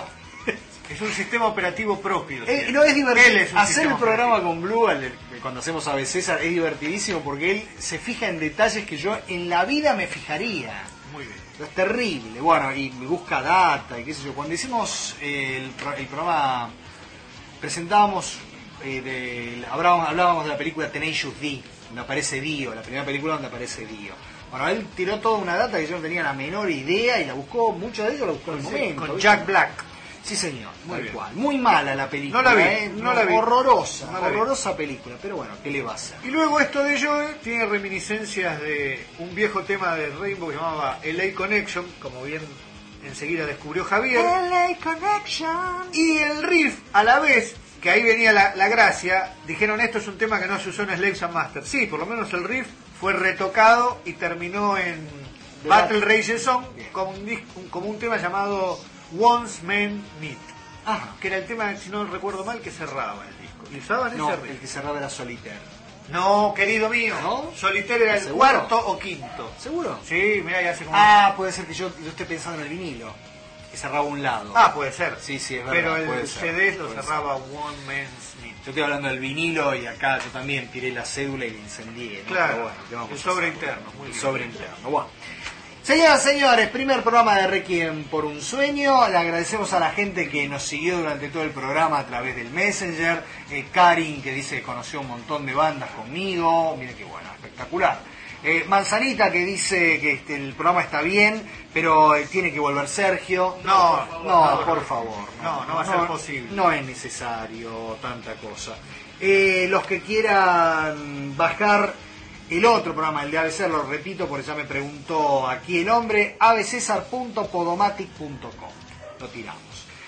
Es un sistema operativo propio. Eh, no es Él divertido. es un Hacer sistema el programa operativo. con Blue, al- cuando hacemos A B César, es divertidísimo porque él se fija en detalles que yo en la vida me fijaría. Muy bien. Es terrible. Bueno, y me busca data y qué sé yo. Cuando hicimos eh, el, pro- el programa, presentábamos, eh, de, hablábamos, hablábamos de la película Tenacious D, donde aparece Dio, la primera película donde aparece Dio. Bueno, él tiró toda una data que yo no tenía la menor idea y la buscó, mucho de ello la buscó en el Sí, momento. con ¿viste? Jack Black. Sí, señor, Muy tal bien. cual. Muy mala la película. No la vi, ¿eh? no la vi. Horrorosa, No la vi. horrorosa película. Pero bueno, ¿qué le va a hacer? Y luego esto de Joe tiene reminiscencias de un viejo tema de Rainbow que se llamaba L A Connection, como bien enseguida descubrió Javier. L A Connection. Y el riff, a la vez, que ahí venía la, la gracia, dijeron esto es un tema que no se usó en Slaves and Masters. Sí, por lo menos el riff fue retocado y terminó en The Battle Battle. Rage Song Bien. como un, dis- un- como un tema llamado Once Men Meet, Ajá. que era el tema, si no recuerdo mal, que cerraba el disco. Y usaban No, ese riff. el que cerraba era Solitaire. No, querido mío. ¿No? Solitaire era el ¿Seguro? cuarto o quinto. ¿Seguro? Sí, mira, ya hace como... Ah, puede ser que yo, yo esté pensando en el vinilo. Que cerraba un lado. Ah, puede ser. Sí, sí, es Pero verdad, puede el ser, C D lo puede cerraba One Man's Meet. Yo estoy hablando del vinilo y acá yo también tiré la cédula y la incendié, ¿no? Claro, Pero bueno, ¿qué vamos el a sobre hacer? interno, muy El bien. sobre interno, bueno. Señoras y señores, primer programa de Requiem por un sueño. Le agradecemos a la gente que nos siguió durante todo el programa a través del Messenger. Eh, Karin, que dice que conoció un montón de bandas conmigo. Mire qué bueno, espectacular. Eh, Manzanita, que dice que este, el programa está bien, pero eh, tiene que volver Sergio. No, no, no, por favor. no, no va a ser posible. No es necesario tanta cosa. Eh, los que quieran bajar el otro programa, el de A B C, lo repito porque ya me preguntó aquí el hombre, abcesar punto podomatic punto com. Lo tiramos.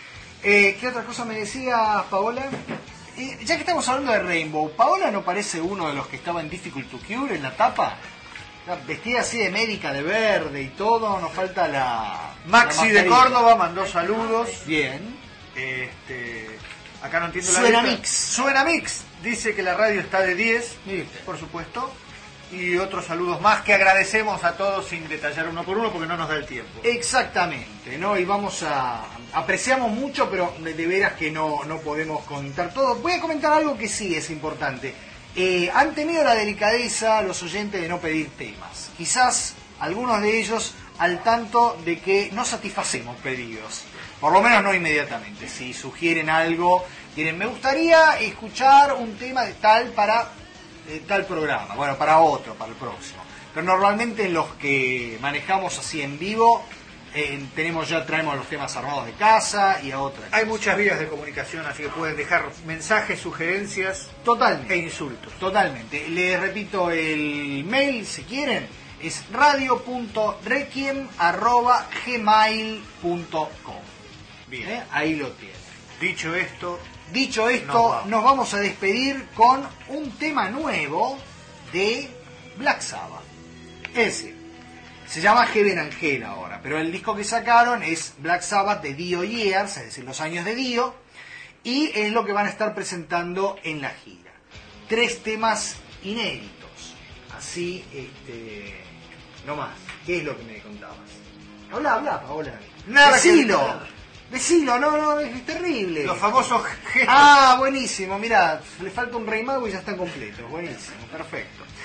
Eh, ¿Qué otra cosa me decías, Paola? Eh, ya que estamos hablando de Rainbow, ¿Paola no parece uno de los que estaba en Difficult to Cure en la tapa? Vestida así de médica, de verde y todo, nos falta la... Maxi la de mascarilla. Córdoba mandó saludos. Bien. Este, acá no entiendo la Suena letra. mix. Suena mix. Dice que la radio está de diez, Mire usted. por supuesto. Y otros saludos más que agradecemos a todos sin detallar uno por uno porque no nos da el tiempo. Exactamente, ¿no? Y vamos a... Apreciamos mucho, pero de, de veras que no, no podemos contar todo. Voy a comentar algo que sí es importante. Eh, han tenido la delicadeza los oyentes de no pedir temas. Quizás algunos de ellos al tanto de que no satisfacemos pedidos. Por lo menos no inmediatamente. Si sugieren algo, tienen, me gustaría escuchar un tema de tal para eh, tal programa. Bueno, para otro, para el próximo. Pero normalmente en los que manejamos así en vivo, eh, tenemos ya traemos los temas armados de casa y a otras. Hay muchas vías de comunicación, así que pueden dejar mensajes, sugerencias Totalmente. e insultos. Totalmente. Les repito el mail, si quieren, es radio punto requiem arroba gmail punto com. Bien. ¿Eh? Ahí lo tienen. Dicho esto, Dicho esto, Nos vamos. nos vamos a despedir con un tema nuevo de Black Sabbath. Es decir, se llama Heaven and Hell ahora, pero el disco que sacaron es Black Sabbath de Dio Years, es decir, los años de Dio, y es lo que van a estar presentando en la gira. Tres temas inéditos, así, este, no más. ¿Qué es lo que me contabas? Habla, habla, Paola. Nada que Decilo, evitar. decilo, no, no, es terrible. los famosos gestos. Ah, buenísimo, mirá, le falta un rey mago y ya están completos, buenísimo, perfecto.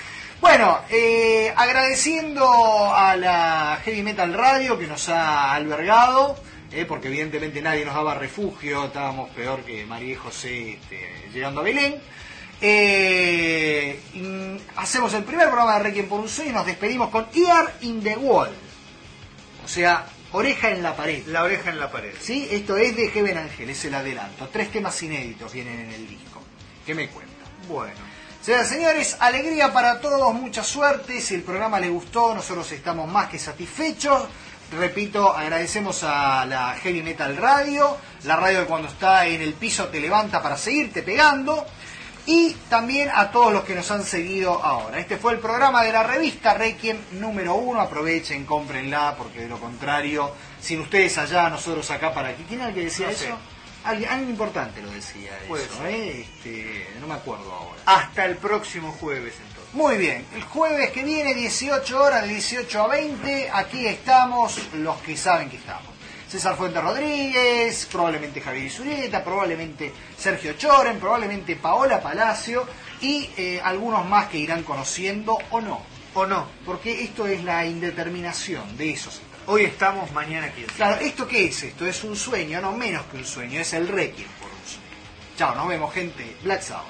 Bueno, eh, agradeciendo a la Heavy Metal Radio que nos ha albergado, eh, porque evidentemente nadie nos daba refugio, estábamos peor que María y José este, llegando a Belén. Eh, hacemos el primer programa de Requiem por un Sueño y nos despedimos con Ear in the Wall, o sea, oreja en la pared. La oreja en la pared. ¿Sí? Esto es de Heaven Angel, es el adelanto. Tres temas inéditos vienen en el disco. ¿Qué me cuentan? Bueno. Señoras y señores, alegría para todos, mucha suerte. Si el programa les gustó, nosotros estamos más que satisfechos. Repito, agradecemos a la Heavy Metal Radio, la radio que cuando está en el piso te levanta para seguirte pegando. Y también a todos los que nos han seguido ahora. Este fue el programa de la revista Requiem número uno. Aprovechen, cómprenla, porque de lo contrario, sin ustedes allá, nosotros acá para aquí. ¿Quién era el que decía No eso? sé. Alguien, alguien importante lo decía Puede eso, ser. ¿eh? Este, no me acuerdo ahora. Hasta el próximo jueves entonces. Muy bien, el jueves que viene, dieciocho horas, de dieciocho a veinte, aquí estamos los que saben que estamos. César Fuentes Rodríguez, probablemente Javier Isurieta, probablemente Sergio Choren, probablemente Paola Palacio y eh, algunos más que irán conociendo o no. ¿O no? Porque esto es la indeterminación, de eso se trata. Hoy estamos, mañana quién sabe. Claro, ¿esto qué es? Esto es un sueño, no menos que un sueño, es el Requiem por un sueño. Chao, nos vemos, gente. Black Sabbath.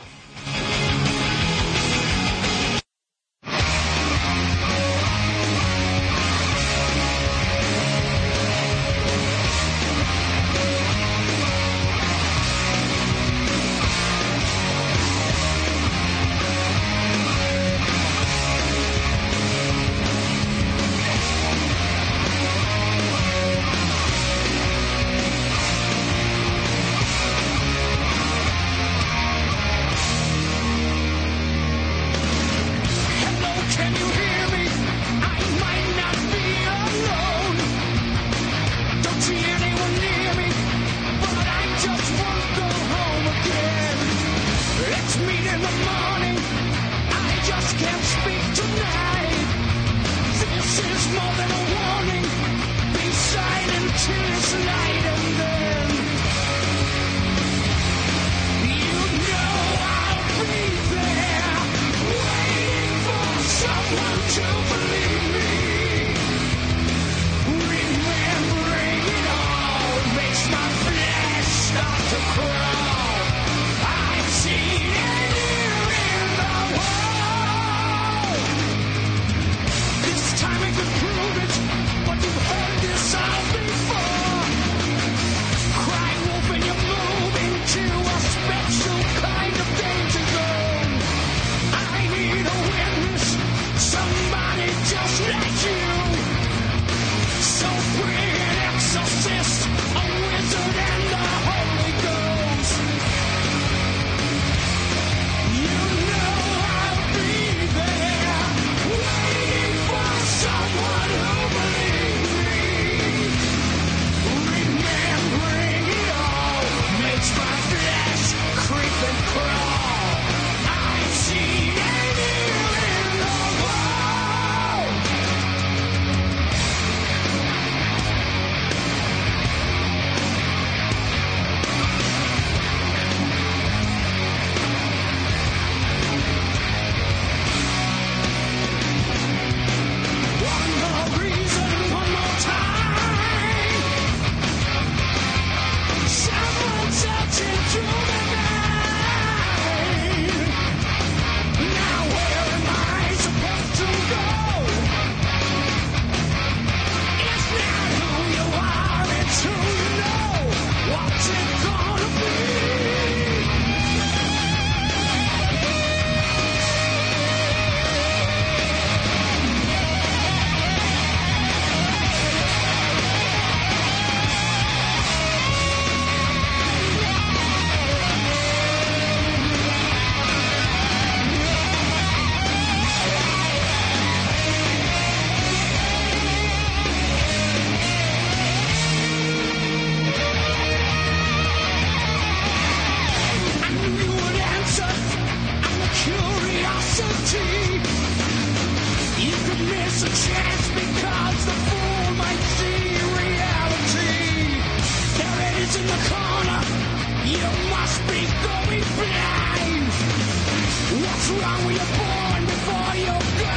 What's wrong with your born before you go?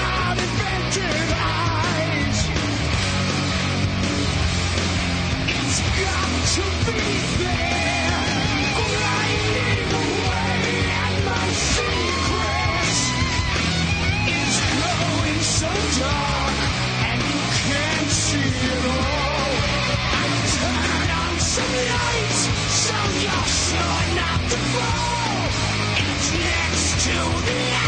the end.